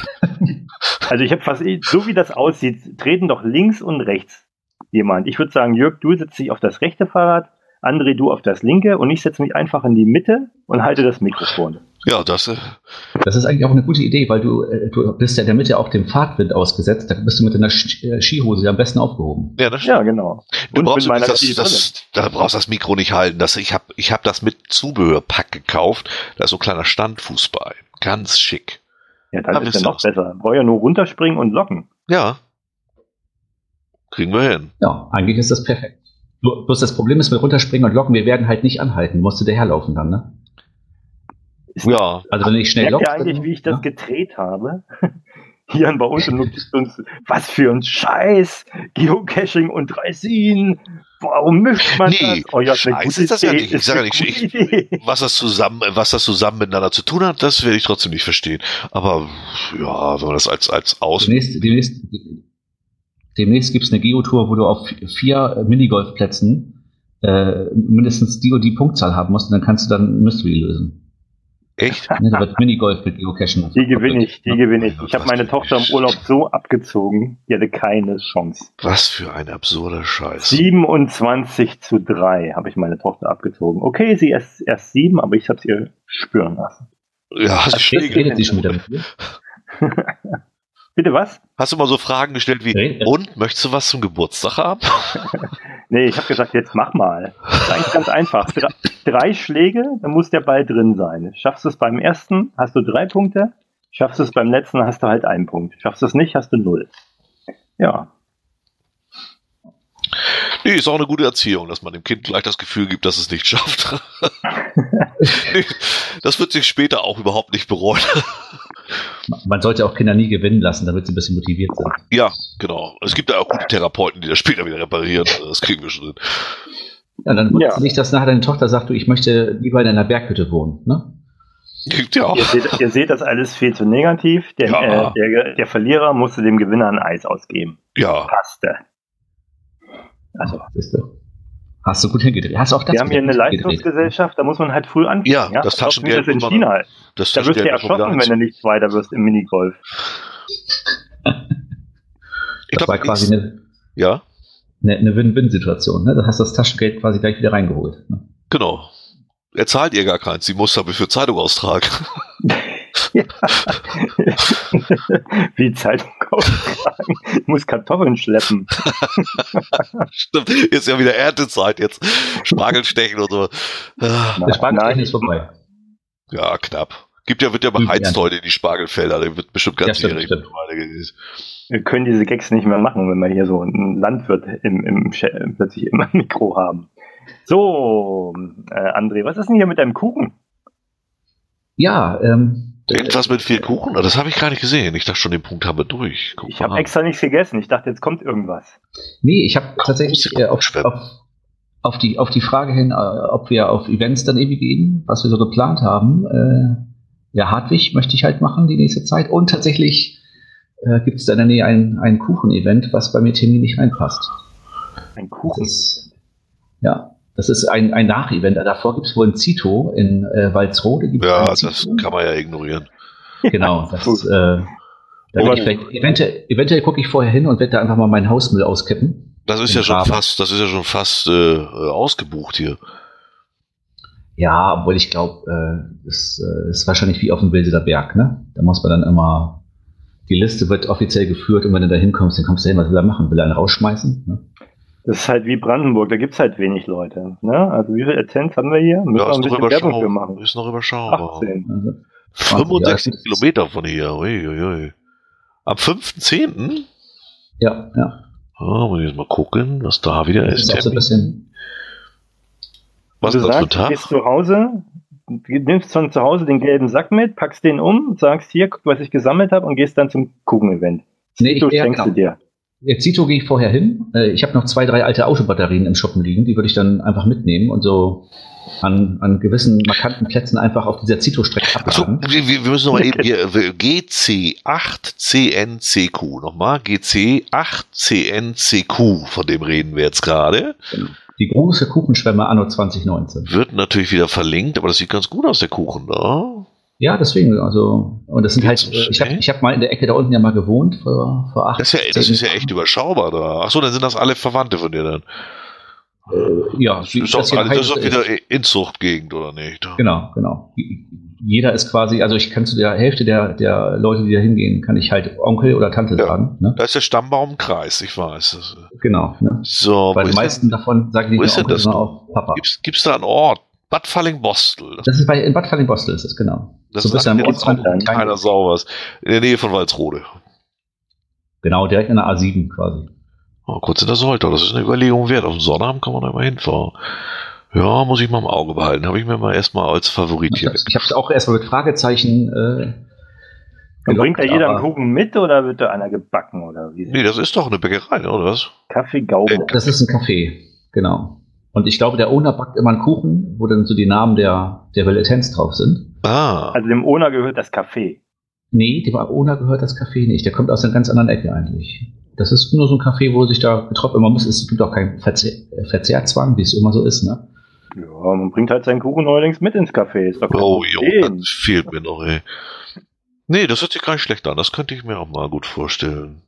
Also ich habe fast, so wie das aussieht, treten doch links und rechts jemand. Ich würde sagen, Jörg, du setzt dich auf das rechte Fahrrad, André, du auf das linke und ich setze mich einfach in die Mitte und halte das Mikrofon. Ja, das, äh, Das ist eigentlich auch eine gute Idee, weil du, äh, du bist ja in der Mitte auch dem Fahrtwind ausgesetzt. Da bist du mit deiner Sch äh, Skihose ja am besten aufgehoben. ja, das stimmt. Ja, genau. Du Und brauchst mit meiner das, Zielbrille. das, da brauchst das Mikro nicht halten. Das, ich habe ich hab das mit Zubehörpack gekauft. Da ist so ein kleiner Standfuß bei. Ganz schick. Ja, dann Da ist bist ja du noch aus. besser. Brauch ja nur runterspringen und locken. Ja. Kriegen wir hin. Ja, eigentlich ist das perfekt. Nur, bloß das Problem ist mit runterspringen und locken, wir werden halt nicht anhalten. Musst du daherlaufen dann, ne? Ist Ja. Also wenn du nicht schnell Merkt lockst. ihr eigentlich, dann- wie ich das ja? gedreht habe? Hier bei uns und nutzt uns, was für ein Scheiß, Geocaching und Dreisin. Warum mischt man Nee, das? Oh ja, ist eine Scheiß gute ist das ja Idee, nicht. Ich ist sag ja eine nicht, gute ich- Idee. Was das zusammen, was das zusammen miteinander zu tun hat, das werde ich trotzdem nicht verstehen. Aber ja, wenn man das als, als Aus. Demnächst, demnächst, demnächst gibt es eine Geotour, wo du auf vier Minigolfplätzen äh, mindestens die und die Punktzahl haben musst und dann kannst du dann ein Mystery lösen. Echt? Ne, da wird Minigolf mit Geocachen. Die gewinne ich, die Ja. gewinne ich. Ich habe Was meine für Tochter im Scheiße. Urlaub so abgezogen, die hatte keine Chance. Was für ein absurder Scheiß. siebenundzwanzig zu drei habe ich meine Tochter abgezogen. Okay, sie ist erst sieben, aber ich habe es ihr spüren lassen. Ja, hast du, Jetzt Schläge. redet sie schon wieder mit dir. Bitte was? Hast du mal so Fragen gestellt wie, Red- und, möchtest du was zum Geburtstag haben? Nee, ich habe gesagt, jetzt mach mal. Das ist eigentlich ganz einfach. Drei, drei Schläge, dann muss der Ball drin sein. Schaffst du es beim ersten, hast du drei Punkte. Schaffst du es beim letzten, hast du halt einen Punkt. Schaffst du es nicht, hast du null. Ja. Nee, ist auch eine gute Erziehung, dass man dem Kind gleich das Gefühl gibt, dass es nicht schafft. Nee, das wird sich später auch überhaupt nicht bereuen. Man sollte auch Kinder nie gewinnen lassen, damit sie ein bisschen motiviert sind. Ja, genau. Es gibt da auch gute Therapeuten, die das später wieder reparieren. Das kriegen wir schon hin. Ja, dann wundert Ja. ja. nicht, dass nachher deine Tochter sagt, du, ich möchte lieber in einer Berghütte wohnen. Ne? Ja, Ihr seht, ihr seht das alles viel zu negativ. Der, Ja. äh, der, der Verlierer musste dem Gewinner ein Eis ausgeben. ja. Passte. Also, Siehst du? Hast du gut hingedreht. Hast auch das wir haben hier eine gut hingedreht. Leistungsgesellschaft, da muss man halt früh anfangen. Ja, das Glaubst du, wie Taschengeld das in muss man- China ist. Das Da wirst du ja Taschengeld erschossen, wenn du nicht Zweiter wirst im Minigolf. Ich Das war glaub, quasi eine, Ja, eine, eine Win-Win-Situation. Ne? Da hast du das Taschengeld quasi gleich wieder reingeholt. Ne? genau. Er zahlt ihr gar keins. Sie muss aber für Zeitung austragen. Ja. Wie Zeitung austragen. Ich muss Kartoffeln schleppen. Stimmt. Ist ja wieder Erntezeit jetzt. Spargel stechen und so. Ah, Der Spargel Nein. ist vorbei. Ja, knapp. Gibt ja, wird ja Hm, beheizt ja. heute in die Spargelfelder. Der wird bestimmt ganz Ja, stimmt, jährig. stimmt. Wir können diese Gags nicht mehr machen, wenn wir hier so einen Landwirt im, im, Sch- plötzlich im Mikro haben. So, äh, André, was ist denn hier mit deinem Kuchen? Ja, ähm, Irgendwas mit viel Kuchen? Das habe ich gar nicht gesehen. Ich dachte schon, den Punkt haben wir durch. Guck ich habe extra nichts gegessen. Ich dachte, jetzt kommt irgendwas. Nee, ich habe tatsächlich äh, auf, auf, auf, die, auf die Frage hin, äh, ob wir auf Events dann irgendwie gehen, was wir so geplant haben. Äh, ja, Hartwig möchte ich halt machen die nächste Zeit. Und tatsächlich äh, gibt es da in der Nähe ein, ein Kuchen-Event, was bei mir terminlich reinpasst. Ein Kuchen? Das ist, ja. Das ist ein, ein Nach-Event. Davor gibt es wohl ein Zito in äh, Walsrode. Ja, das kann man ja ignorieren. Genau. Das, äh, da oh, ich vielleicht, eventuell, eventuell gucke ich vorher hin und werde da einfach mal meinen Hausmüll auskippen. Das ist ja schon Graben. fast, das ist ja schon fast äh, ausgebucht hier. Ja, obwohl ich glaube, äh, das äh, ist wahrscheinlich wie auf dem Wilderer Berg, ne? Da muss man dann immer, die Liste wird offiziell geführt und wenn du da hinkommst, dann kommst du hin, was will er machen? Will er einen rausschmeißen? Ne? Das ist halt wie Brandenburg, da gibt es halt wenig Leute. Ne? Also wie viel Adzenz haben wir hier? Müssen ja, wir ein bisschen Werbung für machen. Ist noch überschaubar. achtzehn. Also, fünfundsechzig ja, Kilometer von hier. Ui, ui, ui. Am fünften zehnten Ja, ja. Oh, muss ich jetzt mal gucken, was da wieder das ist. ist auch so ein bisschen was ist das für ein Tag? Du gehst zu Hause, du nimmst von zu Hause den gelben Sack mit, packst den um, sagst hier, guck, was ich gesammelt habe und gehst dann zum Kuchen-Event. Nee, ich denkst genau. du dir. Jetzt Zito gehe ich vorher hin. Ich habe noch zwei, drei alte Autobatterien im Schuppen liegen, die würde ich dann einfach mitnehmen und so an, an gewissen markanten Plätzen einfach auf dieser Zito-Strecke abladen. Also, wir, wir müssen nochmal eben hier G C acht C N C Q nochmal. G C acht C N C Q, von dem reden wir jetzt gerade. Die große Kuchenschwemme anno zwanzig neunzehn. Wird natürlich wieder verlinkt, aber das sieht ganz gut aus, der Kuchen da. Ja, deswegen, also, und das sind halt, ich habe ich hab mal in der Ecke da unten ja mal gewohnt, vor, vor acht Das ist ja, das ist ja echt überschaubar da. Achso, dann sind das alle Verwandte von dir dann. Äh, ja, das ist, das, alle, das ist doch wieder Inzuchtgegend, oder nicht? Genau, genau. Jeder ist quasi, also ich kann zu der Hälfte der, der Leute, die da hingehen, kann ich halt Onkel oder Tante ja, sagen. Ne? Da ist der Stammbaumkreis, ich weiß. Das, genau. Ne? So, bei den meisten das? davon sagen die wo ist Onkel das immer auch Papa. Gibt's, gibt's da einen Ort? Bad Fallingbostel. Das ist bei, in Bad Fallingbostel ist es, genau. Das so ist am Ortsrand. Keiner Sau was. In der Nähe von Walsrode. Genau, direkt in der A sieben quasi. Oh, kurz in der Soltau, das ist eine Überlegung wert. Auf den Sonnabend kann man da mal hinfahren. Ja, muss ich mal im Auge behalten. Habe ich mir mal erstmal als Favorit hier. Ich habe es auch erstmal mit Fragezeichen äh, gelockt, bringt da jeder einen Kuchen mit oder wird da einer gebacken? Oder wie? Nee, das ist doch eine Bäckerei, oder was? Kaffee Gaume. Das ist ein Café, genau. Und ich glaube, der Owner backt immer einen Kuchen, wo dann so die Namen der, der Villetains drauf sind. Ah. Also dem Owner gehört das Café. Nee, dem Owner gehört das Café nicht. Der kommt aus einer ganz anderen Ecke eigentlich. Das ist nur so ein Café, wo sich da getroffen man muss. Es gibt auch keinen Verzehr, Verzehrzwang, wie es immer so ist, ne? Ja, man bringt halt seinen Kuchen neuerdings mit ins Café. Ist doch oh, jo, das fehlt mir noch, ey. Nee, das hört sich gar nicht schlecht an. Das könnte ich mir auch mal gut vorstellen.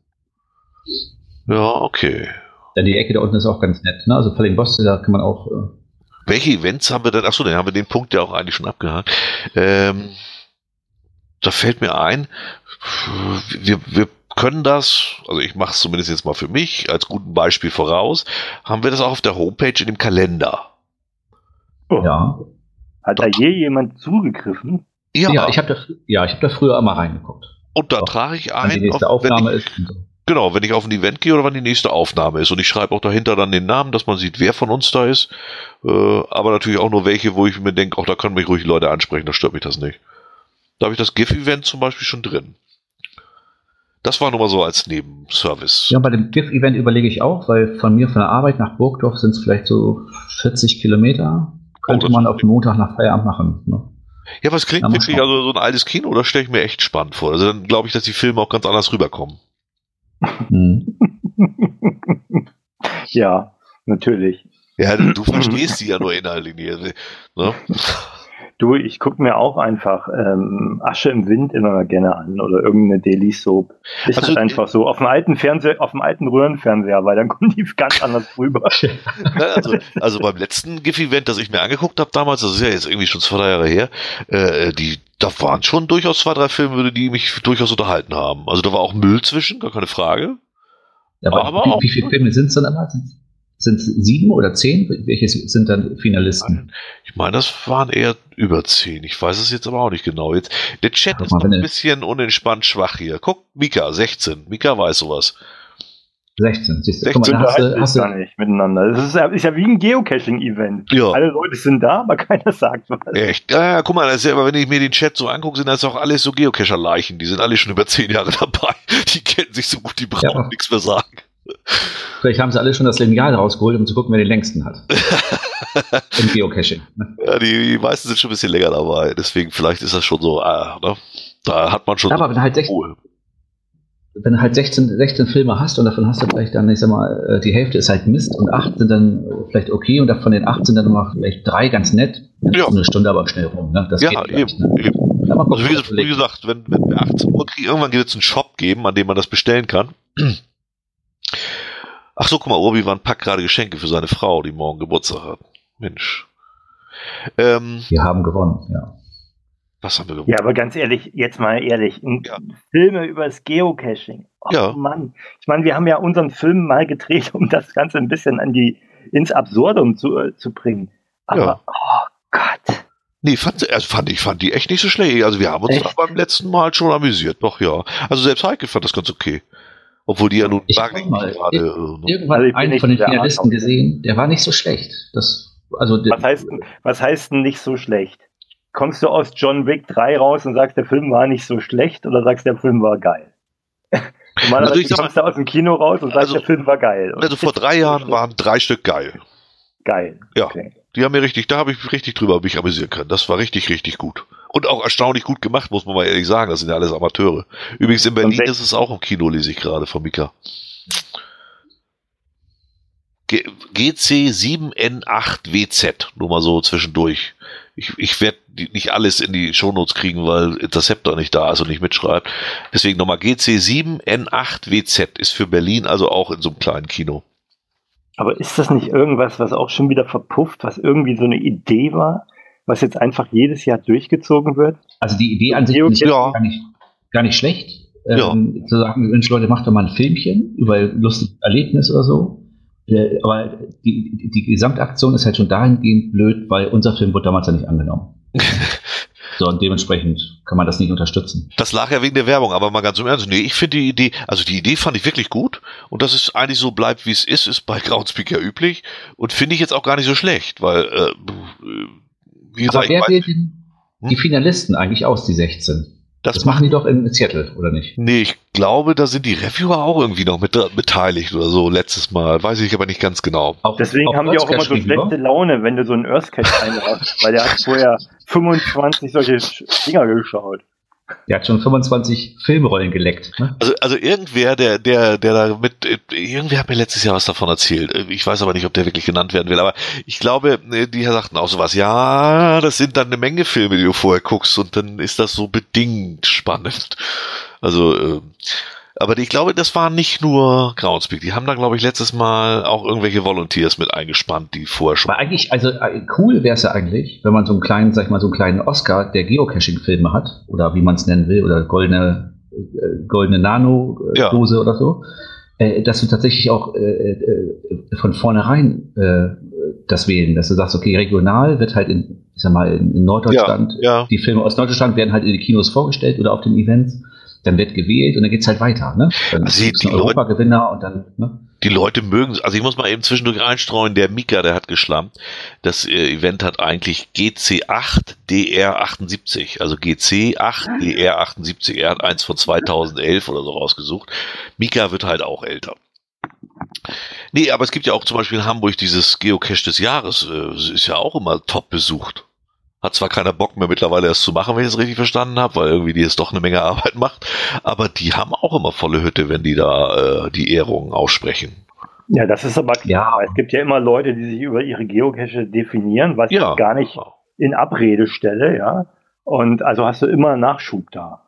Ja, okay. Dann die Ecke da unten ist auch ganz nett, ne? Also Fallingbostel, da kann man auch. Äh Welche Events haben wir denn? Achso, dann haben wir den Punkt ja auch eigentlich schon abgehakt. Ähm, da fällt mir ein, wir, wir können das, also ich mache es zumindest jetzt mal für mich, als guten Beispiel voraus, haben wir das auch auf der Homepage in dem Kalender. Oh. Ja. Hat da je jemand zugegriffen? Ja, ja ich habe da, ja, hab da früher immer reingeguckt. Und da trage ich ein, die nächste auf, Aufnahme ich, ist. Und so. Genau, wenn ich auf ein Event gehe oder wann die nächste Aufnahme ist. Und ich schreibe auch dahinter dann den Namen, dass man sieht, wer von uns da ist. Äh, aber natürlich auch nur welche, wo ich mir denke, auch da können mich ruhig Leute ansprechen, da stört mich das nicht. Da habe ich das GIF-Event zum Beispiel schon drin. Das war nur mal so als Nebenservice. Ja, bei dem GIF-Event überlege ich auch, weil von mir von der Arbeit nach Burgdorf sind es vielleicht so vierzig Kilometer. Könnte oh, man auf Montag nach Feierabend machen. Ne? Ja, aber es klingt ja, wirklich, also so ein altes Kino, das stelle ich mir echt spannend vor. Also dann glaube ich, dass die Filme auch ganz anders rüberkommen. Hm. Ja, natürlich. Ja, du, du verstehst sie ja nur inhaltlich. Ne? Du, ich gucke mir auch einfach ähm, Asche im Wind immer gerne an oder irgendeine Daily Soap. Ist also, halt einfach so. Auf dem alten Fernseher, auf dem alten Röhrenfernseher, weil dann kommen die ganz anders rüber. also, also beim letzten GIF-Event, das ich mir angeguckt habe damals, das ist ja jetzt irgendwie schon zwei, drei Jahre her, äh, die, da waren schon durchaus zwei, drei Filme, die mich durchaus unterhalten haben. Also da war auch Müll zwischen, gar keine Frage. Ja, aber aber wie, auch, wie viele Filme sind es dann immer? Sind es sieben oder zehn? Welche sind dann Finalisten? Ich meine, das waren eher über zehn. Ich weiß es jetzt aber auch nicht genau. Jetzt, der Chat Ach, ist noch ein bisschen unentspannt schwach hier. Guck, Mika, sechzehn. Mika weiß sowas. sechzehn, siehst du. Guck mal, da hast du, hast du gar nicht miteinander. Das ist ja, ist ja wie ein Geocaching-Event. Ja. Alle Leute sind da, aber keiner sagt was. Echt? Ja, ja, guck mal, das ist ja, aber wenn ich mir den Chat so angucke, sind das auch alles so Geocacher-Leichen. Die sind alle schon über zehn Jahre dabei. Die kennen sich so gut, die brauchen ja. nichts mehr sagen. Vielleicht haben sie alle schon das Lineal rausgeholt, um zu gucken, wer den längsten hat. Im Geocaching. Ja, die, die meisten sind schon ein bisschen länger dabei. Deswegen, vielleicht ist das schon so, ah, ne? Da hat man schon. Aber so wenn halt sechzehn, wenn du halt sechzehn, sechzehn Filme hast und davon hast du vielleicht dann, ich sag mal, die Hälfte ist halt Mist und acht sind dann vielleicht okay und davon den acht sind dann noch vielleicht drei ganz nett. Dann ja. ist eine Stunde aber schnell rum. Ne? Das ja, geht eben. Ne? eben. Also wie, wie gesagt, wenn, wenn wir achtzehn Uhr kriegen, irgendwann wird es einen Shop geben, an dem man das bestellen kann. Ach so, guck mal, Urbi war ein Pack gerade Geschenke für seine Frau, die morgen Geburtstag hat. Mensch. Ähm, wir haben gewonnen, ja. Was haben wir gewonnen? Ja, aber ganz ehrlich, jetzt mal ehrlich, ja. Filme über das Geocaching. Oh ja. Mann. Ich meine, wir haben ja unseren Film mal gedreht, um das Ganze ein bisschen an die, ins Absurdum zu, äh, zu bringen. Aber, ja. oh Gott. Nee, fand, also fand ich fand die echt nicht so schlecht. Also wir haben uns da beim letzten Mal schon amüsiert, doch ja. Also selbst Heike fand das ganz okay. Obwohl die ja nun sagen, mal, gerade ir- äh, irgendwann also einen von den Finalisten gesehen, der war nicht so schlecht. Das, also was, heißt, was heißt denn nicht so schlecht? Kommst du aus John Wick drei raus und sagst, der Film war nicht so schlecht oder sagst, der Film war geil? Normalerweise also kommst du aus dem Kino raus und sagst, also, der Film war geil. Und also vor drei Jahren waren drei Stück geil. Geil. Ja, okay. Die haben mir richtig, da habe ich richtig drüber mich amüsieren können. Das war richtig, richtig gut. Und auch erstaunlich gut gemacht, muss man mal ehrlich sagen. Das sind ja alles Amateure. Übrigens in Berlin ist es auch im Kino, lese ich gerade von Mika. G C sieben N acht W Z, nur mal so zwischendurch. Ich, ich werde nicht alles in die Shownotes kriegen, weil Interceptor nicht da ist und nicht mitschreibt. Deswegen nochmal G C sieben N acht W Z ist für Berlin also auch in so einem kleinen Kino. Aber ist das nicht irgendwas, was auch schon wieder verpufft, was irgendwie so eine Idee war, was jetzt einfach jedes Jahr durchgezogen wird? Also die Idee an sich ist ja. gar, nicht, gar nicht schlecht. Ja. Ähm, zu sagen, Mensch Leute, macht doch mal ein Filmchen über ein lustiges Erlebnis oder so. Äh, aber die, die, die Gesamtaktion ist halt schon dahingehend blöd, weil unser Film wurde damals ja nicht angenommen. So, und dementsprechend kann man das nicht unterstützen. Das lag ja wegen der Werbung, aber mal ganz im Ernst, nee, ich finde die Idee, also die Idee fand ich wirklich gut und dass es eigentlich so bleibt, wie es ist, ist bei Groundspeak ja üblich und finde ich jetzt auch gar nicht so schlecht, weil, äh, wie gesagt, aber wer wählt denn hm? die Finalisten eigentlich aus, die sechzehn? Das, das machen die doch in Seattle, oder nicht? Nee, ich glaube, da sind die Reviewer auch irgendwie noch mit beteiligt oder so, letztes Mal. Weiß ich aber nicht ganz genau. Auch, Deswegen auch haben die auch immer so schlechte Laune, wenn du so einen Earthcache einrauchst, weil der hat vorher fünfundzwanzig solche Dinger geschaut. Der hat schon fünfundzwanzig Filmrollen geleckt. Ne? Also, also irgendwer, der, der, der da mit, irgendwer hat mir letztes Jahr was davon erzählt. Ich weiß aber nicht, ob der wirklich genannt werden will. Aber ich glaube, die sagten auch sowas. Ja, das sind dann eine Menge Filme, die du vorher guckst, und dann ist das so bedingt spannend. Also, äh, aber ich glaube, das war nicht nur Groundspeak. Die haben da, glaube ich, letztes Mal auch irgendwelche Volunteers mit eingespannt, die vorher schon. Aber eigentlich, also cool wäre es ja eigentlich, wenn man so einen kleinen, sag ich mal, so einen kleinen Oscar der Geocaching-Filme hat, oder wie man es nennen will, oder goldene, äh, goldene Nano-Dose ja. oder so, äh, dass du tatsächlich auch äh, äh, von vornherein äh, das wählen, dass du sagst, okay, regional wird halt in, ich sag mal, in, in Norddeutschland, ja, ja. die Filme aus Norddeutschland werden halt in die Kinos vorgestellt oder auf den Events. Dann wird gewählt und dann geht's halt weiter, ne? Dann also ist ein Europagewinner und dann, ne? Die Leute mögen, also ich muss mal eben zwischendurch einstreuen, der Mika, der hat geschlammt. Das äh, Event hat eigentlich G C acht D R achtundsiebzig, also G C acht D R achtundsiebzig. Er hat eins von zweitausendelf oder so rausgesucht. Mika wird halt auch älter. Nee, aber es gibt ja auch zum Beispiel in Hamburg dieses Geocache des Jahres, äh, ist ja auch immer top besucht. Hat zwar keiner Bock mehr mittlerweile das zu machen, wenn ich es richtig verstanden habe, weil irgendwie die jetzt doch eine Menge Arbeit macht, aber die haben auch immer volle Hütte, wenn die da äh, die Ehrungen aussprechen. Ja, das ist aber klar. Ja. Es gibt ja immer Leute, die sich über ihre Geocache definieren, was ja. ich gar nicht in Abrede stelle, ja. Und also hast du immer Nachschub da.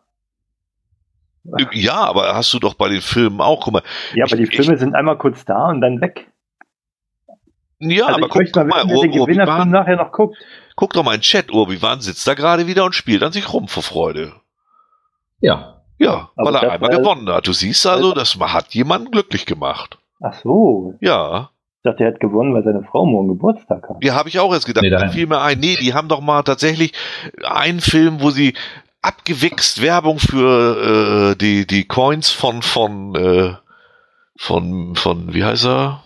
Ja, aber hast du doch bei den Filmen auch, guck mal. Ja, aber ich, die Filme ich, sind einmal kurz da und dann weg. Ja, also aber ich guck, möchte mal guck wissen, mal, wer den Gewinnerfilm nachher noch guckt. Guck doch mal in den Chat, Urbi-Wan sitzt da gerade wieder und spielt an sich rum vor Freude. Ja. Ja, aber weil er einmal war, gewonnen hat. Du siehst also, das hat jemanden glücklich gemacht. Ach so. Ja. Ich dachte, er hat gewonnen, weil seine Frau morgen Geburtstag hat. Ja, habe ich auch erst gedacht. Nee, fiel mir ein. Nee, die haben doch mal tatsächlich einen Film, wo sie abgewichst Werbung für äh, die, die Coins von, von äh, von, von, wie heißt er?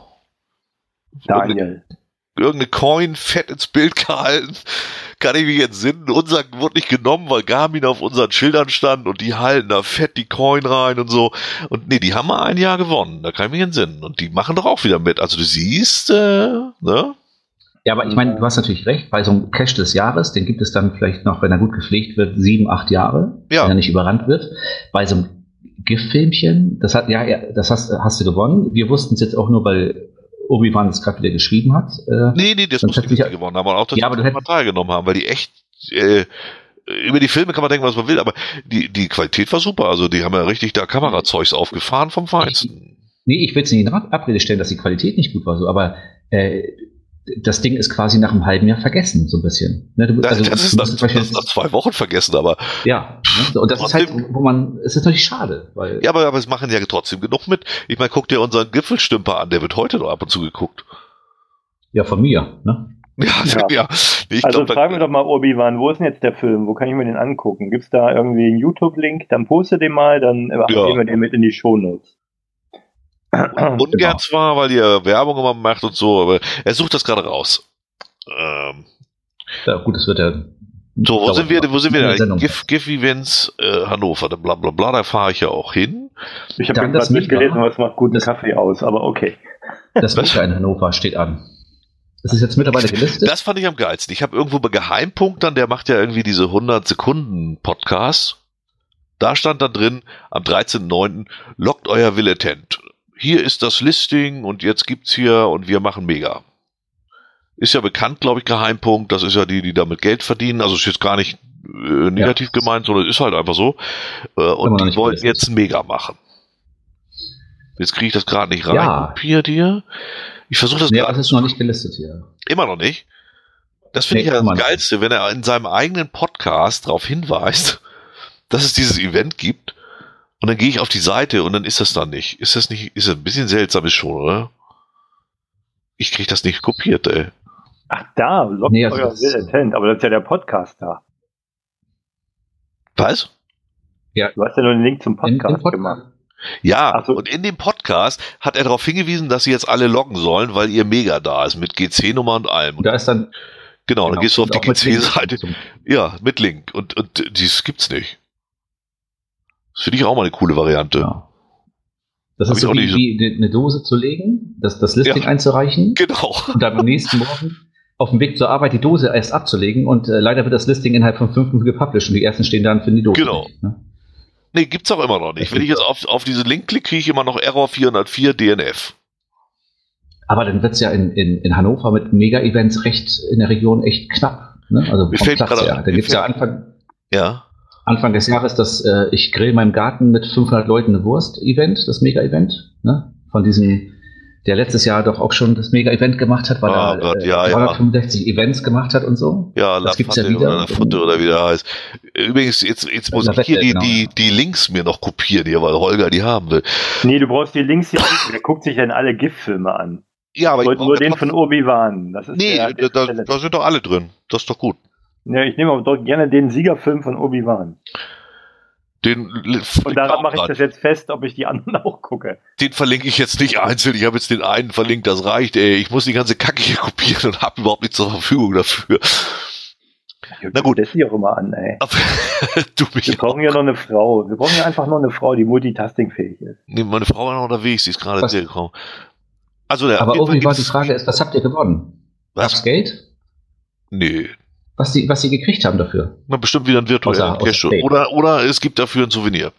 Daniel. Irgendeine Coin fett ins Bild gehalten. Kann ich mich entsinnen. Unser wurde nicht genommen, weil Garmin auf unseren Schildern stand und die halten da fett die Coin rein und so. Und nee, die haben mal ein Jahr gewonnen. Da kann ich mich entsinnen. Und die machen doch auch wieder mit. Also du siehst, äh, ne? Ja, aber ich meine, du hast natürlich recht. Bei so einem Cache des Jahres, den gibt es dann vielleicht noch, wenn er gut gepflegt wird, sieben, acht Jahre. Ja. Wenn er nicht überrannt wird. Bei so einem GIF-Filmchen, das hat, ja, ja, das hast, hast du gewonnen. Wir wussten es jetzt auch nur, weil Obi-Wan es gerade wieder geschrieben hat. Äh, nee, nee, das muss ich nicht gewonnen haben, aber auch, dass ja, die mal teilgenommen haben, weil die echt, äh, über die Filme kann man denken, was man will, aber die, die Qualität war super, also die haben ja richtig da Kamerazeugs aufgefahren vom Feinsten. Nee, ich will es nicht in Abrede stellen, dass die Qualität nicht gut war, so, aber äh, das Ding ist quasi nach einem halben Jahr vergessen, so ein bisschen. Ne, du, also, das, ist nach, das ist nach zwei Wochen vergessen, aber... Ja, ne, und das trotzdem, ist halt, wo man, es ist natürlich schade. Weil ja, aber, aber es machen ja trotzdem genug mit. Ich meine, guck dir unseren Gipfelstümper an, der wird heute noch ab und zu geguckt. Ja, von mir, ne? Ja, ja. ja. Ich also glaub, fragen wir doch mal, Obi-Wan, wo ist denn jetzt der Film? Wo kann ich mir den angucken? Gibt es da irgendwie einen YouTube-Link? Dann poste den mal, dann ja. nehmen wir den mit in die Shownotes. Ungern genau. zwar, weil ihr Werbung immer macht und so, aber er sucht das gerade raus. Ähm, ja, gut, das wird ja. So, wo sind wir, wo sind wir denn? GIF-Events äh, Hannover, bla bla bla, da fahre ich ja auch hin. Ich habe gerade mitgelesen, was macht guten das, Kaffee aus, aber okay. Das Wetter in Hannover steht an. Das ist jetzt mittlerweile gelistet. Das fand ich am geilsten. Ich habe irgendwo bei Geheimpunkt dann, der macht ja irgendwie diese hundert Sekunden Podcast. Da stand dann drin, am dreizehnten neunten lockt euer Willetent. Hier ist das Listing und jetzt gibt's hier und wir machen mega. Ist ja bekannt, glaube ich, Geheimpunkt. Das ist ja die, die damit Geld verdienen. Also ist jetzt gar nicht äh, negativ ja. gemeint, sondern ist halt einfach so. Äh, und die wollten jetzt mega machen. Jetzt kriege ich das gerade nicht rein. Ja. Kopiert hier. Ich versuche das nee, gerade. Das ist noch nicht gelistet hier. Immer noch nicht? Das finde nee, ich ja das Geilste, wenn er in seinem eigenen Podcast darauf hinweist, dass es dieses Event gibt. Und dann gehe ich auf die Seite und dann ist das dann nicht. Ist das nicht, ist das ein bisschen seltsam ist schon, oder? Ich kriege das nicht kopiert, ey. Ach da, lockt nee, euer Willetent, aber das ist ja der Podcast da. Was? Ja. Du hast ja nur den Link zum Podcast Pod- gemacht. Ja, so. Und in dem Podcast hat er darauf hingewiesen, dass sie jetzt alle loggen sollen, weil ihr Mega da ist, mit G C-Nummer und allem. Und da ist dann... Genau, genau. Dann gehst du auf die G C-Seite. Ja, mit Link. Und, und das gibt's nicht. Das finde ich auch mal eine coole Variante. Ja. Das Hab ist so wie, wie eine Dose zu legen, das, das Listing ja. einzureichen. Genau. Und dann am nächsten Morgen auf dem Weg zur Arbeit die Dose erst abzulegen und äh, leider wird das Listing innerhalb von fünf Minuten gepublished und die ersten stehen dann für die Dose. Genau. Nicht, ne? Nee, gibt's auch immer noch nicht. Das Wenn ich jetzt auf, auf diesen Link klicke, kriege ich immer noch Error vierhundertvier D N F. Aber dann wird's ja in, in, in Hannover mit Mega-Events recht in der Region echt knapp. Ne? Also mir vom fällt Platz her. Da gibt's ja Anfang... Ja. Anfang des Jahres das äh, Ich grill in meinem Garten mit fünfhundert Leuten eine Wurst-Event, das Mega-Event, ne? Von diesem, der letztes Jahr doch auch schon das Mega-Event gemacht hat, weil oh, er Gott, äh, ja, dreihundertfünfundsechzig ja. Events gemacht hat und so. Ja, das gibt's ja wieder. Oder Futte oder wie der heißt. Übrigens, jetzt, jetzt muss ich hier die, genau, die, die Links mir noch kopieren hier, weil Holger die haben will. Nee, du brauchst die Links hier nicht. Der guckt sich dann alle GIF-Filme an. Ja, aber ich nur den von Obi-Wan. Das ist nee, der, der, da, da sind doch alle drin. Das ist doch gut. Ja, ich nehme aber doch gerne den Siegerfilm von Obi-Wan. Den, und daran mache ich das jetzt fest, ob ich die anderen auch gucke. Den verlinke ich jetzt nicht einzeln. Ich habe jetzt den einen verlinkt, das reicht, ey. Ich muss die ganze Kacke hier kopieren und habe überhaupt nichts zur Verfügung dafür. Ja, na gut. Das hier auch immer an, ey. du mich Wir brauchen auch. ja noch eine Frau. Wir brauchen ja einfach noch eine Frau, die multitasking-fähig ist. Nee, meine Frau war noch unterwegs, die ist gerade hier gekommen. Also, der Aber irgendwie war die Frage ist, was habt ihr gewonnen? Was? Gab's Geld? Nee. Was sie, was sie gekriegt haben dafür. Na, bestimmt wieder ein virtuellen Cash. Oder, oder es gibt dafür ein Souvenir.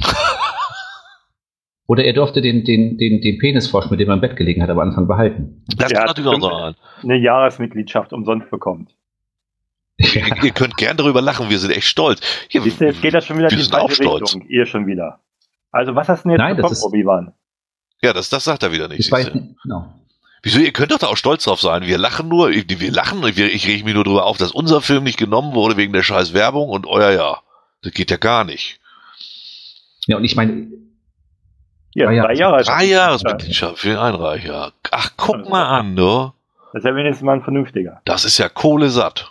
Oder er durfte den, den, den, den Penisfrosch, mit dem er im Bett gelegen hat, am Anfang behalten. Das kann natürlich auch sein. Eine Jahresmitgliedschaft umsonst bekommt. Ja. Ihr, ihr könnt gern darüber lachen, wir sind echt stolz. Hier, Siehst du, jetzt geht das schon wieder in die falsche Richtung. Ihr schon wieder. Also was hast du denn jetzt Nein, bekommen, Obi-Wan? Ja, das, das sagt er wieder nicht. Ich weiß nicht, genau. Wieso, ihr könnt doch da auch stolz drauf sein. Wir lachen nur, wir lachen, ich, ich rege mich nur drüber auf, dass unser Film nicht genommen wurde wegen der scheiß Werbung und euer ja. Das geht ja gar nicht. Ja, und ich meine... Ja, drei Jahre. Drei Jahresmitgliedschaft für den Einreicher. Ach, guck also, mal an, ne? Das ist ja wenigstens mal ein vernünftiger. Das ist ja Kohle satt.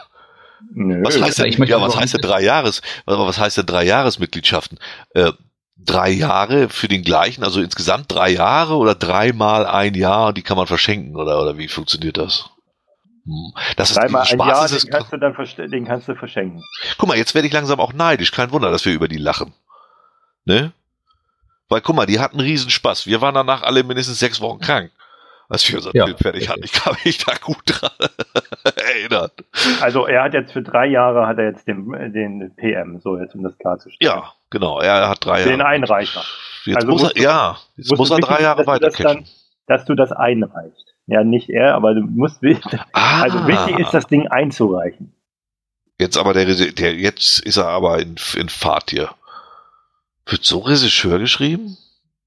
Nö. Was heißt denn, ja, was heißt denn drei Jahres, was heißt denn drei Jahresmitgliedschaften? Äh, drei Jahre für den gleichen, also insgesamt drei Jahre oder dreimal ein Jahr, die kann man verschenken, oder, oder wie funktioniert das? Hm. Das ist dreimal ein Jahr, ist, den, kannst du dann den kannst du verschenken. Guck mal, jetzt werde ich langsam auch neidisch. Kein Wunder, dass wir über die lachen. Ne? Weil, guck mal, die hatten riesen Spaß. Wir waren danach alle mindestens sechs Wochen krank, als wir unseren ja, Film fertig hatten. Ich kann mich da gut dran erinnern. Also er hat jetzt für drei Jahre hat er jetzt den, den P M, so jetzt um das klarzustellen. Ja, genau. Er hat drei den Jahre. Den Einreicher. Jetzt also muss er, du, ja, jetzt muss er drei Jahre weiter catchen. Dass du das einreichst. Ja, nicht er, aber du musst ah. Also wichtig ist, das Ding einzureichen. Jetzt aber der, der jetzt ist er aber in, in Fahrt hier. Wird so Regisseur geschrieben?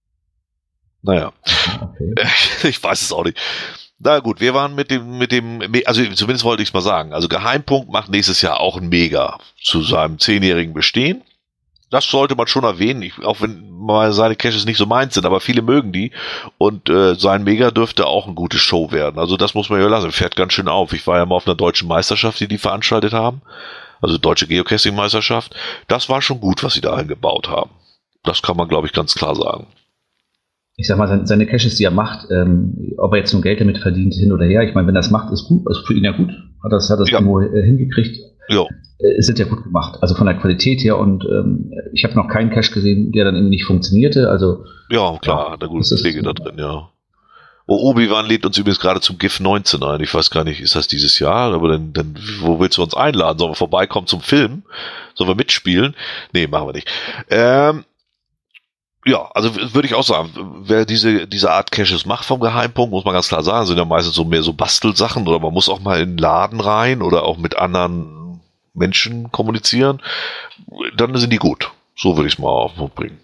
Naja. Okay. Ich weiß es auch nicht. Na gut, wir waren mit dem, mit dem, also zumindest wollte ich es mal sagen. Also Geheimpunkt macht nächstes Jahr auch ein Mega zu seinem zehnjährigen Bestehen. Das sollte man schon erwähnen, ich, auch wenn mal seine Caches nicht so meins sind, aber viele mögen die. Und äh, sein Mega dürfte auch eine gute Show werden. Also das muss man ja lassen. Fährt ganz schön auf. Ich war ja mal auf einer deutschen Meisterschaft, die die veranstaltet haben. Also deutsche Geocaching-Meisterschaft. Das war schon gut, was sie da eingebaut haben. Das kann man, glaube ich, ganz klar sagen. Ich sag mal, seine Caches, die er macht, ähm, ob er jetzt nun Geld damit verdient, hin oder her. Ich meine, wenn er das macht, ist gut. Also für ihn ja gut. Hat das, hat das ja. irgendwo äh, hingekriegt. Ja. Es sind ja gut gemacht, also von der Qualität her, und ähm, ich habe noch keinen Cache gesehen, der dann irgendwie nicht funktionierte, also ja, klar, hat eine gute Pflege da drin, ja. Oh, Obi-Wan lädt uns übrigens gerade zum GIF neunzehn ein, ich weiß gar nicht, ist das dieses Jahr, aber dann, dann wo willst du uns einladen? Sollen wir vorbeikommen zum Film? Sollen wir mitspielen? Nee, machen wir nicht. Ähm, ja, also würde ich auch sagen, wer diese diese Art Caches macht vom Geheimpunkt, muss man ganz klar sagen, sind ja meistens so mehr so Bastelsachen, oder man muss auch mal in den Laden rein oder auch mit anderen Menschen kommunizieren, dann sind die gut. So würde ich es mal auf den Punkt bringen.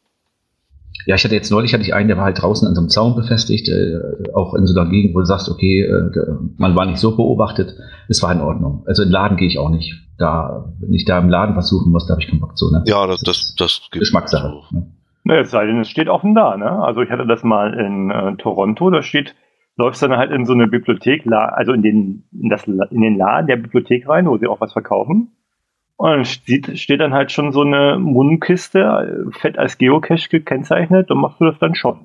Ja, ich hatte jetzt neulich, hatte ich einen, der war halt draußen an so einem Zaun befestigt, äh, auch in so einer Gegend, wo du sagst, okay, äh, man war nicht so beobachtet, es war in Ordnung. Also in den Laden gehe ich auch nicht. Da, wenn ich da im Laden was suchen muss, da habe ich keinen Bock zu. Ne? Ja, das, das, das gibt Geschmackssache. So. Ne? Ne, es sei denn, es steht offen da, ne? Also ich hatte das mal in äh, Toronto, da steht, läufst dann halt in so eine Bibliothek, also in den, in das, in den Laden der Bibliothek rein, wo sie auch was verkaufen. Und dann steht, steht dann halt schon so eine Mundkiste, fett als Geocache gekennzeichnet, und machst du das dann schon.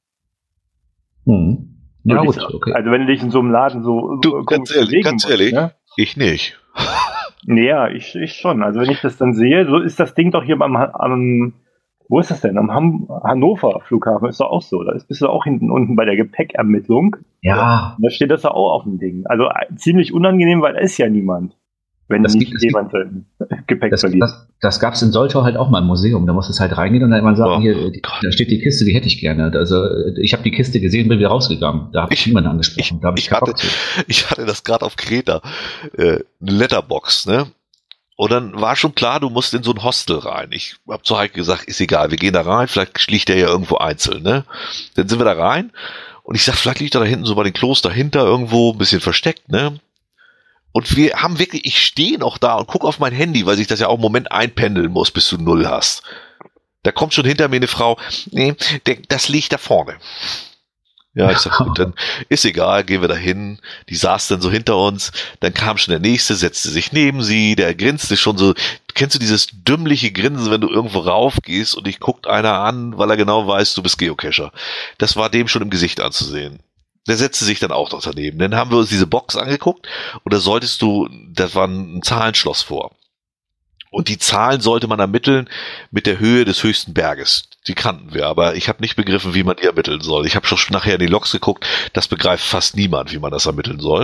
Hm. Ja, gut, okay. Also wenn du dich in so einem Laden so du, ganz ehrlich, ganz musst, ehrlich, ne? Ich nicht. Ja, ich, ich schon. Also wenn ich das dann sehe, so ist das Ding doch hier am, am wo ist das denn? Am Ham- Hannover Flughafen ist doch auch so. Da bist du auch hinten unten bei der Gepäckermittlung. Ja. Da steht das ja auch auf dem Ding. Also ziemlich unangenehm, weil da ist ja niemand. Wenn das nicht gibt, jemand sein Gepäck das, verliert. Das, das gab es in Soltau halt auch mal im Museum. Da musst du halt reingehen und dann immer sagen, oh, hier, die, da steht die Kiste, die hätte ich gerne. Also ich habe die Kiste gesehen, bin wieder rausgegangen. Da habe ich niemanden angesprochen. Ich, da hab ich, ich, hatte, ich hatte das gerade auf Kreta. Äh, eine Letterbox, ne? Und dann war schon klar, du musst in so ein Hostel rein. Ich habe zu Heike gesagt, ist egal, wir gehen da rein, vielleicht liegt der ja irgendwo einzeln, ne? Dann sind wir da rein und ich sag, vielleicht liegt er da hinten so bei den Klos dahinter irgendwo ein bisschen versteckt, ne? Und wir haben wirklich, ich stehe noch da und gucke auf mein Handy, weil sich das ja auch im Moment einpendeln muss, bis du null hast. Da kommt schon hinter mir eine Frau, nee, der, das liegt da vorne. Ja, ich sag, gut, dann ist egal, gehen wir da hin. Die saß dann so hinter uns, dann kam schon der Nächste, setzte sich neben sie, der grinste schon so, kennst du dieses dümmliche Grinsen, wenn du irgendwo raufgehst und dich guckt einer an, weil er genau weiß, du bist Geocacher. Das war dem schon im Gesicht anzusehen. Der setzte sich dann auch noch daneben. Dann haben wir uns diese Box angeguckt und da solltest du, das war ein Zahlenschloss vor. Und die Zahlen sollte man ermitteln mit der Höhe des höchsten Berges. Die kannten wir, aber ich habe nicht begriffen, wie man die ermitteln soll. Ich habe schon nachher in die Logs geguckt, das begreift fast niemand, wie man das ermitteln soll.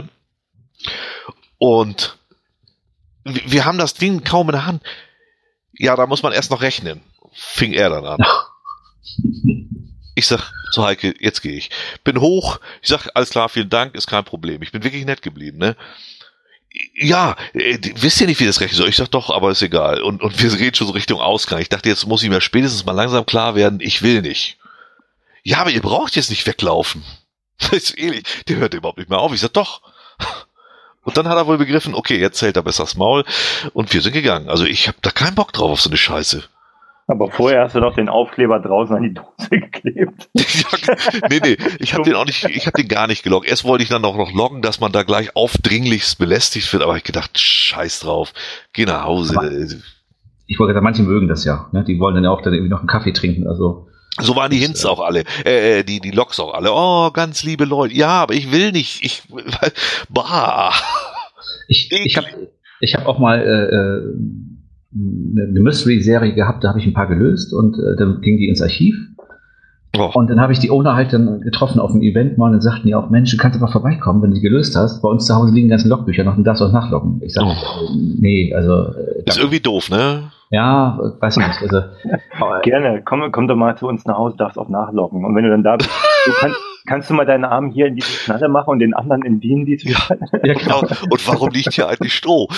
Und wir haben das Ding kaum in der Hand. Ja, da muss man erst noch rechnen. Fing er dann an. Ich sag zu Heike, jetzt gehe ich. Bin hoch, ich sag, alles klar, vielen Dank, ist kein Problem. Ich bin wirklich nett geblieben, ne? Ja, äh, wisst ihr nicht, wie das rechnen soll? Ich sag doch, aber ist egal. Und, und wir reden schon so Richtung Ausgang. Ich dachte, jetzt muss ich mir spätestens mal langsam klar werden, ich will nicht. Ja, aber ihr braucht jetzt nicht weglaufen. Das ist ehrlich, der hört überhaupt nicht mehr auf. Ich sag doch. Und dann hat er wohl begriffen, okay, jetzt hält er besser das Maul. Und wir sind gegangen. Also ich habe da keinen Bock drauf auf so eine Scheiße. Aber vorher hast du doch den Aufkleber draußen an die Dose geklebt. Ja, nee, nee, ich habe den auch nicht, ich habe den gar nicht geloggt. Erst wollte ich dann auch noch loggen, dass man da gleich aufdringlichst belästigt wird, aber ich gedacht, scheiß drauf, geh nach Hause. Aber ich wollte sagen, manche mögen das ja. Ne? Die wollen dann auch dann irgendwie noch einen Kaffee trinken. Also so waren die Hints auch alle, äh, die, die Loks auch alle. Oh, ganz liebe Leute. Ja, aber ich will nicht. Ich, bah. Ich, ich habe ich hab auch mal äh, eine Mystery-Serie gehabt, da habe ich ein paar gelöst und äh, dann ging die ins Archiv. Oh. Und dann habe ich die Owner halt dann getroffen auf dem Event mal und dann sagten die auch, Mensch, du kannst aber vorbeikommen, wenn du die gelöst hast. Bei uns zu Hause liegen die ganzen Logbücher noch und darfst du auch nachloggen. Ich sage, oh. nee, also... Äh, ist irgendwie doof, ne? Ja, weiß ich nicht. Also, gerne, komm, komm doch mal zu uns nach Hause, darfst auch nachloggen. Und wenn du dann da bist, du kannst, kannst du mal deinen Arm hier in diese Knalle machen und den anderen in die in diese Knalle? Ja, genau. Und warum liegt hier eigentlich Stroh?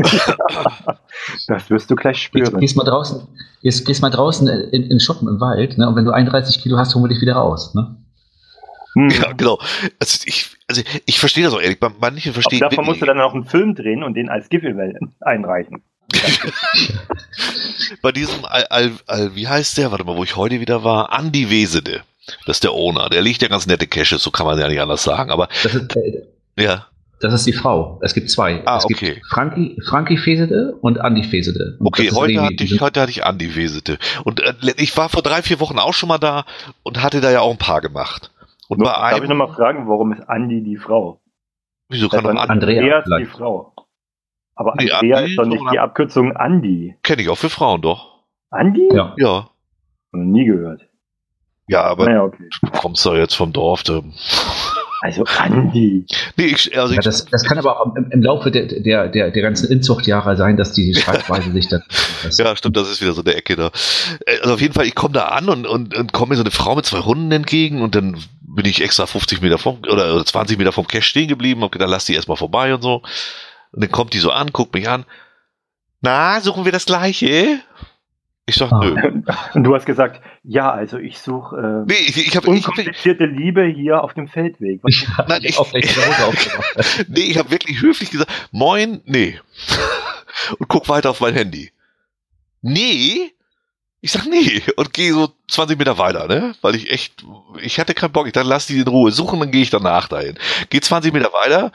Das wirst du gleich spüren. Gehst mal draußen, gehst, gehst mal draußen in, in den Schuppen im Wald, ne? Und wenn du einunddreißig Kilo hast, holen wir dich wieder raus, ne? Ja, genau. Also ich, also ich verstehe das auch ehrlich. Manche verstehen. Davon musst du dann noch einen Film drehen und den als Giveaway einreichen. Bei diesem, Al, Al, Al, wie heißt der? Warte mal, wo ich heute wieder war. Andi Wesede. Das ist der Owner. Der legt ja ganz nette Caches, so kann man ja nicht anders sagen. Aber das ist, äh, ja. Das ist die Frau. Es gibt zwei. Ah, es okay. gibt Frankie, Frankie Fesede und Andi Fesede. Und okay, heute hatte, ich, heute hatte ich Andi Fesede. Und äh, ich war vor drei, vier Wochen auch schon mal da und hatte da ja auch ein paar gemacht. Und no, bei darf einem, ich nochmal fragen, warum ist Andi die Frau? Wieso kann man Andrea ist die Frau? Aber nee, Andrea Andi ist doch nicht die Abkürzung Andi. Kenne ich auch für Frauen doch. Andi? Ja. Ja. Noch nie gehört. Ja, aber naja, okay. Du kommst doch jetzt vom Dorf. Da. Also Andi. Nee, ich, also ja, ich, das, das kann aber auch im, im Laufe der, der, der, der ganzen Inzuchtjahre sein, dass die Schreibweise sich dann... Ja, stimmt, das ist wieder so eine Ecke da. Also auf jeden Fall, ich komme da an und, und, und komme mir so eine Frau mit zwei Hunden entgegen und dann bin ich extra fünfzig Meter vom, oder, oder zwanzig Meter vom Cache stehen geblieben, hab gedacht, lass die erstmal vorbei und so. Und dann kommt die so an, guckt mich an. Na, suchen wir das Gleiche? Ich sag, nö. Und du hast gesagt, ja, also ich suche äh, nee, ich, ich hab, unkomplizierte ich hab, Liebe hier auf dem Feldweg. Was ja, nein, ich, nee, ich habe wirklich höflich gesagt, moin, nee. Und guck weiter auf mein Handy. Nee? Ich sag nee und gehe so zwanzig Meter weiter, ne? Weil ich echt, ich hatte keinen Bock. Ich dachte, lass die in Ruhe suchen, dann gehe ich danach dahin. Geh zwanzig Meter weiter.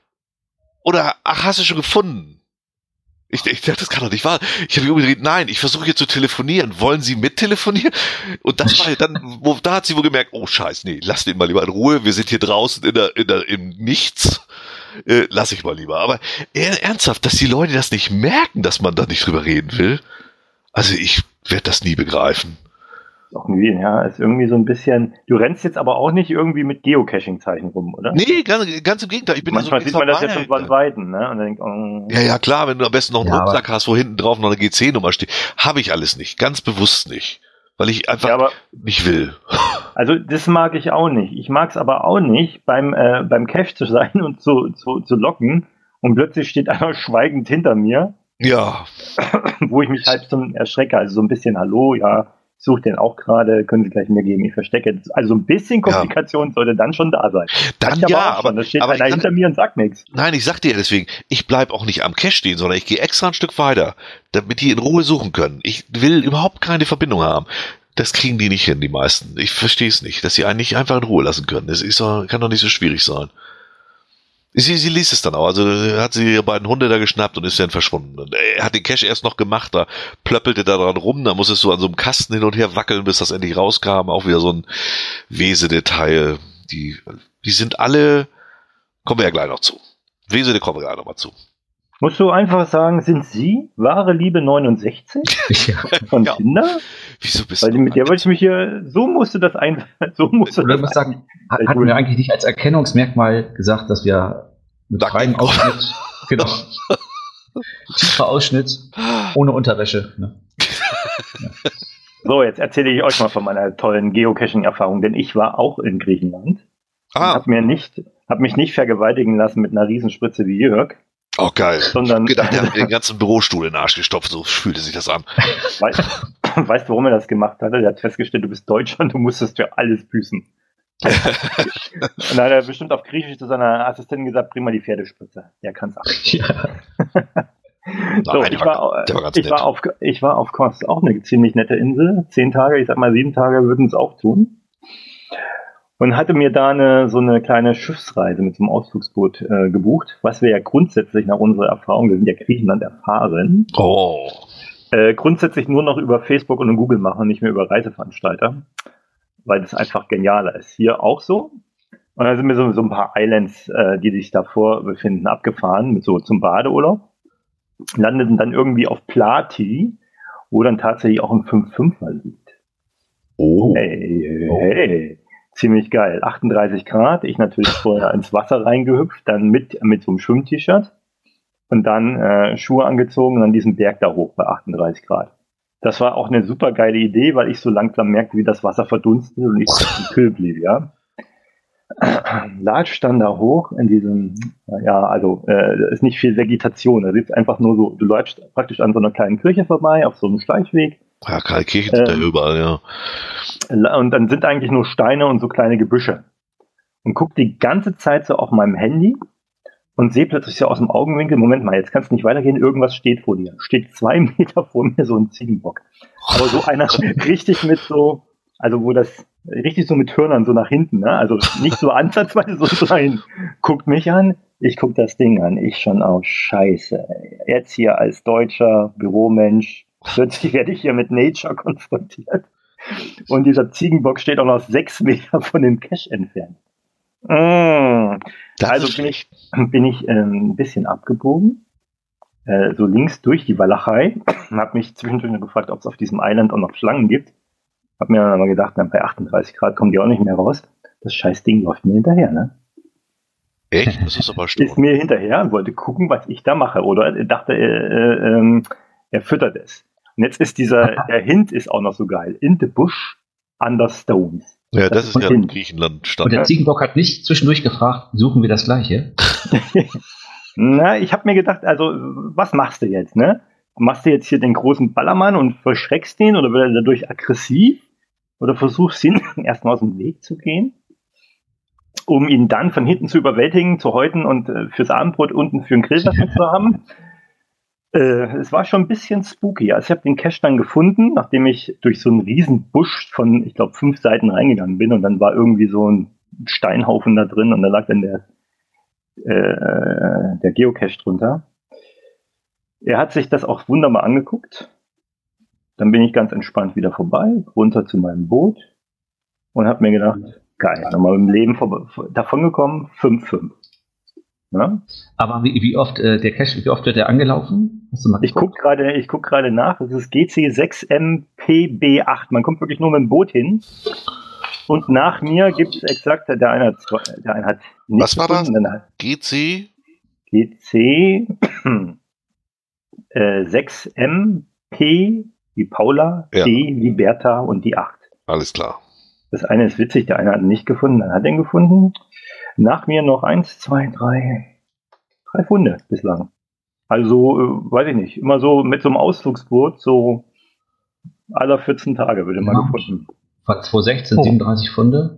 Oder, ach, hast du schon gefunden? Ich, ich dachte, das kann doch nicht wahr. Ich habe umgedreht, nein, ich versuche hier zu telefonieren. Wollen Sie mit telefonieren? Und das war dann, wo, da hat sie wohl gemerkt, oh Scheiß, nee, lass den mal lieber in Ruhe. Wir sind hier draußen in der, in der, im Nichts. Äh, lass ich mal lieber. Aber eher, ernsthaft, dass die Leute das nicht merken, dass man da nicht drüber reden will. Also ich werde das nie begreifen. Auch nie, ja, ist irgendwie so ein bisschen. Du rennst jetzt aber auch nicht irgendwie mit Geocaching-Zeichen rum, oder? Nee, ganz, ganz im Gegenteil. Ich bin Manchmal so sieht man das ja schon von Weitem, ne? Und dann denkt, oh. Ja, ja, klar, wenn du am besten noch einen ja, Rucksack hast, wo hinten drauf noch eine G C-Nummer steht. Habe ich alles nicht, ganz bewusst nicht. Weil ich einfach ja, aber, nicht will. Also das mag ich auch nicht. Ich mag es aber auch nicht, beim, äh, beim Cache zu sein und zu, zu, zu locken und plötzlich steht einer schweigend hinter mir. Ja. Wo ich mich halb zum erschrecke. Also so ein bisschen, hallo, ja, ich suche den auch gerade, können Sie gleich mir geben, ich verstecke. Also so ein bisschen Komplikation ja. sollte dann schon da sein. Dann ja, aber, da steht aber einer hinter mir und sagt nichts. Nein, ich sag dir ja deswegen, ich bleib auch nicht am Cache stehen, sondern ich gehe extra ein Stück weiter, damit die in Ruhe suchen können. Ich will überhaupt keine Verbindung haben. Das kriegen die nicht hin, die meisten. Ich verstehe es nicht, dass sie einen nicht einfach in Ruhe lassen können. Das ist doch, kann doch nicht so schwierig sein. Sie, sie liest es dann auch, also hat sie ihre beiden Hunde da geschnappt und ist dann verschwunden. Und er hat den Cache erst noch gemacht, da plöppelte da dran rum, da musstest du an so einem Kasten hin und her wackeln, bis das endlich rauskam. Auch wieder so ein Wesedetail. Die, die sind alle, kommen wir ja gleich noch zu. Wesede kommen wir gleich noch mal zu. Musst du einfach sagen, sind Sie wahre Liebe neunundsechzig ja. von ja. Tinder? Wieso bist Weil du mit der wollte ich mich hier, so musste das ein, so musste Oder das muss sagen, hat, hatten wir eigentlich nicht als Erkennungsmerkmal gesagt, dass wir mit freiem Ausschnitt, genau, tiefer Ausschnitt, ohne Unterwäsche. Ne? Ja. So, jetzt erzähle ich euch mal von meiner tollen Geocaching-Erfahrung, denn ich war auch in Griechenland. Ah. Hab mir nicht, hab mich nicht vergewaltigen lassen mit einer Riesenspritze wie Jörg. Oh, geil. Sondern, ich hab gedacht, der hat mir den ganzen Bürostuhl in den Arsch gestopft, so fühlte sich das an. Weißt, weißt du, warum er das gemacht hatte? Der hat festgestellt, du bist Deutscher und du musstest für alles büßen. Und dann hat er bestimmt auf Griechisch zu seiner Assistentin gesagt, bring mal die Pferdespritze. Der kann's auch. Ja. So, Nein, ich, war, war, war ich, war auf, ich war auf Kos, auch eine ziemlich nette Insel. Zehn Tage, ich sag mal sieben Tage würden es auch tun. Und hatte mir da eine, so eine kleine Schiffsreise mit so einem Ausflugsboot äh, gebucht, was wir ja grundsätzlich nach unserer Erfahrung, wir sind ja Griechenland erfahren, oh. Äh, grundsätzlich nur noch über Facebook und Google machen, nicht mehr über Reiseveranstalter, weil das einfach genialer ist. Hier auch so. Und da sind mir so, so ein paar Islands, äh, die sich davor befinden, abgefahren, mit so zum Badeurlaub. Landeten dann irgendwie auf Plati, wo dann tatsächlich auch ein fünf fünfer liegt. Oh. Hey, hey. Ziemlich geil. achtunddreißig Grad. Ich natürlich vorher ins Wasser reingehüpft, dann mit, mit so einem Schwimm-T-Shirt und dann äh, Schuhe angezogen und dann diesen Berg da hoch bei achtunddreißig Grad. Das war auch eine super geile Idee, weil ich so langsam merkte, wie das Wasser verdunstet und ich im Kühl blieb, ja. Latsch dann da hoch in diesem, ja, also äh, ist nicht viel Vegetation. Da sitzt einfach nur so, du läufst praktisch an so einer kleinen Kirche vorbei, auf so einem Schleichweg. Ja, keine Kirchen sind ähm, da überall, ja. Und dann sind eigentlich nur Steine und so kleine Gebüsche. Und guck die ganze Zeit so auf meinem Handy und sehe plötzlich so aus dem Augenwinkel, Moment mal, jetzt kannst du nicht weitergehen, irgendwas steht vor dir. Steht zwei Meter vor mir so ein Ziegenbock. Aber so einer richtig mit so, also wo das richtig so mit Hörnern so nach hinten, ne? Also nicht so ansatzweise so sein. Guckt mich an, ich guck das Ding an, ich schon auch, scheiße. Jetzt hier als deutscher Büromensch, plötzlich werde ich hier mit Nature konfrontiert. Und dieser Ziegenbock steht auch noch sechs Meter von dem Cache entfernt. Mmh. Also bin ich, bin ich ähm, ein bisschen abgebogen, äh, so links durch die Walachei, habe mich zwischendurch noch gefragt, ob es auf diesem Island auch noch Schlangen gibt. Hab mir dann aber gedacht, na, bei achtunddreißig Grad kommen die auch nicht mehr raus. Das scheiß Ding läuft mir hinterher, ne? Echt? Das ist aber stur. Ist mir hinterher und wollte gucken, was ich da mache. Oder er dachte, er, äh, äh, er füttert es. Und jetzt ist dieser, der Hint ist auch noch so geil. In the bush, under stones. Ja, das, das ist ja in Griechenland Standard. Und der Ziegenbock hat nicht zwischendurch gefragt, suchen wir das Gleiche? Na, ich habe mir gedacht, also, was machst du jetzt, ne? Machst du jetzt hier den großen Ballermann und verschreckst den oder wird er dadurch aggressiv? Oder versuchst ihn erstmal aus dem Weg zu gehen, um ihn dann von hinten zu überwältigen, zu häuten und äh, fürs Abendbrot unten für einen Grillwasser zu haben? Äh, es war schon ein bisschen spooky. Also ich habe den Cache dann gefunden, nachdem ich durch so einen riesen Busch von, ich glaube, fünf Seiten reingegangen bin und dann war irgendwie so ein Steinhaufen da drin und da lag dann der, äh, der Geocache drunter. Er hat sich das auch wunderbar angeguckt. Dann bin ich ganz entspannt wieder vorbei, runter zu meinem Boot und habe mir gedacht, geil, nochmal im Leben vor, davon gekommen, fünf fünf. Ja? Aber wie, wie oft äh, der Cache, wie oft wird der angelaufen? Hast du mal ich gucke gerade, ich guck gerade nach. Das ist G C sechs M P B acht. Man kommt wirklich nur mit dem Boot hin. Und nach mir gibt es exakt, der eine hat, der eine hat nicht. Was war das? G C? G C äh, sechs M P wie Paula, ja. D wie Bertha und die acht. Alles klar. Das eine ist witzig, der eine hat ihn nicht gefunden, dann hat er ihn gefunden. Nach mir noch eins, zwei, drei, drei Funde bislang. Also, äh, weiß ich nicht, immer so mit so einem Ausflugsboot, so aller vierzehn Tage würde man ja. gefunden. War zwanzig sechzehn oh. siebenunddreißig Funde?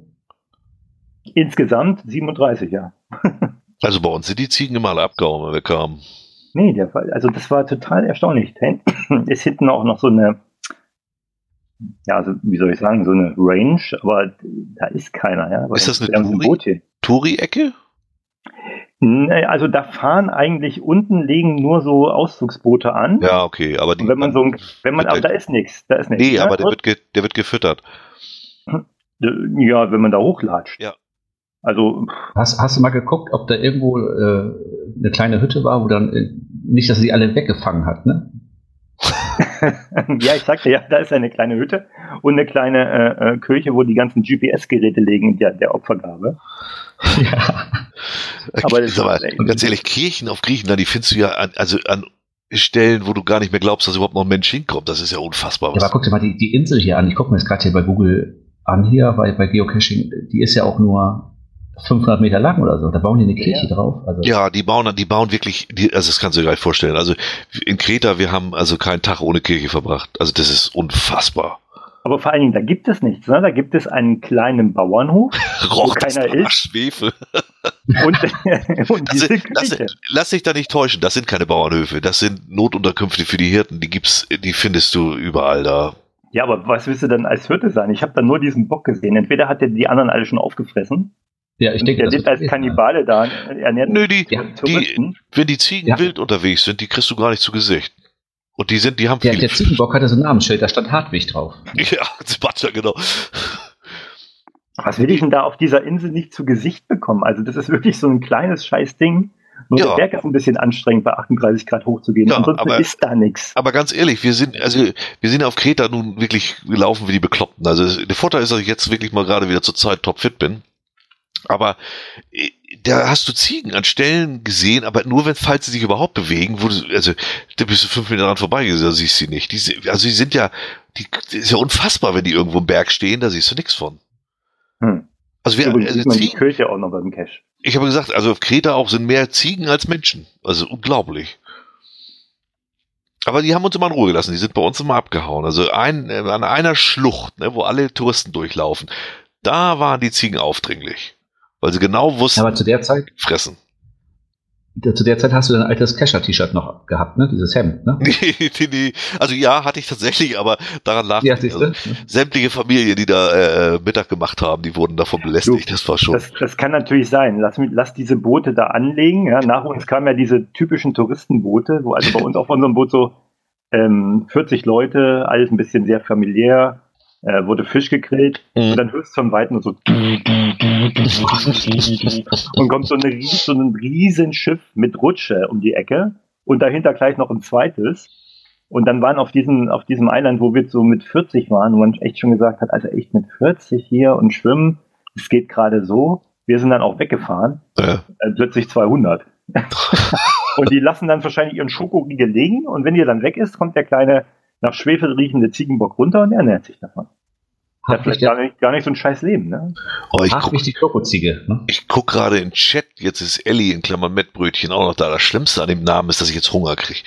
Insgesamt siebenunddreißig, ja. Also bei uns sind die Ziegen immer alle abgehauen, wenn wir kamen. Nee, der Fall, also das war total erstaunlich. Ist hinten auch noch so eine, ja, also wie soll ich sagen, so eine Range, aber da ist keiner. Ja, ist das eine Touri- Touri-Ecke? Nee, also da fahren eigentlich unten liegen nur so Ausflugsboote an. Ja, okay, aber die, wenn man so, wenn man, aber da ist nichts, da ist nichts. Nee, ja? aber der wird, ge, der wird gefüttert. Ja, wenn man da hochlatscht. Ja. Also hast, hast du mal geguckt, ob da irgendwo äh, eine kleine Hütte war, wo dann äh, nicht, dass sie alle weggefangen hat, ne? Ja, ich sagte ja, da ist eine kleine Hütte und eine kleine äh, Kirche, wo die ganzen G P S-Geräte liegen der, der Opfergabe. Ja. Aber, das aber ganz ehrlich, Kirchen auf Griechenland, die findest du ja an, also an Stellen, wo du gar nicht mehr glaubst, dass überhaupt noch ein Mensch hinkommt. Das ist ja unfassbar. Ja, aber guck dir mal die, die Insel hier an. Ich gucke mir das gerade hier bei Google an, hier bei, bei Geocaching. Die ist ja auch nur fünfhundert Meter lang oder so. Da bauen die eine Kirche ja. drauf. Also ja, die bauen, die bauen wirklich, die, also das kannst du dir gar nicht vorstellen. Also in Kreta, wir haben also keinen Tag ohne Kirche verbracht. Also das ist unfassbar. Aber vor allen Dingen, da gibt es nichts. Ne? Da gibt es einen kleinen Bauernhof, wo keiner ist. Schwefel. Und, und diese lass, lass, lass dich da nicht täuschen. Das sind keine Bauernhöfe. Das sind Notunterkünfte für die Hirten. Die gibt's, die findest du überall da. Ja, aber was willst du denn als Hirte sein? Ich habe da nur diesen Bock gesehen. Entweder hat er die anderen alle schon aufgefressen. Ja, ich denke, der lebt als Kannibale da. Ernährt Nö, die, die, wenn die Ziegen ja. wild unterwegs sind, die kriegst du gar nicht zu Gesicht. Und die sind, die haben der, der Ziegenbock hatte so ein Namensschild, da stand Hartwig drauf. Ja, Sebastian, genau. Was will ich denn da auf dieser Insel nicht zu Gesicht bekommen? Also das ist wirklich so ein kleines Scheißding. Nur ja. Der Berg ist ein bisschen anstrengend, bei achtunddreißig Grad hochzugehen. Ja, Ansonsten aber, ist da nichts. Aber ganz ehrlich, wir sind, also wir sind auf Kreta nun wirklich gelaufen wie die Bekloppten. Also der Vorteil ist, dass ich jetzt wirklich mal gerade wieder zur Zeit topfit bin. Aber da hast du Ziegen an Stellen gesehen, aber nur wenn, falls sie sich überhaupt bewegen, wo du, also da bist du fünf Meter dran vorbei, da siehst du sie nicht. Die, also die sind ja, die, die ist ja unfassbar, wenn die irgendwo im Berg stehen, da siehst du nichts von. Hm. Also wir, Übrigens also sieht man Ziegen, die Kirche auch noch beim Cache. Ich habe gesagt, also auf Kreta auch sind mehr Ziegen als Menschen. Also unglaublich. Aber die haben uns immer in Ruhe gelassen, die sind bei uns immer abgehauen. Also ein, an einer Schlucht, ne, wo alle Touristen durchlaufen, da waren die Ziegen aufdringlich. Weil sie genau wussten, aber zu der Zeit fressen. Zu der Zeit hast du dein altes Kescher-T-Shirt noch gehabt, ne? Dieses Hemd, ne? Nee, nee, nee. Also ja, hatte ich tatsächlich, aber daran lag ja, also, sämtliche Familien, die da äh, Mittag gemacht haben, die wurden davon belästigt. Du, das war schon. Das, das kann natürlich sein. Lass, lass diese Boote da anlegen. Ja. Nach uns kamen ja diese typischen Touristenboote, wo also bei uns auf unserem Boot so ähm, vierzig Leute, alles ein bisschen sehr familiär, äh, wurde Fisch gegrillt mhm. und dann hörst du vom Weiten und so und kommt so, eine, so ein Riesenschiff mit Rutsche um die Ecke und dahinter gleich noch ein zweites und dann waren auf diesem, auf diesem Eiland, wo wir so mit vierzig waren, wo man echt schon gesagt hat, also echt mit vierzig hier und schwimmen, es geht gerade so, wir sind dann auch weggefahren, ja. äh, plötzlich zweihundert und die lassen dann wahrscheinlich ihren Schokoriegel liegen und wenn ihr dann weg ist, kommt der kleine nach Schwefel riechende Ziegenbock runter und er ernährt sich davon. Hat vielleicht gar nicht, gar nicht so ein scheiß Leben, ne? Oh, ich Ach, guck, die Krokoziege, ne? Ich guck gerade in den Chat, jetzt ist Ellie in Klammern Mettbrötchen auch noch da. Das Schlimmste an dem Namen ist, dass ich jetzt Hunger kriege.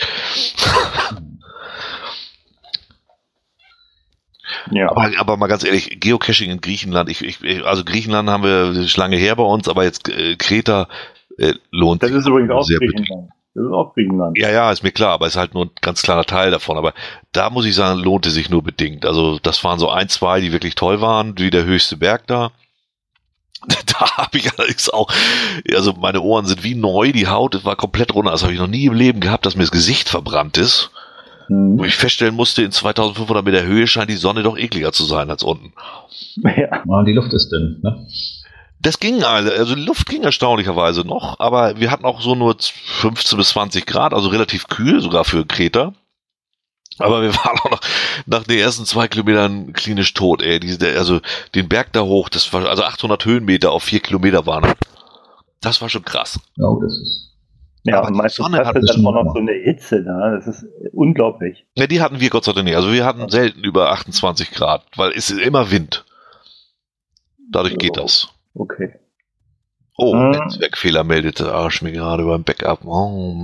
Ja. Aber, aber mal ganz ehrlich, Geocaching in Griechenland, ich, ich, also Griechenland haben wir lange her bei uns, aber jetzt äh, Kreta äh, lohnt sich. Das ist übrigens auch sehr Griechenland. Das ist auch Griechenland. Ja, ja, ist mir klar, aber ist halt nur ein ganz kleiner Teil davon. Aber da muss ich sagen, lohnte sich nur bedingt. Also das waren so ein, zwei, die wirklich toll waren, wie der höchste Berg da. Da habe ich allerdings auch, also meine Ohren sind wie neu, die Haut war komplett runter. Das habe ich noch nie im Leben gehabt, dass mir das Gesicht verbrannt ist. Mhm. Wo ich feststellen musste, in zweitausendfünfhundert Meter Höhe scheint die Sonne doch ekliger zu sein als unten. Ja, und die Luft ist dünn, ne? Das ging, also die Luft ging erstaunlicherweise noch, aber wir hatten auch so nur fünfzehn bis zwanzig Grad, also relativ kühl, sogar für Kreta. Aber wir waren auch noch nach den ersten zwei Kilometern klinisch tot, ey. Diese, also den Berg da hoch, das war also achthundert Höhenmeter auf vier Kilometer waren. Das war schon krass. Ja, das ist. Ja, aber und meistens hast du dann auch noch so eine Hitze da, das ist unglaublich. Ja, die hatten wir Gott sei Dank nicht. Also wir hatten selten über achtundzwanzig Grad, weil es ist immer Wind. Dadurch so. Geht das. Okay. Oh, hm. Netzwerkfehler meldete Arsch mir gerade beim Backup. Oh.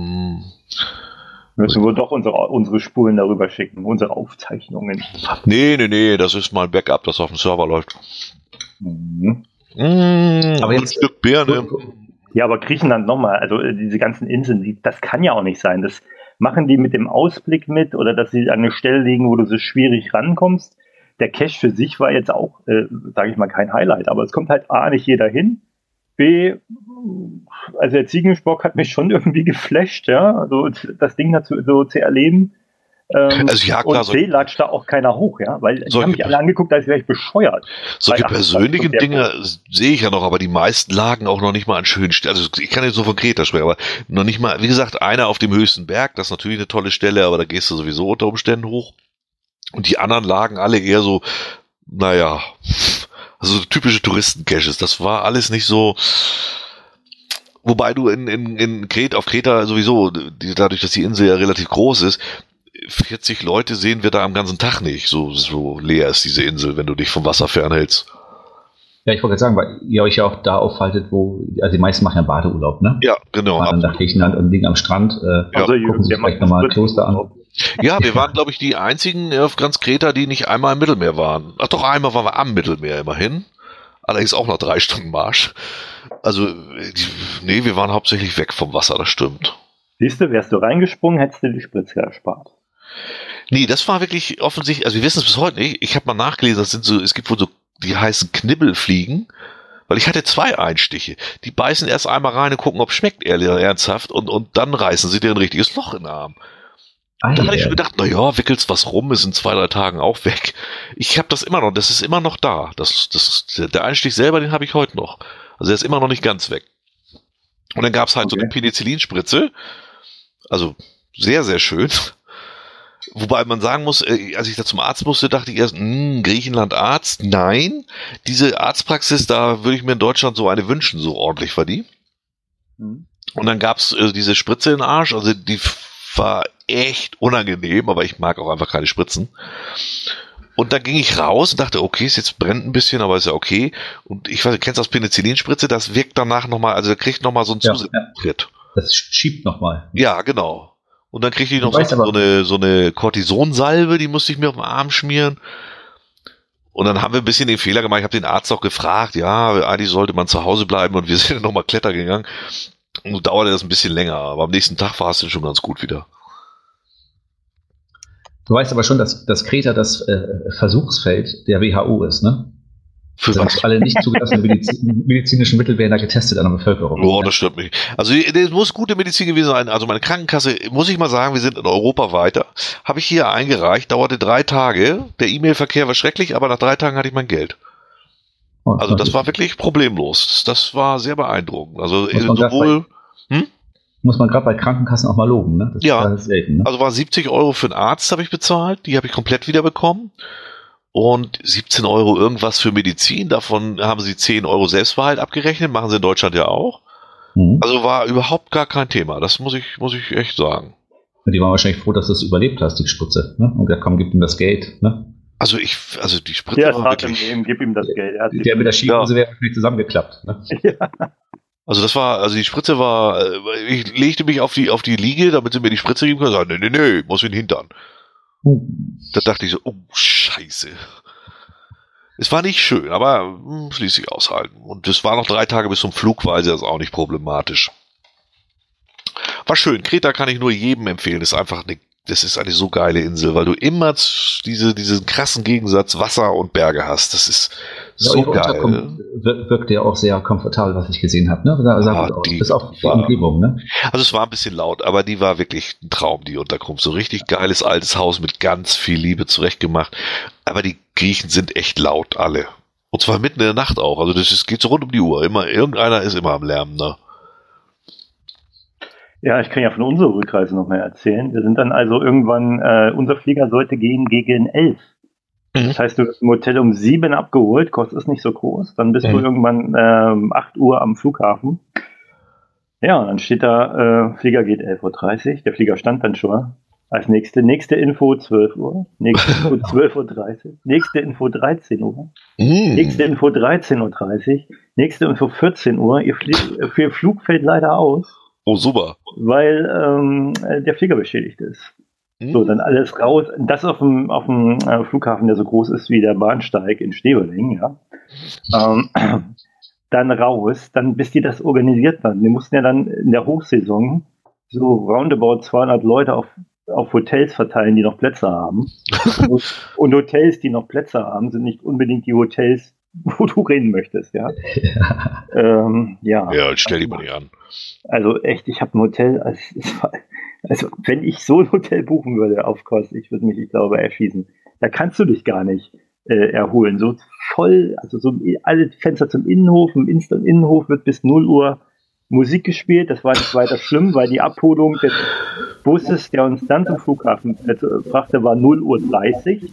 Müssen wir doch unsere, unsere Spuren darüber schicken, unsere Aufzeichnungen. Nee, nee, nee, das ist mal ein Backup, das auf dem Server läuft. Mhm. Mmh, aber jetzt ein Stück Birne. Ja, aber Griechenland nochmal, also diese ganzen Inseln, das kann ja auch nicht sein. Das machen die mit dem Ausblick mit oder dass sie an eine Stelle liegen, wo du so schwierig rankommst. Der Cache für sich war jetzt auch, äh, sage ich mal, kein Highlight, aber es kommt halt A, nicht jeder hin, B, also der Ziegensbock hat mich schon irgendwie geflasht, ja, also das Ding dazu so zu erleben. Ähm, also ja, klar, und C, latscht da auch keiner hoch, ja, weil die haben mich alle angeguckt, als wäre ich bescheuert. Solche persönlichen Dinge sehe ich ja noch, aber die meisten lagen auch noch nicht mal an schönen Stellen. Also ich kann jetzt so von Kreta sprechen, aber noch nicht mal, wie gesagt, einer auf dem höchsten Berg, das ist natürlich eine tolle Stelle, aber da gehst du sowieso unter Umständen hoch. Und die anderen lagen alle eher so, naja, also typische Touristencaches. Das war alles nicht so. Wobei du in, in, in Kreta, auf Kreta sowieso, die, dadurch, dass die Insel ja relativ groß ist, vierzig Leute sehen wir da am ganzen Tag nicht. So, so leer ist diese Insel, wenn du dich vom Wasser fernhältst. Ja, ich wollte gerade sagen, weil ihr euch ja auch da aufhaltet, wo, also die meisten machen ja Badeurlaub, ne? Ja, genau. Fahren nach Griechenland und liegen am Strand, äh, ja. Also, gucken sich vielleicht nochmal Kloster an. Ja, wir waren, glaube ich, die einzigen auf ganz Kreta, die nicht einmal im Mittelmeer waren. Ach doch, einmal waren wir am Mittelmeer immerhin. Allerdings auch nach drei Stunden Marsch. Also, nee, wir waren hauptsächlich weg vom Wasser, das stimmt. Siehst du, wärst du reingesprungen, hättest du die Spritze erspart. Nee, das war wirklich offensichtlich, also wir wissen es bis heute nicht. Ich habe mal nachgelesen, das sind so, es gibt wohl so, die heißen Knibbelfliegen, weil ich hatte zwei Einstiche. Die beißen erst einmal rein und gucken, ob es schmeckt, ehrlich, ernsthaft, und, und dann reißen sie dir ein richtiges Loch in den Arm. Ah, da hatte ich schon gedacht, naja, wickelst was rum, ist in zwei, drei Tagen auch weg. Ich habe das immer noch, das ist immer noch da. Das, das, der Einstich selber, den habe ich heute noch. Also der ist immer noch nicht ganz weg. Und dann gab es halt okay. so eine Penicillinspritze. Also sehr, sehr schön. Wobei man sagen muss, als ich da zum Arzt musste, dachte ich erst, mh, Griechenland Arzt. Nein, diese Arztpraxis, da würde ich mir in Deutschland so eine wünschen, so ordentlich war die. Mhm. Und dann gab es äh, diese Spritze in den Arsch, also die war echt unangenehm, aber ich mag auch einfach keine Spritzen. Und dann ging ich raus und dachte, okay, es jetzt brennt ein bisschen, aber ist ja okay. Und ich weiß, du kennst das Penicillinspritze, das wirkt danach nochmal, also der kriegt nochmal so einen ja, Zusatztritt. Ja. Das schiebt nochmal. Ja, genau. Und dann kriegte ich noch so, so eine, so eine Cortisonsalbe, die musste ich mir auf den Arm schmieren. Und dann haben wir ein bisschen den Fehler gemacht, ich habe den Arzt auch gefragt, ja, eigentlich sollte man zu Hause bleiben und wir sind dann nochmal klettern gegangen. Und so dauerte das ein bisschen länger, aber am nächsten Tag war es dann schon ganz gut wieder. Du weißt aber schon, dass, dass Kreta das äh, Versuchsfeld der W H O ist, ne? Für was? Also alle nicht zugelassenen Medizin, medizinischen Mittel werden da getestet an der Bevölkerung. Oh, das stimmt nicht. Also das muss gute Medizin gewesen sein. Also meine Krankenkasse, muss ich mal sagen, wir sind in Europa weiter. Habe ich hier eingereicht, dauerte drei Tage. Der E-Mail-Verkehr war schrecklich, aber nach drei Tagen hatte ich mein Geld. Oh, also das war wirklich problemlos. Das war sehr beeindruckend. Also sowohl... Bei, hm? Muss man gerade bei Krankenkassen auch mal loben, ne? Das ja, ist selten, ne? Also war siebzig Euro für einen Arzt, habe ich bezahlt. Die habe ich komplett wieder bekommen. Und siebzehn Euro irgendwas für Medizin. Davon haben sie zehn Euro Selbstbehalt abgerechnet. Machen sie in Deutschland ja auch. Mhm. Also war überhaupt gar kein Thema. Das muss ich, muss ich echt sagen. Und die waren wahrscheinlich froh, dass du es überlebt hast, die Spritze. Ne? Und gesagt, komm, gib ihm das Geld. Ne? Also ich, also die Spritze der war wirklich... Ihm, gib ihm das Geld. Er der mit der Skihose ja. wäre wahrscheinlich zusammengeklappt. Ne? Ja. Also das war, also die Spritze war, ich legte mich auf die, auf die Liege, damit sie mir die Spritze geben können, und sagte, nee, nee, nee, muss in den Hintern. Da dachte ich so, oh, scheiße. Es war nicht schön, aber es ließ sich aushalten. Und es war noch drei Tage bis zum Flug, war also das auch nicht problematisch. War schön. Kreta kann ich nur jedem empfehlen. Das ist einfach eine, das ist eine so geile Insel, weil du immer diese, diesen krassen Gegensatz Wasser und Berge hast. Das ist so ja, geil. Wirkt ja auch sehr komfortabel, was ich gesehen habe. Ne? Da, ah, die bis auf die war, Umgebung. Ne? Also es war ein bisschen laut, aber die war wirklich ein Traum, die Unterkunft. So richtig geiles altes Haus mit ganz viel Liebe zurechtgemacht. Aber die Griechen sind echt laut, alle. Und zwar mitten in der Nacht auch. Also das ist, geht so rund um die Uhr. Immer, irgendeiner ist immer am Lärmen. Ne? Ja, ich kann ja von unserer Rückreise noch mehr erzählen. Wir sind dann also irgendwann, äh, unser Flieger sollte gehen gegen elf. Mhm. Das heißt, du hast im Hotel um sieben abgeholt, kostet es nicht so groß. Dann bist mhm. du irgendwann ähm, acht Uhr am Flughafen. Ja, und dann steht da, äh, Flieger geht elf Uhr dreißig. Der Flieger stand dann schon. Als nächste, nächste Info zwölf Uhr. Nächste Info zwölf Uhr dreißig. Nächste Info dreizehn Uhr. Mhm. Nächste Info dreizehn Uhr dreißig. Nächste Info vierzehn Uhr. Ihr, Flie- ihr Flug fällt leider aus. Oh, super. Weil ähm, der Flieger beschädigt ist. Mhm. So, dann alles raus. Das auf dem, auf dem äh, Flughafen, der so groß ist wie der Bahnsteig in Steveling, ja. Ähm, dann raus, dann bis die das organisiert haben. Wir mussten ja dann in der Hochsaison so roundabout zweihundert Leute auf, auf Hotels verteilen, die noch Plätze haben. Und Hotels, die noch Plätze haben, sind nicht unbedingt die Hotels, wo du reden möchtest, ja. Ja, ähm, ja. Ja, stell dich mal nicht an. Also echt, ich habe ein Hotel, also, also wenn ich so ein Hotel buchen würde auf Kost, ich würde mich, ich glaube, erschießen. Da kannst du dich gar nicht äh, erholen. So voll, also so alle Fenster zum Innenhof, im Innenhof wird bis null Uhr Musik gespielt. Das war nicht weiter schlimm, weil die Abholung des Busses, der uns dann zum Flughafen brachte, war null Uhr dreißig.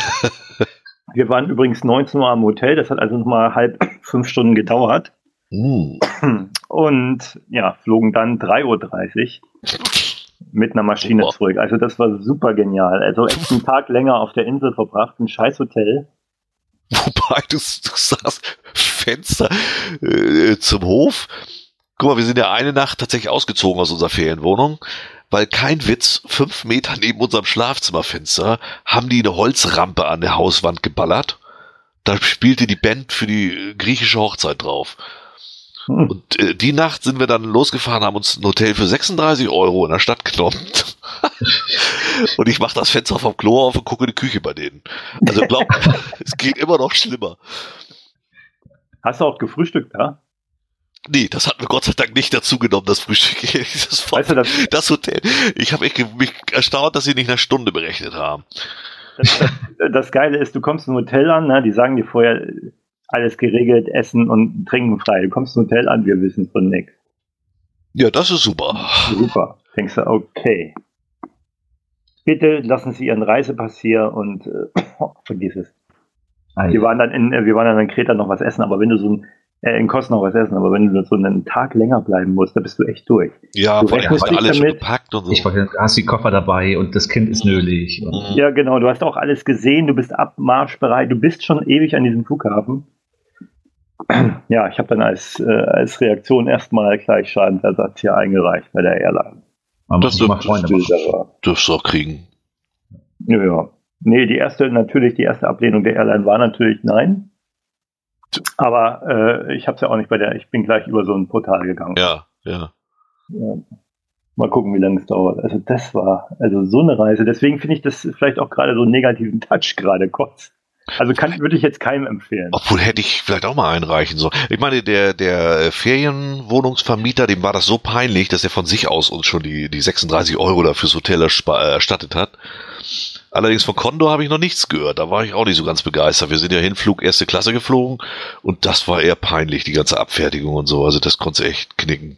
Wir waren übrigens neunzehn Uhr am Hotel, das hat also nochmal halb fünf Stunden gedauert. Mm. Und ja, flogen dann drei Uhr dreißig mit einer Maschine super. zurück. Also das war super genial. Also echt einen Tag länger auf der Insel verbracht, ein scheiß Hotel. Wobei, du, du sagst Fenster äh, zum Hof. Guck mal, wir sind ja eine Nacht tatsächlich ausgezogen aus unserer Ferienwohnung, weil kein Witz, fünf Meter neben unserem Schlafzimmerfenster haben die eine Holzrampe an der Hauswand geballert. Da spielte die Band für die griechische Hochzeit drauf. Hm. Und äh, die Nacht sind wir dann losgefahren, haben uns ein Hotel für sechsunddreißig Euro in der Stadt genommen. Und ich mache das Fenster vom Klo auf und gucke in die Küche bei denen. Also glaub, es geht immer noch schlimmer. Hast du auch gefrühstückt da? Nee, das hat mir Gott sei Dank nicht dazu genommen, das Frühstück. Das, weißt du, das, das Hotel. Ich habe mich erstaunt, dass sie nicht eine Stunde berechnet haben. Das, das, das Geile ist, du kommst im Hotel an, ne, die sagen dir vorher, alles geregelt, Essen und Trinken frei. Du kommst im Hotel an, wir wissen von nichts. Ja, das ist super. Super. Denkst du, okay. Bitte lassen Sie Ihren Reisepass hier und äh, oh, vergiss es. Ah, wir waren dann in, wir waren dann in Kreta noch was essen, aber wenn du so ein Äh, in Kosten noch was essen, aber wenn du so einen Tag länger bleiben musst, da bist du echt durch. Ja, du vor allem hast du alles schon gepackt und so. Ich wollte, du hast die Koffer dabei und das Kind ist nölig. Und ja, genau, du hast auch alles gesehen, du bist abmarschbereit, du bist schon ewig an diesem Flughafen. Ja, ich habe dann als, äh, als Reaktion erstmal gleich Schadensersatz hier eingereicht bei der Airline. Man das dürfst du auch kriegen. Ja, ja. Nee, die erste, natürlich, die erste Ablehnung der Airline war natürlich nein. Aber äh, ich habe es ja auch nicht bei der, ich bin gleich über so ein Portal gegangen. Ja, ja. ja. Mal gucken, wie lange es dauert. Also das war, also so eine Reise. Deswegen finde ich das vielleicht auch gerade so einen negativen Touch gerade kurz. Also kann, würde ich jetzt keinem empfehlen. Obwohl hätte ich vielleicht auch mal einreichen sollen. Ich meine, der, der Ferienwohnungsvermieter, dem war das so peinlich, dass er von sich aus uns schon die, die sechsunddreißig Euro da fürs Hotel erstattet hat. Allerdings von Condor habe ich noch nichts gehört. Da war ich auch nicht so ganz begeistert. Wir sind ja Hinflug erste Klasse geflogen und das war eher peinlich, die ganze Abfertigung und so. Also das konnte echt knicken.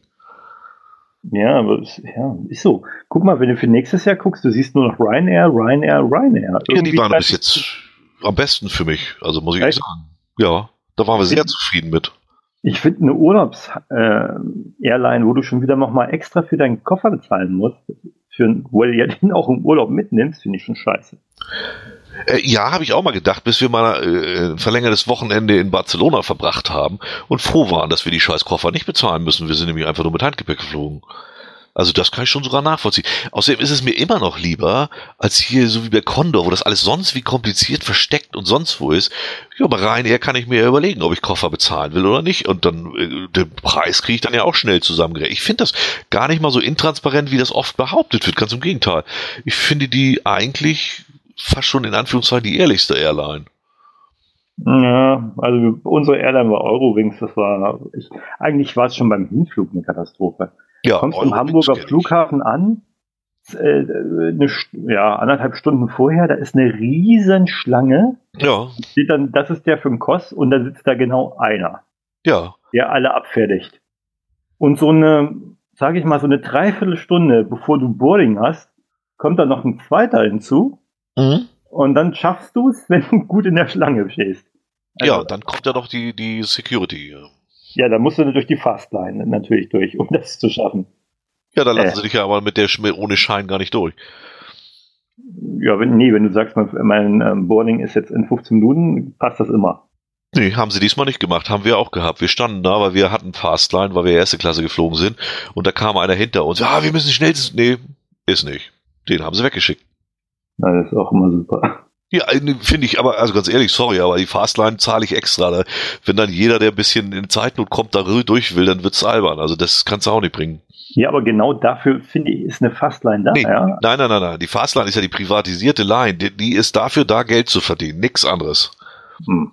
Ja, aber ja, ist so. Guck mal, wenn du für nächstes Jahr guckst, du siehst nur noch Ryanair, Ryanair, Ryanair. Irgendwie ja, die waren bis jetzt am besten für mich. Also muss ich echt sagen. Ja, da waren wir sehr ich, zufrieden mit. Ich finde eine Urlaubs-Airline, äh, wo du schon wieder nochmal extra für deinen Koffer bezahlen musst, für, wo du ja den auch im Urlaub mitnimmst, finde ich schon scheiße. Äh, ja, habe ich auch mal gedacht, bis wir mal äh, ein verlängertes Wochenende in Barcelona verbracht haben und froh waren, dass wir die scheiß Koffer nicht bezahlen müssen. Wir sind nämlich einfach nur mit Handgepäck geflogen. Also das kann ich schon sogar nachvollziehen. Außerdem ist es mir immer noch lieber, als hier so wie bei Condor, wo das alles sonst wie kompliziert versteckt und sonst wo ist. Ja, bei Ryanair kann ich mir überlegen, ob ich Koffer bezahlen will oder nicht. Und dann äh, den Preis kriege ich dann ja auch schnell zusammengerechnet. Ich finde das gar nicht mal so intransparent, wie das oft behauptet wird. Ganz im Gegenteil. Ich finde die eigentlich fast schon in Anführungszeichen die ehrlichste Airline. Ja, also unsere Airline war Eurowings. Das war ich, eigentlich war es schon beim Hinflug eine Katastrophe. Ja, kommst am Hamburger Flughafen an, äh, eine, ja, anderthalb Stunden vorher, da ist eine riesen Schlange. Ja. Steht dann, das ist der für den Kost und da sitzt da genau einer. Ja. Der alle abfertigt. Und so eine, sage ich mal, so eine Dreiviertelstunde, bevor du Boarding hast, kommt dann noch ein zweiter hinzu. Mhm. Und dann schaffst du es, wenn du gut in der Schlange stehst. Also, ja, dann kommt ja doch die, die Security. Ja, da musst du durch die Fastline natürlich durch, um das zu schaffen. Ja, da lassen äh. sie dich ja aber mit der ohne Schein gar nicht durch. Ja, wenn, nee, wenn du sagst, mein, mein ähm, Boarding ist jetzt in fünfzehn Minuten, passt das immer. Nee, haben sie diesmal nicht gemacht, haben wir auch gehabt. Wir standen da, weil wir hatten Fastline, weil wir erste Klasse geflogen sind und da kam einer hinter uns. Ja, wir müssen schnellstens. Nee, ist nicht. Den haben sie weggeschickt. Na, das ist auch immer super. Ja, finde ich, aber, also ganz ehrlich, sorry, aber die Fastline zahle ich extra. Da. Wenn dann jeder, der ein bisschen in Zeitnot kommt, da durch will, dann wird's albern. Also das kannst du auch nicht bringen. Ja, aber genau dafür, finde ich, ist eine Fastline da. Nee, ja? Nein, nein, nein, nein. Die Fastline ist ja die privatisierte Line. Die, die ist dafür da, Geld zu verdienen. Nix anderes. Hm.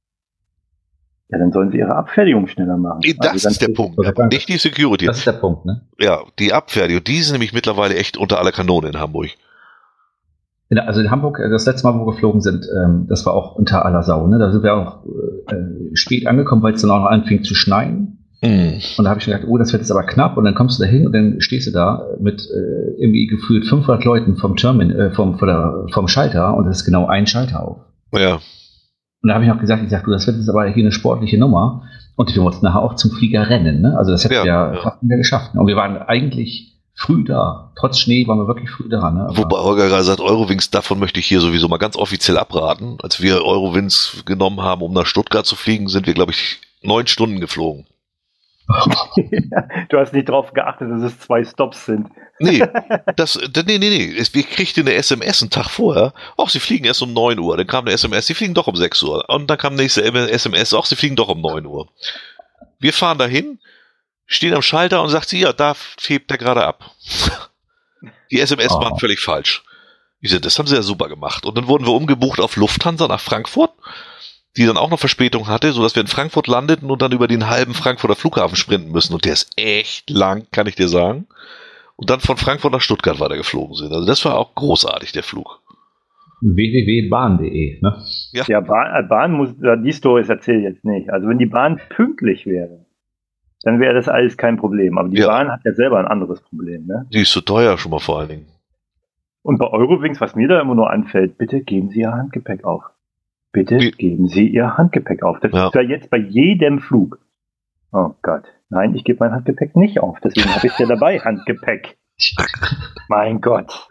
Ja, dann sollen sie ihre Abfertigung schneller machen. Nee, das also ist der Punkt. Aber nicht die Security. Das ist der Punkt, ne? Ja, die Abfertigung. Die sind nämlich mittlerweile echt unter aller Kanone in Hamburg. Also in Hamburg, das letzte Mal, wo wir geflogen sind, ähm, das war auch unter aller Sau. Ne? Da sind wir auch äh, spät angekommen, weil es dann auch noch anfing zu schneien. Mm. Und da habe ich gedacht, oh, das wird jetzt aber knapp. Und dann kommst du da hin und dann stehst du da mit äh, irgendwie gefühlt fünfhundert Leuten vom Termin, äh, vom, von der, vom Schalter und es ist genau ein Schalter auf. Ja. Und da habe ich noch gesagt, ich sag, du, das wird jetzt aber hier eine sportliche Nummer. Und wir mussten nachher auch zum Flieger rennen. Ne? Also das hätten ja, wir ja, ja. fast nicht geschafft. Und wir waren eigentlich früh da. Trotz Schnee waren wir wirklich früh da. Ne? Wobei Holger gerade sagt, Eurowings, davon möchte ich hier sowieso mal ganz offiziell abraten. Als wir Eurowings genommen haben, um nach Stuttgart zu fliegen, sind wir, glaube ich, neun Stunden geflogen. Du hast nicht darauf geachtet, dass es zwei Stops sind. Nee, das, nee, nee, nee. Wir kriegten eine S M S einen Tag vorher. Ach, sie fliegen erst um neun Uhr. Dann kam eine S M S, sie fliegen doch um sechs Uhr. Und dann kam nächste S M S, ach, sie fliegen doch um neun Uhr. Wir fahren dahin, stehen am Schalter und sagt sie, ja, da hebt er gerade ab. Die S M S oh. waren völlig falsch. Ich sag, das haben sie ja super gemacht. Und dann wurden wir umgebucht auf Lufthansa nach Frankfurt. die dann auch noch Verspätung hatte, sodass wir in Frankfurt landeten und dann über den halben Frankfurter Flughafen sprinten müssen. Und der ist echt lang, kann ich dir sagen. Und dann von Frankfurt nach Stuttgart weitergeflogen sind. Also das war auch großartig, der Flug. w w w punkt bahn punkt de, ne? Ja, ja Bahn, Bahn muss, die Stories erzähle ich jetzt nicht. Also wenn die Bahn pünktlich wäre, dann wäre das alles kein Problem. Aber die ja. Bahn hat ja selber ein anderes Problem, ne? Die ist so teuer schon mal vor allen Dingen. Und bei Eurowings, was mir da immer nur anfällt, bitte geben Sie Ihr Handgepäck auf. Bitte Wie? geben Sie Ihr Handgepäck auf. Das ja. ist ja jetzt bei jedem Flug. Oh Gott. Nein, ich gebe mein Handgepäck nicht auf. Deswegen habe ich ja dabei Handgepäck. Mein Gott.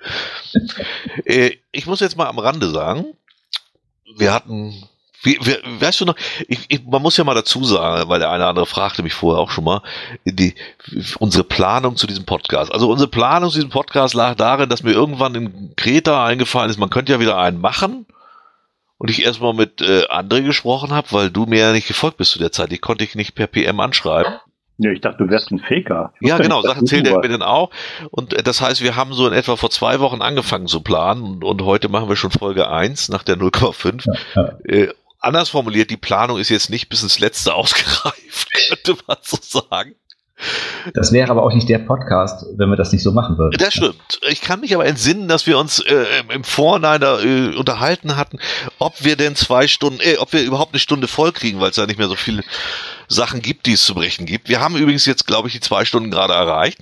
Äh, ich muss jetzt mal am Rande sagen, wir hatten, wie, wir, weißt du noch, ich, ich, man muss ja mal dazu sagen, weil der eine oder andere fragte mich vorher auch schon mal, die, unsere Planung zu diesem Podcast. Also unsere Planung zu diesem Podcast lag darin, dass mir irgendwann in Kreta eingefallen ist, man könnte ja wieder einen machen. Und ich erstmal mit äh, André gesprochen habe, weil du mir ja nicht gefolgt bist zu der Zeit. Ich konnte dich nicht per P M anschreiben. Ja, ich dachte, du wärst ein Faker. Ja, genau, Sachen zählt er mir dann auch. Und äh, das heißt, wir haben so in etwa vor zwei Wochen angefangen zu planen und, und heute machen wir schon Folge eins nach der null Komma fünf. Ja, ja. Äh, anders formuliert, die Planung ist jetzt nicht bis ins Letzte ausgereift, könnte man so sagen. Das wäre aber auch nicht der Podcast, wenn wir das nicht so machen würden. Das stimmt. Ich kann mich aber entsinnen, dass wir uns äh, im Vorhinein da, äh, unterhalten hatten, ob wir denn zwei Stunden, äh, ob wir überhaupt eine Stunde voll kriegen, weil es da nicht mehr so viele Sachen gibt, die es zu berichten gibt. Wir haben übrigens jetzt, glaube ich, die zwei Stunden gerade erreicht.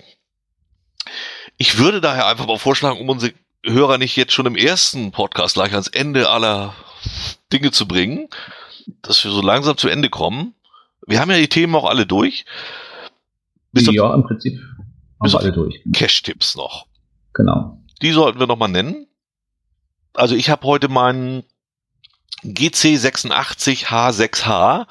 Ich würde daher einfach mal vorschlagen, um unsere Hörer nicht jetzt schon im ersten Podcast gleich ans Ende aller Dinge zu bringen, dass wir so langsam zu Ende kommen. Wir haben ja die Themen auch alle durch. Bis ja, im Prinzip haben wir alle durch. Cache-Tipps noch. Genau. Die sollten wir noch mal nennen. Also ich habe heute meinen G C sechsundachtzig H sechs H.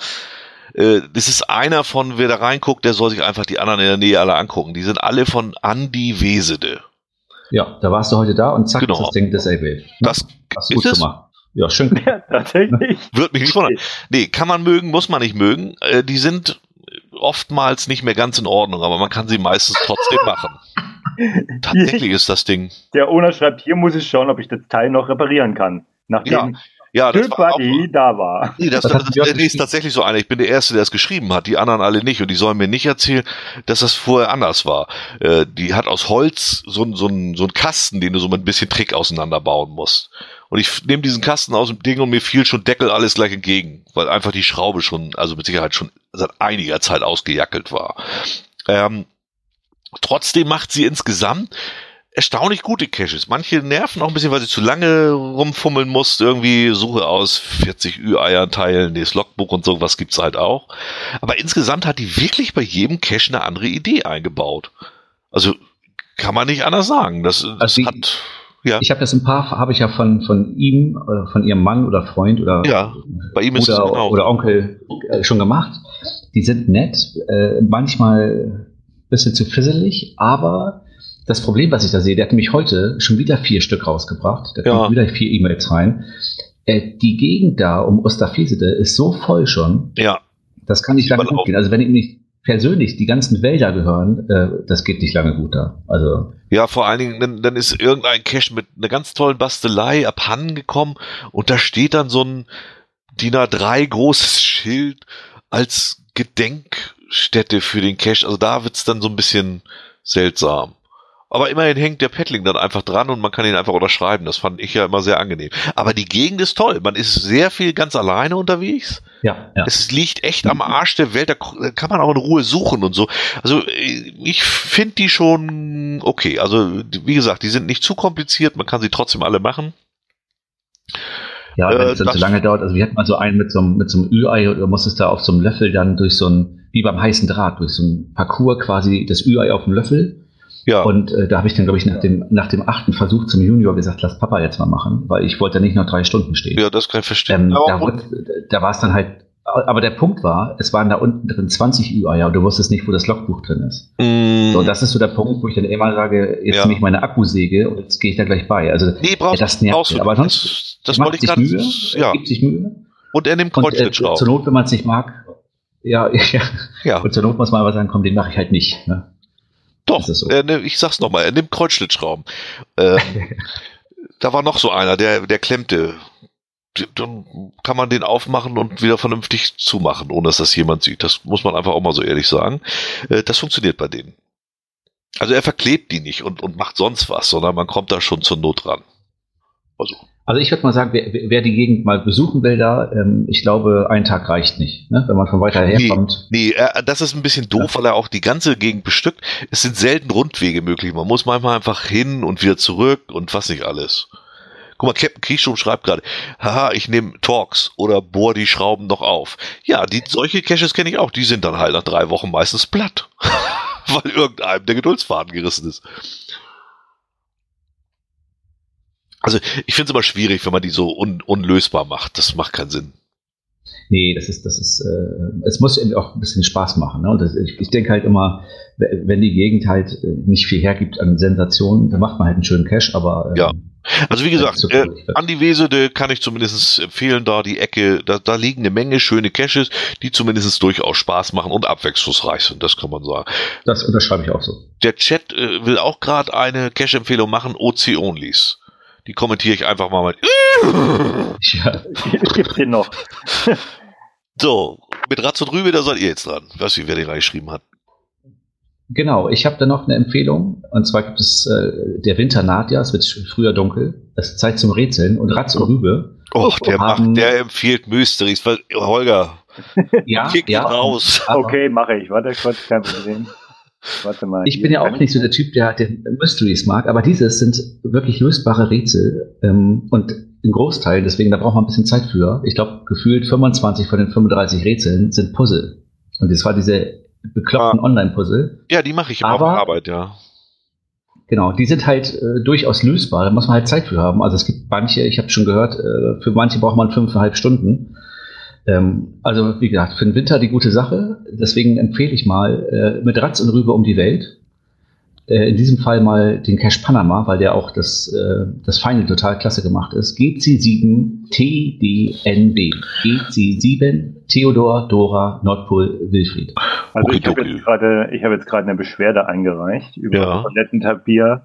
Äh, das ist einer von, wer da reinguckt, der soll sich einfach die anderen in der Nähe alle angucken. Die sind alle von Andi Wesede. Ja, da warst du heute da und zack, genau. Ist das Ding disabled. Das hast du gut es? gemacht. Ja, schön. Ja, tatsächlich. Würde mich nicht wundern. Nee, kann man mögen, muss man nicht mögen. Äh, die sind oftmals nicht mehr ganz in Ordnung, aber man kann sie meistens trotzdem machen. Tatsächlich ist das Ding. Der Owner schreibt, hier muss ich schauen, ob ich das Teil noch reparieren kann. Nachdem ja, ja, das war auch, da war. Nee, das, das, das, das nee, ist tatsächlich so einer. Ich bin der Erste, der es geschrieben hat. Die anderen alle nicht. Und die sollen mir nicht erzählen, dass das vorher anders war. Äh, die hat aus Holz so, so, so, so einen Kasten, den du so mit ein bisschen Trick auseinanderbauen musst. Und ich nehme diesen Kasten aus dem Ding und mir fiel schon Deckel alles gleich entgegen, weil einfach die Schraube schon, also mit Sicherheit schon seit einiger Zeit ausgejackelt war. Ähm, trotzdem macht sie insgesamt erstaunlich gute Caches. Manche nerven auch ein bisschen, weil sie zu lange rumfummeln muss. Irgendwie Suche aus vierzig Ü-Eiern teilen, das Logbuch und so, was gibt's halt auch. Aber insgesamt hat die wirklich bei jedem Cache eine andere Idee eingebaut. Also kann man nicht anders sagen. Das, das also hat... Ja. Ich habe das ein paar, habe ich ja von von ihm, äh, von ihrem Mann oder Freund oder ja, bei ihm ist Bruder es genau. oder Onkel äh, schon gemacht. Die sind nett, äh, manchmal ein bisschen zu fisselig, aber das Problem, was ich da sehe, der hat nämlich heute schon wieder vier Stück rausgebracht, da kommen ja. wieder vier E-Mails rein. Äh, die Gegend da um Osterfesede ist so voll schon, ja. Das kann nicht lange gut gehen. Also wenn ihm nicht persönlich die ganzen Wälder gehören, äh, das geht nicht lange gut da. Also ja, vor allen Dingen, dann, dann ist irgendein Cache mit einer ganz tollen Bastelei abhanden gekommen und da steht dann so ein D I N A drei großes Schild als Gedenkstätte für den Cache. Also da wird's dann so ein bisschen seltsam. Aber immerhin hängt der Paddling dann einfach dran und man kann ihn einfach unterschreiben. Das fand ich ja immer sehr angenehm. Aber die Gegend ist toll. Man ist sehr viel ganz alleine unterwegs. Ja, ja. Es liegt echt am Arsch der Welt. Da kann man auch in Ruhe suchen und so. Also ich finde die schon okay. Also wie gesagt, die sind nicht zu kompliziert. Man kann sie trotzdem alle machen. Ja, wenn es dann zu lange dauert. Also wir hatten mal so einen mit so einem, mit so einem Ü-Ei und du musstest da auf so einem Löffel dann durch so ein, wie beim heißen Draht, durch so ein Parcours quasi das Ü-Ei auf dem Löffel. Ja. Und äh, da habe ich dann, glaube ich, nach dem, nach dem achten Versuch zum Junior gesagt, lass Papa jetzt mal machen, weil ich wollte ja nicht noch drei Stunden stehen. Ja, das kann ich verstehen. Ähm, da wurde, da war es dann halt, aber der Punkt war, es waren da unten drin zwanzig Ü-Eier und du wusstest nicht, wo das Logbuch drin ist. Mm. So, das ist so der Punkt, wo ich dann immer sage, jetzt ja. nehme ich meine Akkusäge und jetzt gehe ich da gleich bei. Also nee, brauchst, ja, das nervt brauchst du. Aber sonst das, das macht sich grad, Mühe, ja. er gibt sich Mühe. Und er nimmt Kreuzschlittschrauben. Äh, zur Not, wenn man es nicht mag, ja, ja. ja. Und zur Not muss man aber sagen, komm, den mache ich halt nicht. Ne? Doch, so. er, ich sag's nochmal, er nimmt Kreuzschlittschrauben. Ähm, da war noch so einer, der, der klemmte. dann kann man den aufmachen und wieder vernünftig zumachen, ohne dass das jemand sieht. Das muss man einfach auch mal so ehrlich sagen. Das funktioniert bei denen. Also er verklebt die nicht und, und macht sonst was, sondern man kommt da schon zur Not ran. Also, also ich würde mal sagen, wer, wer die Gegend mal besuchen will da, ähm, ich glaube, ein Tag reicht nicht, ne? Wenn man von weiter her nee, kommt. Nee, äh, das ist ein bisschen doof, ja. Weil er auch die ganze Gegend bestückt. Es sind selten Rundwege möglich. Man muss manchmal einfach hin und wieder zurück und was nicht alles. Guck mal, Captain Kriegstrom schreibt gerade, haha, ich nehme Torx oder bohr die Schrauben noch auf. Ja, die, solche Caches kenne ich auch. Die sind dann halt nach drei Wochen meistens platt. Weil irgendeinem der Geduldsfaden gerissen ist. Also ich finde es immer schwierig, wenn man die so un- unlösbar macht. Das macht keinen Sinn. Nee, das ist, das ist, äh, es muss eben auch ein bisschen Spaß machen. Ne? Und das, ich, ich denke halt immer, wenn die Gegend halt nicht viel hergibt an Sensationen, dann macht man halt einen schönen Cache, aber äh, ja. Also wie gesagt, äh, an die Wesede kann ich zumindest empfehlen, da die Ecke, da, da liegen eine Menge schöne Caches, die zumindest durchaus Spaß machen und abwechslungsreich sind, das kann man sagen. Das unterschreibe ich auch so. Der Chat äh, will auch gerade eine Cache-Empfehlung machen, O C-Onlys. Die kommentiere ich einfach mal mit. Ja. Gibt's den noch? So, mit Ratz und Rübe, da seid ihr jetzt dran. Ich weiß nicht, wer den reingeschrieben hat. Genau, ich habe da noch eine Empfehlung. Und zwar gibt es, äh, der Winter naht ja, es wird früher dunkel. Es ist Zeit zum Rätseln. Und Ratz und Rübe. Oh, der haben, macht, der empfiehlt Mysteries. Holger, ja, kick ja, raus. Okay, mache ich. Warte kurz, kein Problem. Warte mal. Ich bin ja auch nicht so der Typ, der, der Mysteries mag, aber dieses sind wirklich lösbare Rätsel. Ähm, und ein Großteil, deswegen, da braucht man ein bisschen Zeit für. Ich glaube, gefühlt fünfundzwanzig von den fünfunddreißig Rätseln sind Puzzle. Und das war diese bekloppten ah. Online-Puzzle. Ja, die mache ich immer auf der Arbeit, ja. Genau, die sind halt äh, durchaus lösbar, da muss man halt Zeit für haben. Also es gibt manche, ich habe schon gehört, äh, für manche braucht man fünfeinhalb Stunden. Ähm, also wie gesagt, für den Winter die gute Sache. Deswegen empfehle ich mal äh, mit Ratz und Rübe um die Welt. Äh, in diesem Fall mal den Cache Panama, weil der auch das, äh, das Final total klasse gemacht ist. G C sieben T D N B. G C sieben Theodor, Dora, Nordpol, Wilfried. Also ich habe jetzt gerade, ich habe jetzt gerade eine Beschwerde eingereicht über ja. Toilettenpapier,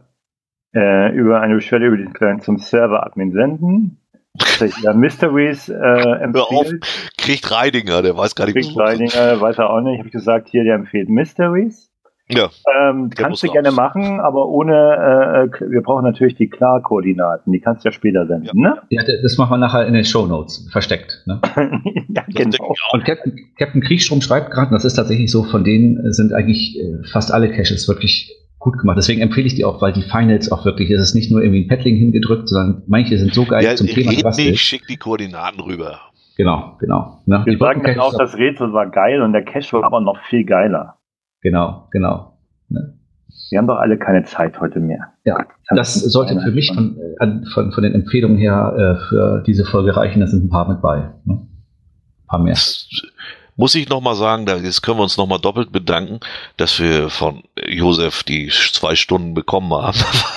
äh, über eine Beschwerde über den Client zum Server-Admin senden. Ja, Mysteries äh, empfiehlt. Hör auf, kriegt Reidinger, der weiß gar nicht, kriegt Reidinger, weiß er auch nicht. Ich habe gesagt, hier, der empfiehlt Mysteries. Ja. Ähm, kannst du gerne raus. machen, aber ohne, äh, wir brauchen natürlich die Klar-Koordinaten, die kannst du ja später senden, ja. ne? Ja, das machen wir nachher in den Shownotes, versteckt, ne? Ja, genau. Und Captain, Captain Kriegstrom schreibt gerade, das ist tatsächlich so, von denen sind eigentlich äh, fast alle Caches wirklich gut gemacht. Deswegen empfehle ich die auch, weil die Finals auch wirklich, es ist nicht nur irgendwie ein Paddling hingedrückt, sondern manche sind so geil ja, zum Thema. Red nicht, schick die Koordinaten rüber. Genau, genau. Ne? Wir sagen dann auch, das Rätsel war geil und der Cache war aber noch viel geiler. Genau, genau. Ne? Wir haben doch alle keine Zeit heute mehr. Ja, das sollte für mich von, von, von den Empfehlungen her äh, für diese Folge reichen. Da sind ein paar mit bei. Ne? Ein paar mehr. Das muss ich nochmal sagen, da jetzt können wir uns nochmal doppelt bedanken, dass wir von Josef die zwei Stunden bekommen haben.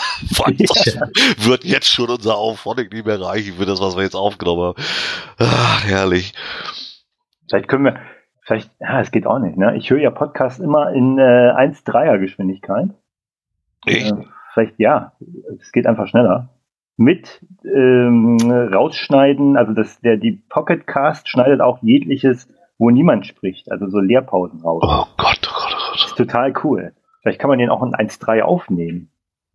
Das ja. wird jetzt schon unser Aufwand nicht mehr reichen für das, was wir jetzt aufgenommen haben. Ach, herrlich. Vielleicht können wir, vielleicht, ja, es geht auch nicht, ne? Ich höre ja Podcasts immer in äh, eins Komma dreier Geschwindigkeit. Echt? Äh, vielleicht, ja, es geht einfach schneller. Mit ähm, rausschneiden, also das, der, die Pocketcast schneidet auch jegliches, wo niemand spricht, also so Leerpausen raus. Oh Gott, oh Gott, oh Gott. Das ist total cool. Vielleicht kann man den auch in eins Komma drei aufnehmen.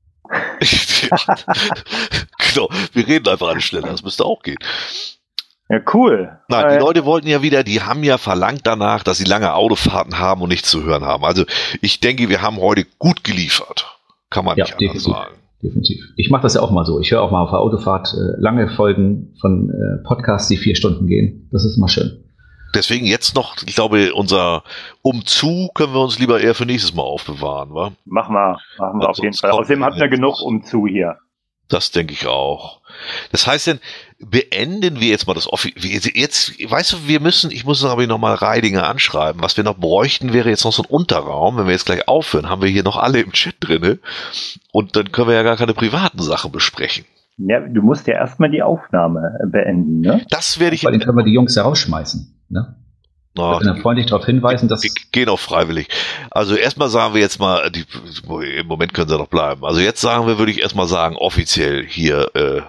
Genau, wir reden einfach alle schneller, das müsste auch gehen. Ja, cool. Nein, die äh, Leute wollten ja wieder, die haben ja verlangt danach, dass sie lange Autofahrten haben und nichts zu hören haben. Also ich denke, wir haben heute gut geliefert. Kann man ja, nicht anders definitiv, sagen. Definitiv. Ich mache das ja auch mal so. Ich höre auch mal auf der Autofahrt äh, lange Folgen von äh, Podcasts, die vier Stunden gehen. Das ist immer schön. Deswegen jetzt noch, ich glaube, unser Umzug können wir uns lieber eher für nächstes Mal aufbewahren, wa? Machen wir, machen wir auf jeden Fall. Außerdem habt ihr genug Umzug hier. Das denke ich auch. Das heißt denn, beenden wir jetzt mal das Office. Jetzt, weißt du, wir müssen, ich muss aber nochmal Reidinger anschreiben. Was wir noch bräuchten, wäre jetzt noch so ein Unterraum. Wenn wir jetzt gleich aufhören, haben wir hier noch alle im Chat drinne. Und dann können wir ja gar keine privaten Sachen besprechen. Ja, du musst ja erstmal die Aufnahme beenden, ne? Das werde ich. Vor allem können wir die Jungs ja rausschmeißen, ne? No, ich will freundlich darauf hinweisen, dass... Die, die gehen auch freiwillig. Also erstmal sagen wir jetzt mal, die, im Moment können sie noch bleiben. Also jetzt sagen wir, würde ich erstmal sagen, offiziell hier, äh,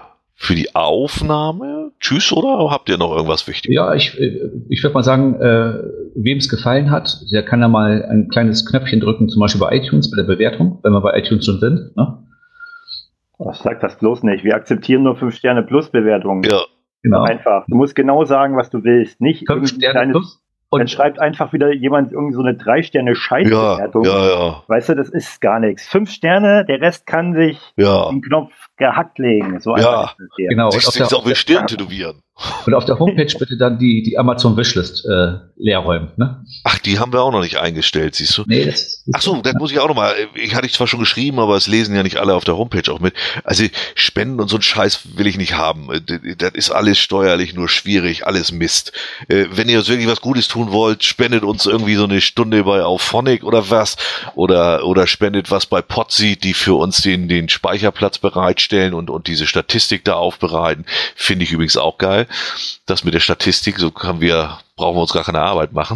für die Aufnahme. Tschüss, oder habt ihr noch irgendwas Wichtiges? Ja, ich, ich würde mal sagen, äh, wem es gefallen hat, der kann da mal ein kleines Knöpfchen drücken, zum Beispiel bei iTunes, bei der Bewertung, wenn wir bei iTunes schon sind. Ne? Oh, sag das bloß nicht. Wir akzeptieren nur fünf Sterne plus Bewertungen. Ja. Genau. Einfach. Du musst genau sagen, was du willst. Nicht fünf Sterne plus. Und dann schreibt einfach wieder jemand irgend so eine drei Sterne Scheißbewertung. Ja, ja, ja. Weißt du, das ist gar nichts. Fünf Sterne, der Rest kann sich ja. den Knopf gehackt legen. So ja, einfach ist es genau. Sich auf, der, auf den Stirn tätowieren. Und auf der Homepage bitte dann die, die Amazon-Wishlist äh, leer räumen. Ne? Ach, die haben wir auch noch nicht eingestellt, siehst du? Nee, das Ach so, das muss ich auch noch mal. Ich hatte ich zwar schon geschrieben, aber es lesen ja nicht alle auf der Homepage auch mit. Also Spenden und so einen Scheiß will ich nicht haben. Das ist alles steuerlich nur schwierig, alles Mist. Wenn ihr uns wirklich was Gutes tun wollt, spendet uns irgendwie so eine Stunde bei Auphonic oder was. Oder oder spendet was bei Podseed, die für uns den den Speicherplatz bereitstellen und und diese Statistik da aufbereiten. Finde ich übrigens auch geil. Das mit der Statistik, so haben wir, brauchen wir uns gar keine Arbeit machen.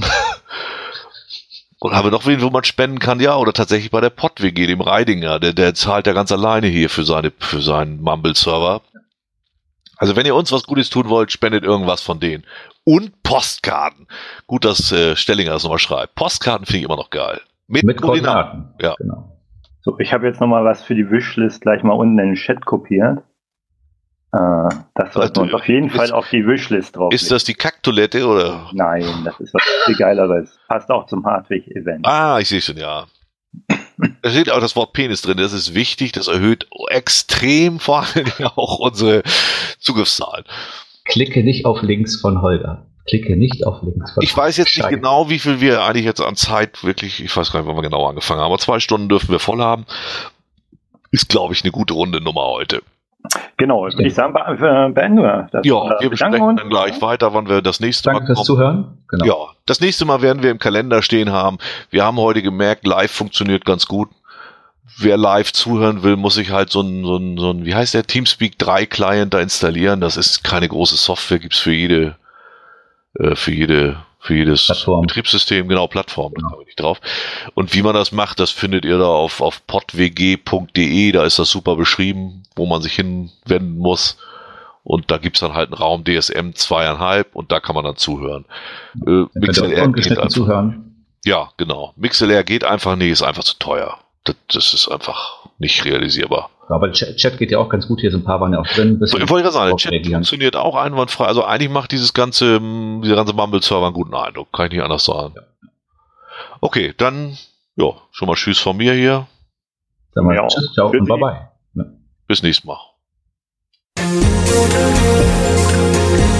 Und haben wir noch wen, wo man spenden kann? Ja, oder tatsächlich bei der Pott-W G, dem Reidinger, der, der zahlt ja ganz alleine hier für seine, für seinen Mumble-Server. Also wenn ihr uns was Gutes tun wollt, spendet irgendwas von denen. Und Postkarten. Gut, dass äh, Stellinger das nochmal schreibt. Postkarten finde ich immer noch geil. Mit, Mit Koordinaten. Ja. Genau. So, ich habe jetzt nochmal was für die Wishlist gleich mal unten in den Chat kopiert. Äh, das sollten wir uns auf jeden ist, Fall auf die Wishlist drauf. Ist das die Kacktoilette oder? Nein, das ist was viel geileres. Passt auch zum Hartwig-Event. Ah, ich sehe schon, ja. Da steht auch das Wort Penis drin. Das ist wichtig. Das erhöht extrem vor allem auch unsere Zugriffszahlen. Klicke nicht auf Links von Holger. Klicke nicht auf Links von Ich weiß jetzt Stein. nicht genau, wie viel wir eigentlich jetzt an Zeit wirklich, ich weiß gar nicht, wann wir genau angefangen haben, aber zwei Stunden dürfen wir voll haben. Ist, glaube ich, eine gute Runde Nummer heute. Genau, würde ich sagen, be beenden wir das. Ja, wir besprechen dann gleich weiter, wann wir das nächste Danke Mal fürs kommen. Zuhören. Genau. Ja, das nächste Mal werden wir im Kalender stehen haben. Wir haben heute gemerkt, live funktioniert ganz gut. Wer live zuhören will, muss sich halt so ein, so ein, so ein wie heißt der, Teamspeak drei Client da installieren. Das ist keine große Software, gibt's für jede, äh, für jede, für jedes Plattform. Betriebssystem, genau, Plattform, da komme ich nicht drauf. Und wie man das macht, das findet ihr da auf, auf podwg punkt de, da ist das super beschrieben, wo man sich hinwenden muss. Und da gibt's dann halt einen Raum D S M zwei Komma fünf und da kann man dann zuhören. Äh, MixLR geht einfach, zuhören. Ja, genau. MixLR geht einfach nicht, ist einfach zu teuer. Das, das ist einfach nicht realisierbar. Ja, aber Chat, Chat geht ja auch ganz gut, hier sind ein paar waren ja auch drin. Ich wollte gerade sagen, Chat funktioniert auch einwandfrei. Also eigentlich macht dieses ganze, dieser ganze Mumble-Server einen guten Eindruck. Kann ich nicht anders sagen. Ja. Okay, dann, ja, schon mal Tschüss von mir hier. Dann mal ja, Tschüss, ciao und bye bye. Ja. Bis nächstes Mal.